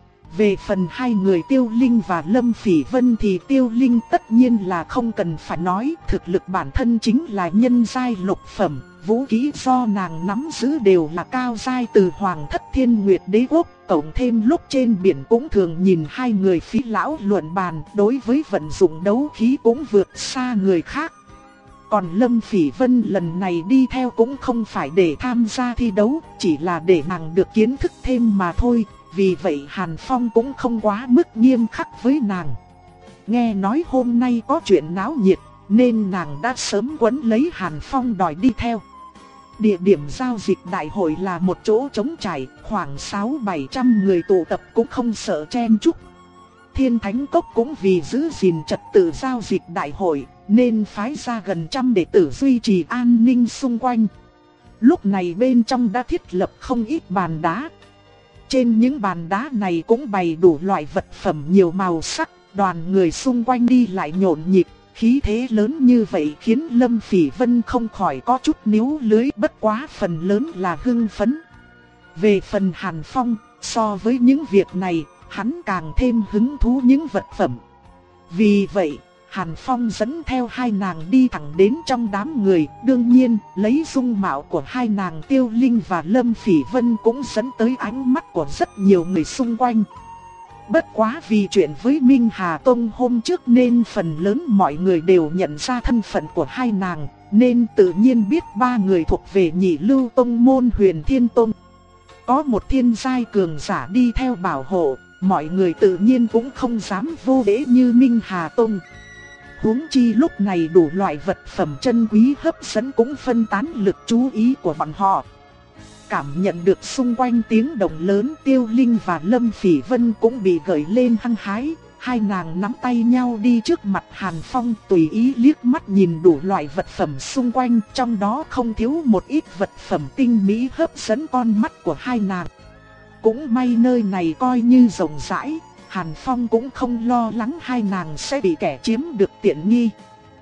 Về phần hai người Tiêu Linh và Lâm Phỉ Vân thì Tiêu Linh tất nhiên là không cần phải nói, thực lực bản thân chính là nhân giai lục phẩm, vũ khí do nàng nắm giữ đều là cao giai từ Hoàng Thất Thiên Nguyệt Đế Quốc, cộng thêm lúc trên biển cũng thường nhìn hai người Phí Lão luận bàn, đối với vận dụng đấu khí cũng vượt xa người khác. Còn Lâm Phỉ Vân lần này đi theo cũng không phải để tham gia thi đấu, chỉ là để nàng được kiến thức thêm mà thôi. Vì vậy Hàn Phong cũng không quá mức nghiêm khắc với nàng. Nghe nói hôm nay có chuyện náo nhiệt, nên nàng đã sớm quấn lấy Hàn Phong đòi đi theo. Địa điểm giao dịch đại hội là một chỗ trống trải, khoảng sáu bảy trăm người tụ tập cũng không sợ chen chúc. Thiên Thánh Cốc cũng vì giữ gìn trật tự giao dịch đại hội, nên phái ra gần trăm đệ tử duy trì an ninh xung quanh. Lúc này bên trong đã thiết lập không ít bàn đá. Trên những bàn đá này cũng bày đủ loại vật phẩm nhiều màu sắc, đoàn người xung quanh đi lại nhộn nhịp, khí thế lớn như vậy khiến Lâm Phỉ Vân không khỏi có chút níu lưới, bất quá phần lớn là hưng phấn. Về phần Hàn Phong, so với những việc này, hắn càng thêm hứng thú những vật phẩm. Vì vậy, Hàn Phong dẫn theo hai nàng đi thẳng đến trong đám người, đương nhiên, lấy dung mạo của hai nàng Tiêu Linh và Lâm Phỉ Vân cũng dẫn tới ánh mắt của rất nhiều người xung quanh. Bất quá vì chuyện với Minh Hà Tông hôm trước nên phần lớn mọi người đều nhận ra thân phận của hai nàng, nên tự nhiên biết ba người thuộc về Nhị Lưu Tông môn Huyền Thiên Tông. Có một thiên giai cường giả đi theo bảo hộ, mọi người tự nhiên cũng không dám vô lễ như Minh Hà Tông. Huống chi lúc này đủ loại vật phẩm chân quý hấp dẫn cũng phân tán lực chú ý của bọn họ. Cảm nhận được xung quanh tiếng động lớn, Tiêu Linh và Lâm Phỉ Vân cũng bị gợi lên hăng hái. Hai nàng nắm tay nhau đi trước mặt Hàn Phong, tùy ý liếc mắt nhìn đủ loại vật phẩm xung quanh, trong đó không thiếu một ít vật phẩm tinh mỹ hấp dẫn con mắt của hai nàng. Cũng may nơi này coi như rộng rãi, Hàn Phong cũng không lo lắng hai nàng sẽ bị kẻ chiếm được tiện nghi.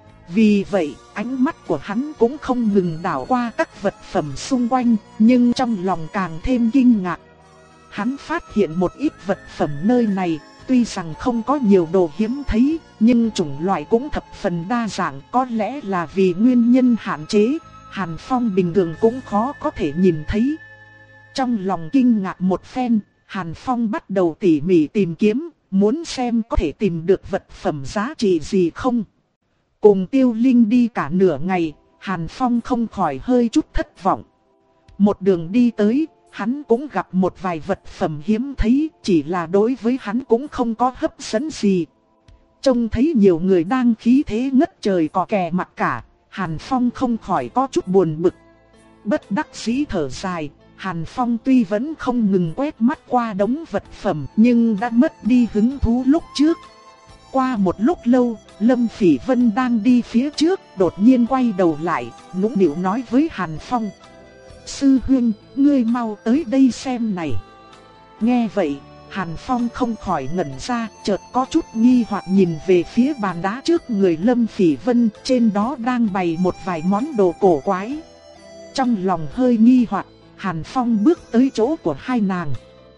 Vì vậy, ánh mắt của hắn cũng không ngừng đảo qua các vật phẩm xung quanh, nhưng trong lòng càng thêm kinh ngạc. Hắn phát hiện một ít vật phẩm nơi này, tuy rằng không có nhiều đồ hiếm thấy, nhưng chủng loại cũng thập phần đa dạng, có lẽ là vì nguyên nhân hạn chế, Hàn Phong bình thường cũng khó có thể nhìn thấy. Trong lòng kinh ngạc một phen, Hàn Phong bắt đầu tỉ mỉ tìm kiếm, muốn xem có thể tìm được vật phẩm giá trị gì không. Cùng Tiêu Linh đi cả nửa ngày, Hàn Phong không khỏi hơi chút thất vọng. Một đường đi tới, hắn cũng gặp một vài vật phẩm hiếm thấy, chỉ là đối với hắn cũng không có hấp dẫn gì. Trông thấy nhiều người đang khí thế ngất trời cò kè mặt cả, Hàn Phong không khỏi có chút buồn bực. Bất đắc dĩ thở dài, Hàn Phong tuy vẫn không ngừng quét mắt qua đống vật phẩm nhưng đã mất đi hứng thú lúc trước. Qua một lúc lâu, Lâm Phỉ Vân đang đi phía trước, đột nhiên quay đầu lại, nũng nịu nói với Hàn Phong: "Sư huynh, ngươi mau tới đây xem này." Nghe vậy, Hàn Phong không khỏi ngẩn ra, chợt có chút nghi hoặc nhìn về phía bàn đá trước người Lâm Phỉ Vân, trên đó đang bày một vài món đồ cổ quái. Trong lòng hơi nghi hoặc, Hàn Phong bước tới chỗ của hai nàng.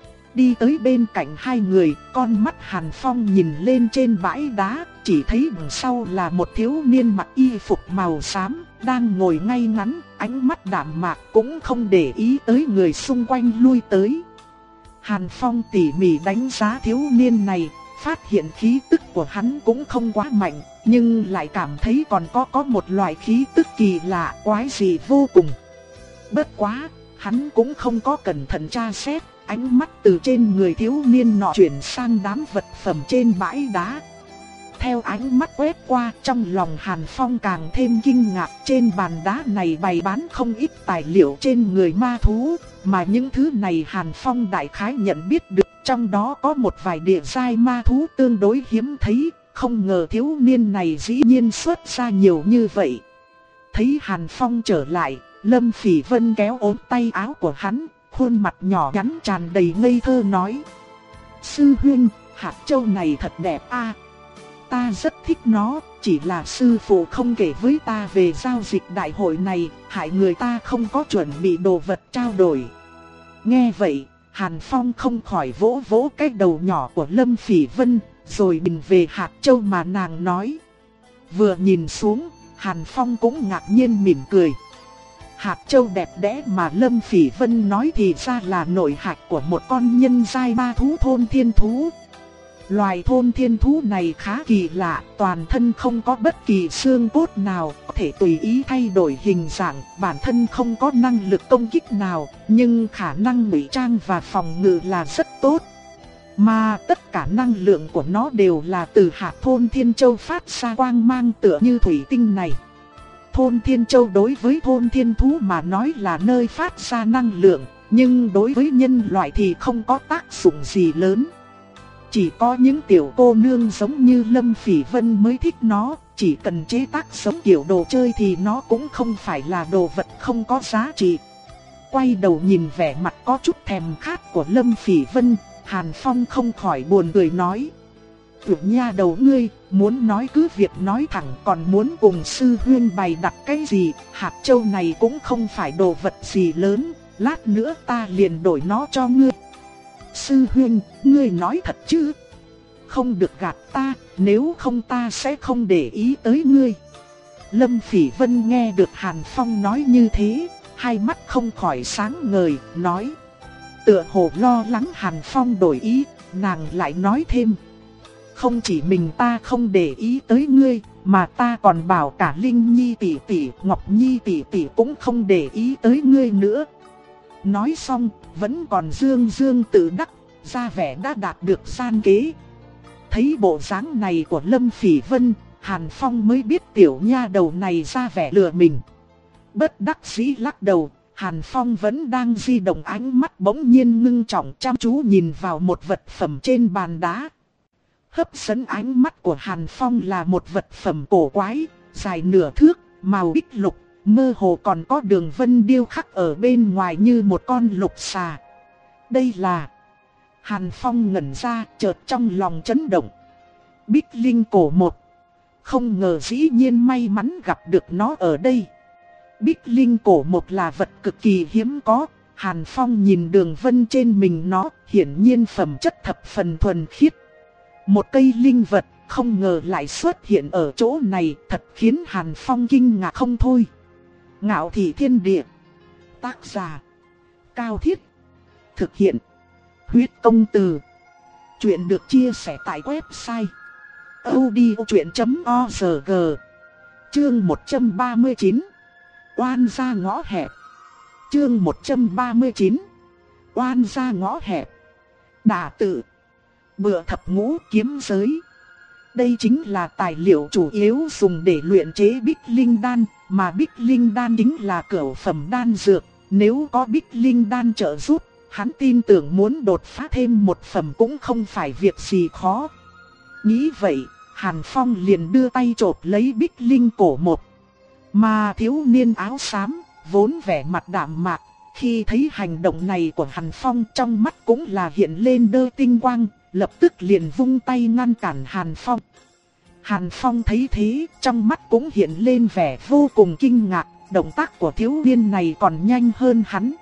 Đi tới bên cạnh hai người, con mắt Hàn Phong nhìn lên trên bãi đá, chỉ thấy đằng sau là một thiếu niên mặc y phục màu xám, đang ngồi ngay ngắn, ánh mắt đạm mạc cũng không để ý tới người xung quanh lui tới. Hàn Phong tỉ mỉ đánh giá thiếu niên này, phát hiện khí tức của hắn cũng không quá mạnh, nhưng lại cảm thấy còn có có một loại khí tức kỳ lạ quái dị vô cùng. Bất quá, hắn cũng không có cẩn thận tra xét, ánh mắt từ trên người thiếu niên nọ chuyển sang đám vật phẩm trên bãi đá. Theo ánh mắt quét qua, trong lòng Hàn Phong càng thêm kinh ngạc, trên bàn đá này bày bán không ít tài liệu trên người ma thú, mà những thứ này Hàn Phong đại khái nhận biết được, trong đó có một vài địa giai ma thú tương đối hiếm thấy, không ngờ thiếu niên này dĩ nhiên xuất ra nhiều như vậy. Thấy Hàn Phong trở lại, Lâm Phỉ Vân kéo ốm tay áo của hắn, khuôn mặt nhỏ nhắn tràn đầy ngây thơ nói: Sư huynh, hạt châu này thật đẹp a. Ta rất thích nó, chỉ là sư phụ không kể với ta về giao dịch đại hội này, hại người ta không có chuẩn bị đồ vật trao đổi. Nghe vậy, Hàn Phong không khỏi vỗ vỗ cái đầu nhỏ của Lâm Phỉ Vân, rồi bình về hạt châu mà nàng nói. Vừa nhìn xuống, Hàn Phong cũng ngạc nhiên mỉm cười. Hạt châu đẹp đẽ mà Lâm Phỉ Vân nói thì ra là nội hạch của một con nhân giai ba thú thôn thiên thú. Loài thôn thiên thú này khá kỳ lạ, toàn thân không có bất kỳ xương cốt nào, có thể tùy ý thay đổi hình dạng, bản thân không có năng lực công kích nào, nhưng khả năng ngụy trang và phòng ngự là rất tốt. Mà tất cả năng lượng của nó đều là từ hạt thôn thiên châu phát ra quang mang tựa như thủy tinh này. Thôn thiên châu đối với thôn thiên thú mà nói là nơi phát ra năng lượng, nhưng đối với nhân loại thì không có tác dụng gì lớn. Chỉ có những tiểu cô nương giống như Lâm Phỉ Vân mới thích nó, chỉ cần chế tác giống kiểu đồ chơi thì nó cũng không phải là đồ vật không có giá trị. Quay đầu nhìn vẻ mặt có chút thèm khát của Lâm Phỉ Vân, Hàn Phong không khỏi buồn cười nói: "Tiểu nha đầu ngươi, muốn nói cứ việc nói thẳng, còn muốn cùng sư huynh bày đặt cái gì, hạt châu này cũng không phải đồ vật gì lớn, lát nữa ta liền đổi nó cho ngươi." "Sư huynh, ngươi nói thật chứ? Không được gạt ta, nếu không ta sẽ không để ý tới ngươi." Lâm Phỉ Vân nghe được Hàn Phong nói như thế, hai mắt không khỏi sáng ngời, nói. Tựa hồ lo lắng Hàn Phong đổi ý, nàng lại nói thêm: "Không chỉ mình ta không để ý tới ngươi, mà ta còn bảo cả Linh Nhi tỷ tỷ, Ngọc Nhi tỷ tỷ cũng không để ý tới ngươi nữa." Nói xong, vẫn còn dương dương tự đắc, ra vẻ đã đạt được gian kế. Thấy bộ dáng này của Lâm Phỉ Vân, Hàn Phong mới biết tiểu nha đầu này ra vẻ lừa mình. Bất đắc dĩ lắc đầu, Hàn Phong vẫn đang di động, ánh mắt bỗng nhiên ngưng trọng chăm chú nhìn vào một vật phẩm trên bàn đá. Hấp dẫn ánh mắt của Hàn Phong là một vật phẩm cổ quái, dài nửa thước, màu bích lục, mơ hồ còn có đường vân điêu khắc ở bên ngoài như một con lục xà. Đây là... Hàn Phong ngẩn ra, chợt trong lòng chấn động. Bích linh cổ một. Không ngờ dĩ nhiên may mắn gặp được nó ở đây. Bích linh cổ một là vật cực kỳ hiếm có. Hàn Phong nhìn đường vân trên mình nó, hiển nhiên phẩm chất thập phần thuần khiết. Một cây linh vật, không ngờ lại xuất hiện ở chỗ này, thật khiến Hàn Phong kinh ngạc không thôi. Ngạo Thị Thiên Địa. Tác giả: Cao Thiết. Thực hiện: Huyết Công Từ. Chuyện được chia sẻ tại website audiochuyện chấm org. Chương một trăm ba mươi chín. Oan gia ngõ hẹp. Chương một trăm ba mươi chín. Oan gia ngõ hẹp. Đả tự. Bựa thập ngũ kiếm giới. Đây chính là tài liệu chủ yếu dùng để luyện chế Bích Linh Đan, mà Bích Linh Đan chính là cửu phẩm đan dược. Nếu có Bích Linh Đan trợ giúp, hắn tin tưởng muốn đột phá thêm một phẩm cũng không phải việc gì khó. Nghĩ vậy, Hàn Phong liền đưa tay chộp lấy Bích Linh cổ một. Mà thiếu niên áo xám, vốn vẻ mặt đạm mạc, khi thấy hành động này của Hàn Phong, trong mắt cũng là hiện lên đơ tinh quang, lập tức liền vung tay ngăn cản Hàn Phong. Hàn Phong thấy thế, trong mắt cũng hiện lên vẻ vô cùng kinh ngạc, động tác của thiếu niên này còn nhanh hơn hắn.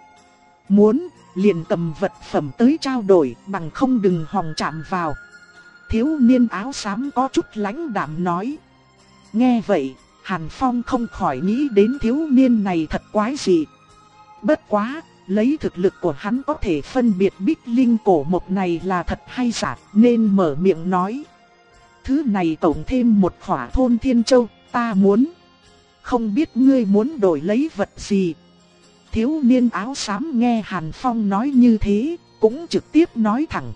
Muốn, liền cầm vật phẩm tới trao đổi, bằng không đừng hòng chạm vào. Thiếu niên áo xám có chút lãnh đạm nói. Nghe vậy, Hàn Phong không khỏi nghĩ đến thiếu niên này thật quái dị. Bất quá, lấy thực lực của hắn có thể phân biệt Bích Linh cổ một này là thật hay giả, nên mở miệng nói. Thứ này tổng thêm một khỏa thôn thiên châu, ta muốn. Không biết ngươi muốn đổi lấy vật gì? Thiếu niên áo xám nghe Hàn Phong nói như thế, cũng trực tiếp nói thẳng.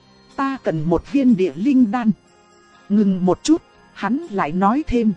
Ta cần một viên địa linh đan. Ngừng một chút, hắn lại nói thêm.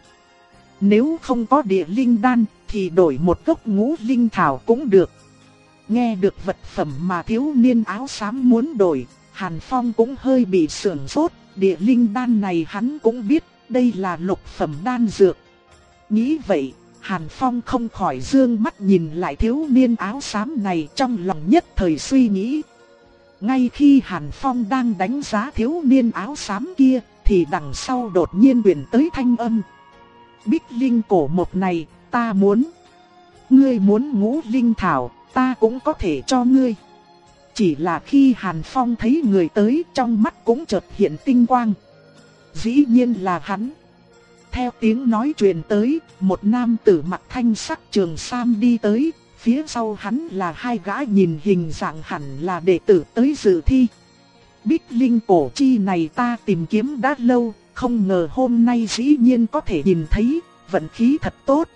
Nếu không có địa linh đan, thì đổi một gốc ngũ linh thảo cũng được. Nghe được vật phẩm mà thiếu niên áo xám muốn đổi, Hàn Phong cũng hơi bị sườn sốt, địa linh đan này hắn cũng biết, đây là lục phẩm đan dược. Nghĩ vậy, Hàn Phong không khỏi dương mắt nhìn lại thiếu niên áo xám này, trong lòng nhất thời suy nghĩ. Ngay khi Hàn Phong đang đánh giá thiếu niên áo xám kia, thì đằng sau đột nhiên truyền tới thanh âm. Bích linh cổ một này, ta muốn. Ngươi muốn ngũ linh thảo, ta cũng có thể cho ngươi. Chỉ là khi Hàn Phong thấy người tới, trong mắt cũng chợt hiện tinh quang. Dĩ nhiên là hắn. Theo tiếng nói truyền tới, một nam tử mặc thanh sắc trường sam đi tới, phía sau hắn là hai gã nhìn hình dạng hẳn là đệ tử tới dự thi. Bích linh cổ chi này ta tìm kiếm đã lâu, không ngờ hôm nay dĩ nhiên có thể nhìn thấy, vận khí thật tốt.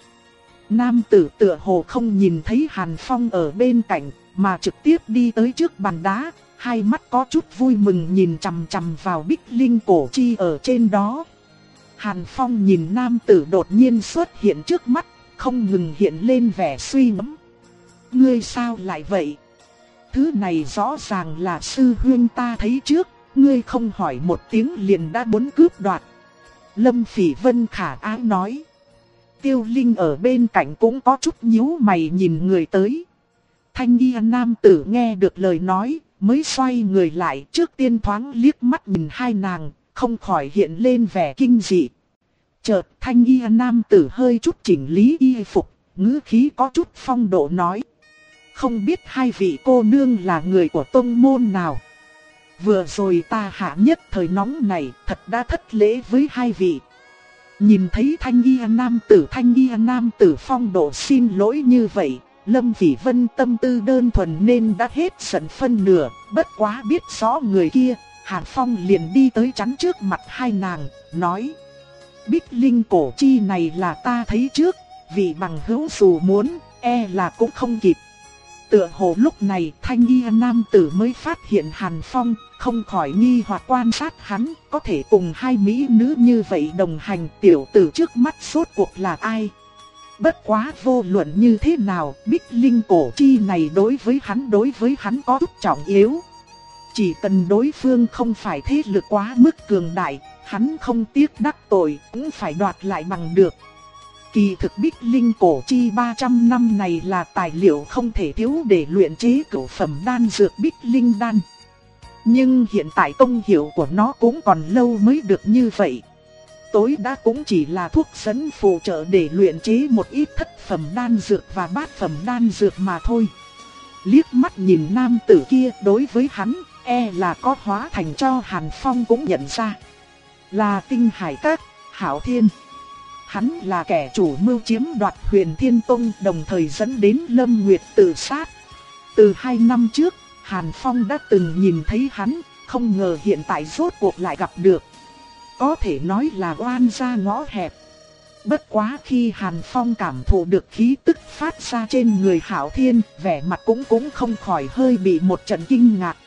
Nam tử tựa hồ không nhìn thấy Hàn Phong ở bên cạnh, mà trực tiếp đi tới trước bàn đá, hai mắt có chút vui mừng nhìn chằm chằm vào bích linh cổ chi ở trên đó. Hàn Phong nhìn nam tử đột nhiên xuất hiện trước mắt, không ngừng hiện lên vẻ suy ngẫm. Ngươi sao lại vậy? Thứ này rõ ràng là sư huynh ta thấy trước, ngươi không hỏi một tiếng liền đã muốn cướp đoạt. Lâm Phỉ Vân khả ái nói. Tiêu Linh ở bên cạnh cũng có chút nhíu mày nhìn người tới. Thanh y nam tử nghe được lời nói, mới xoay người lại, trước tiên thoáng liếc mắt nhìn hai nàng, không khỏi hiện lên vẻ kinh dị. Chợt thanh y nam tử hơi chút chỉnh lý y phục, ngữ khí có chút phong độ nói. Không biết hai vị cô nương là người của tông môn nào? Vừa rồi ta hạ nhất thời nóng này, thật đã thất lễ với hai vị. Nhìn thấy thanh y nam tử thanh y nam tử phong độ xin lỗi như vậy, Lâm Phỉ Vân tâm tư đơn thuần nên đã hết giận phân nửa, bất quá biết rõ người kia, Hàn Phong liền đi tới chắn trước mặt hai nàng, nói. Bích linh cổ chi này là ta thấy trước, vị bằng hữu dù muốn, e là cũng không kịp. Tựa hồ lúc này thanh y nam tử mới phát hiện Hàn Phong, không khỏi nghi hoặc quan sát hắn, có thể cùng hai mỹ nữ như vậy đồng hành, tiểu tử trước mắt rốt cuộc là ai. Bất quá vô luận như thế nào, bích linh cổ chi này đối với hắn đối với hắn có chút trọng yếu. Chỉ cần đối phương không phải thế lực quá mức cường đại, hắn không tiếc đắc tội cũng phải đoạt lại bằng được. Kỳ thực bích linh cổ chi ba trăm năm này là tài liệu không thể thiếu để luyện chế cửu phẩm đan dược bích linh đan. Nhưng hiện tại công hiệu của nó cũng còn lâu mới được như vậy. Tối đa cũng chỉ là thuốc dẫn phụ trợ để luyện chế một ít thất phẩm đan dược và bát phẩm đan dược mà thôi. Liếc mắt nhìn nam tử kia, đối với hắn, e là có hóa thành cho Hàn Phong cũng nhận ra. Là Tinh Hải Các, Hạo Thiên. Hắn là kẻ chủ mưu chiếm đoạt Huyền Thiên Tông, đồng thời dẫn đến Lâm Nguyệt tự sát. Từ hai năm trước, Hàn Phong đã từng nhìn thấy hắn, không ngờ hiện tại rốt cuộc lại gặp được. Có thể nói là oan gia ngõ hẹp. Bất quá khi Hàn Phong cảm thụ được khí tức phát ra trên người Hạo Thiên, vẻ mặt cũng cũng không khỏi hơi bị một trận kinh ngạc.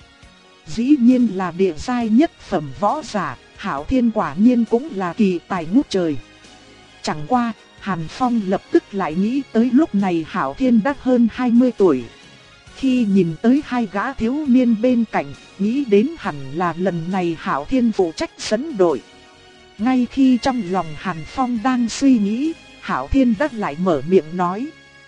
Dĩ nhiên là địa giai nhất phẩm võ giả, Hạo Thiên quả nhiên cũng là kỳ tài ngút trời. Chẳng qua, Hàn Phong lập tức lại nghĩ tới lúc này Hạo Thiên đã hơn hai mươi tuổi. Khi nhìn tới hai gã thiếu niên bên cạnh, nghĩ đến hẳn là lần này Hạo Thiên phụ trách dẫn đội. Ngay khi trong lòng Hàn Phong đang suy nghĩ, Hạo Thiên đã lại mở miệng nói.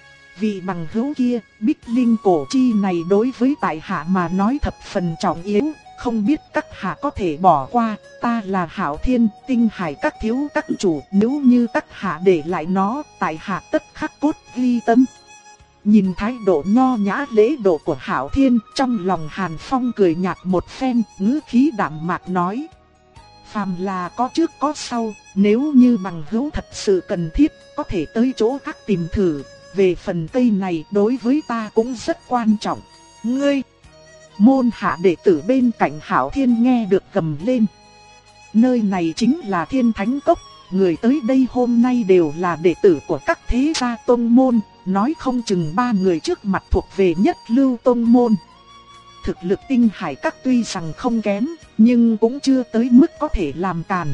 Vị bằng hữu kia, bích linh cổ chi này đối với tại hạ mà nói thập phần trọng yếu, không biết các hạ có thể bỏ qua, ta là Hạo Thiên, Tinh Hải Các thiếu các chủ, nếu như các hạ để lại nó, tại hạ tất khắc cốt ghi tâm. Nhìn thái độ nho nhã lễ độ của Hạo Thiên, trong lòng Hàn Phong cười nhạt một phen, ngữ khí đạm mạc nói. Phàm là có trước có sau, nếu như bằng hữu thật sự cần thiết, có thể tới chỗ khác tìm thử. Về phần cây này đối với ta cũng rất quan trọng. Ngươi! Môn hạ đệ tử bên cạnh Hạo Thiên nghe được gầm lên. Nơi này chính là Thiên Thánh Cốc, người tới đây hôm nay đều là đệ tử của các thế gia tông môn, nói không chừng ba người trước mặt thuộc về nhất lưu tông môn. Thực lực Tinh Hải Các tuy rằng không kém, nhưng cũng chưa tới mức có thể làm càn.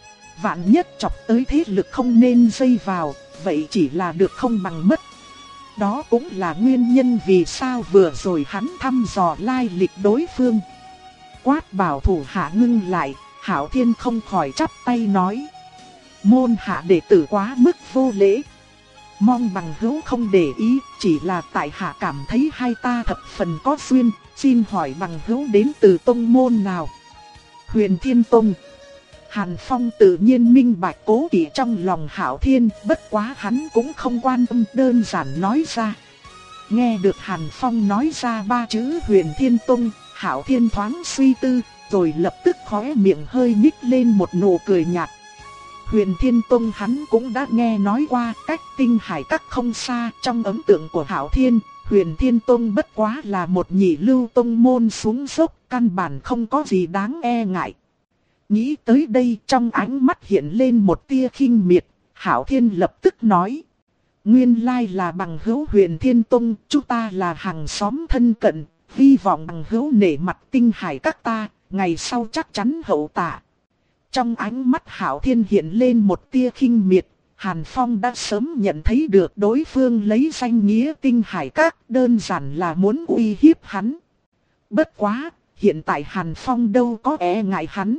Vạn nhất chọc tới thế lực không nên dây vào, vậy chỉ là được không bằng mất. Đó cũng là nguyên nhân vì sao vừa rồi hắn thăm dò lai lịch đối phương. Quát bảo thủ hạ ngưng lại, Hạo Thiên không khỏi chắp tay nói. Môn hạ đệ tử quá mức vô lễ. Mong bằng hữu không để ý, chỉ là tại hạ cảm thấy hai ta thập phần có duyên, xin hỏi bằng hữu đến từ tông môn nào? Huyền Thiên Tông. Hàn Phong tự nhiên minh bạch cố kỵ trong lòng Hạo Thiên, bất quá hắn cũng không quan tâm, đơn giản nói ra. Nghe được Hàn Phong nói ra ba chữ Huyền Thiên Tông, Hạo Thiên thoáng suy tư, rồi lập tức khóe miệng hơi nhích lên một nụ cười nhạt. Huyền Thiên Tông hắn cũng đã nghe nói qua, cách Tinh Hải Các không xa. Trong ấn tượng của Hạo Thiên, Huyền Thiên Tông bất quá là một nhị lưu tông môn xuống dốc, căn bản không có gì đáng e ngại. Nghĩ tới đây, trong ánh mắt hiện lên một tia khinh miệt, Hạo Thiên lập tức nói. Nguyên lai là bằng hữu Huyền Thiên Tông, chúng ta là hàng xóm thân cận, hy vọng bằng hữu nể mặt Tinh Hải Các ta, ngày sau chắc chắn hậu tạ. Trong ánh mắt Hạo Thiên hiện lên một tia khinh miệt, Hàn Phong đã sớm nhận thấy được đối phương lấy danh nghĩa Tinh Hải Các đơn giản là muốn uy hiếp hắn. Bất quá, hiện tại Hàn Phong đâu có e ngại hắn.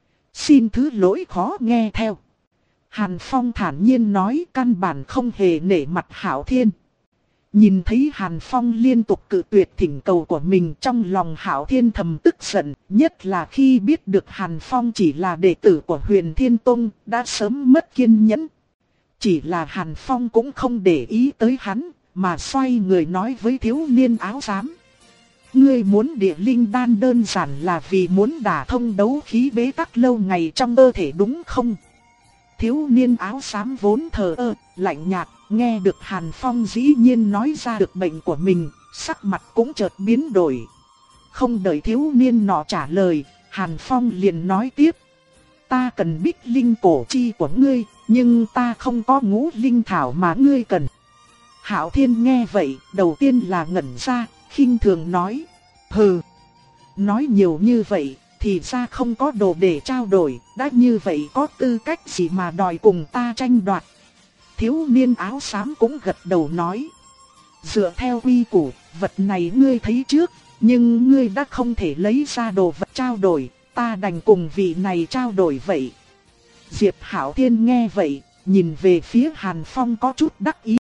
Xin thứ lỗi khó nghe theo. Hàn Phong thản nhiên nói, căn bản không hề nể mặt Hạo Thiên. Nhìn thấy Hàn Phong liên tục cự tuyệt thỉnh cầu của mình, trong lòng Hạo Thiên thầm tức giận, nhất là khi biết được Hàn Phong chỉ là đệ tử của Huyền Thiên Tông, đã sớm mất kiên nhẫn. Chỉ là Hàn Phong cũng không để ý tới hắn, mà xoay người nói với thiếu niên áo xám. Ngươi muốn địa linh đan đơn giản là vì muốn đả thông đấu khí bế tắc lâu ngày trong cơ thể đúng không? Thiếu niên áo xám vốn thờ ơ, lạnh nhạt, nghe được Hàn Phong dĩ nhiên nói ra được bệnh của mình, sắc mặt cũng chợt biến đổi. Không đợi thiếu niên nọ trả lời, Hàn Phong liền nói tiếp. Ta cần bích linh cổ chi của ngươi, nhưng ta không có ngũ linh thảo mà ngươi cần. Hạo Thiên nghe vậy, đầu tiên là ngẩn ra, khinh thường nói. Hừ, nói nhiều như vậy, thì ra không có đồ để trao đổi, đã như vậy có tư cách gì mà đòi cùng ta tranh đoạt. Thiếu niên áo xám cũng gật đầu nói. Dựa theo quy củ, vật này ngươi thấy trước, nhưng ngươi đã không thể lấy ra đồ vật trao đổi, ta đành cùng vị này trao đổi vậy. Diệp Hạo Thiên nghe vậy, nhìn về phía Hàn Phong có chút đắc ý.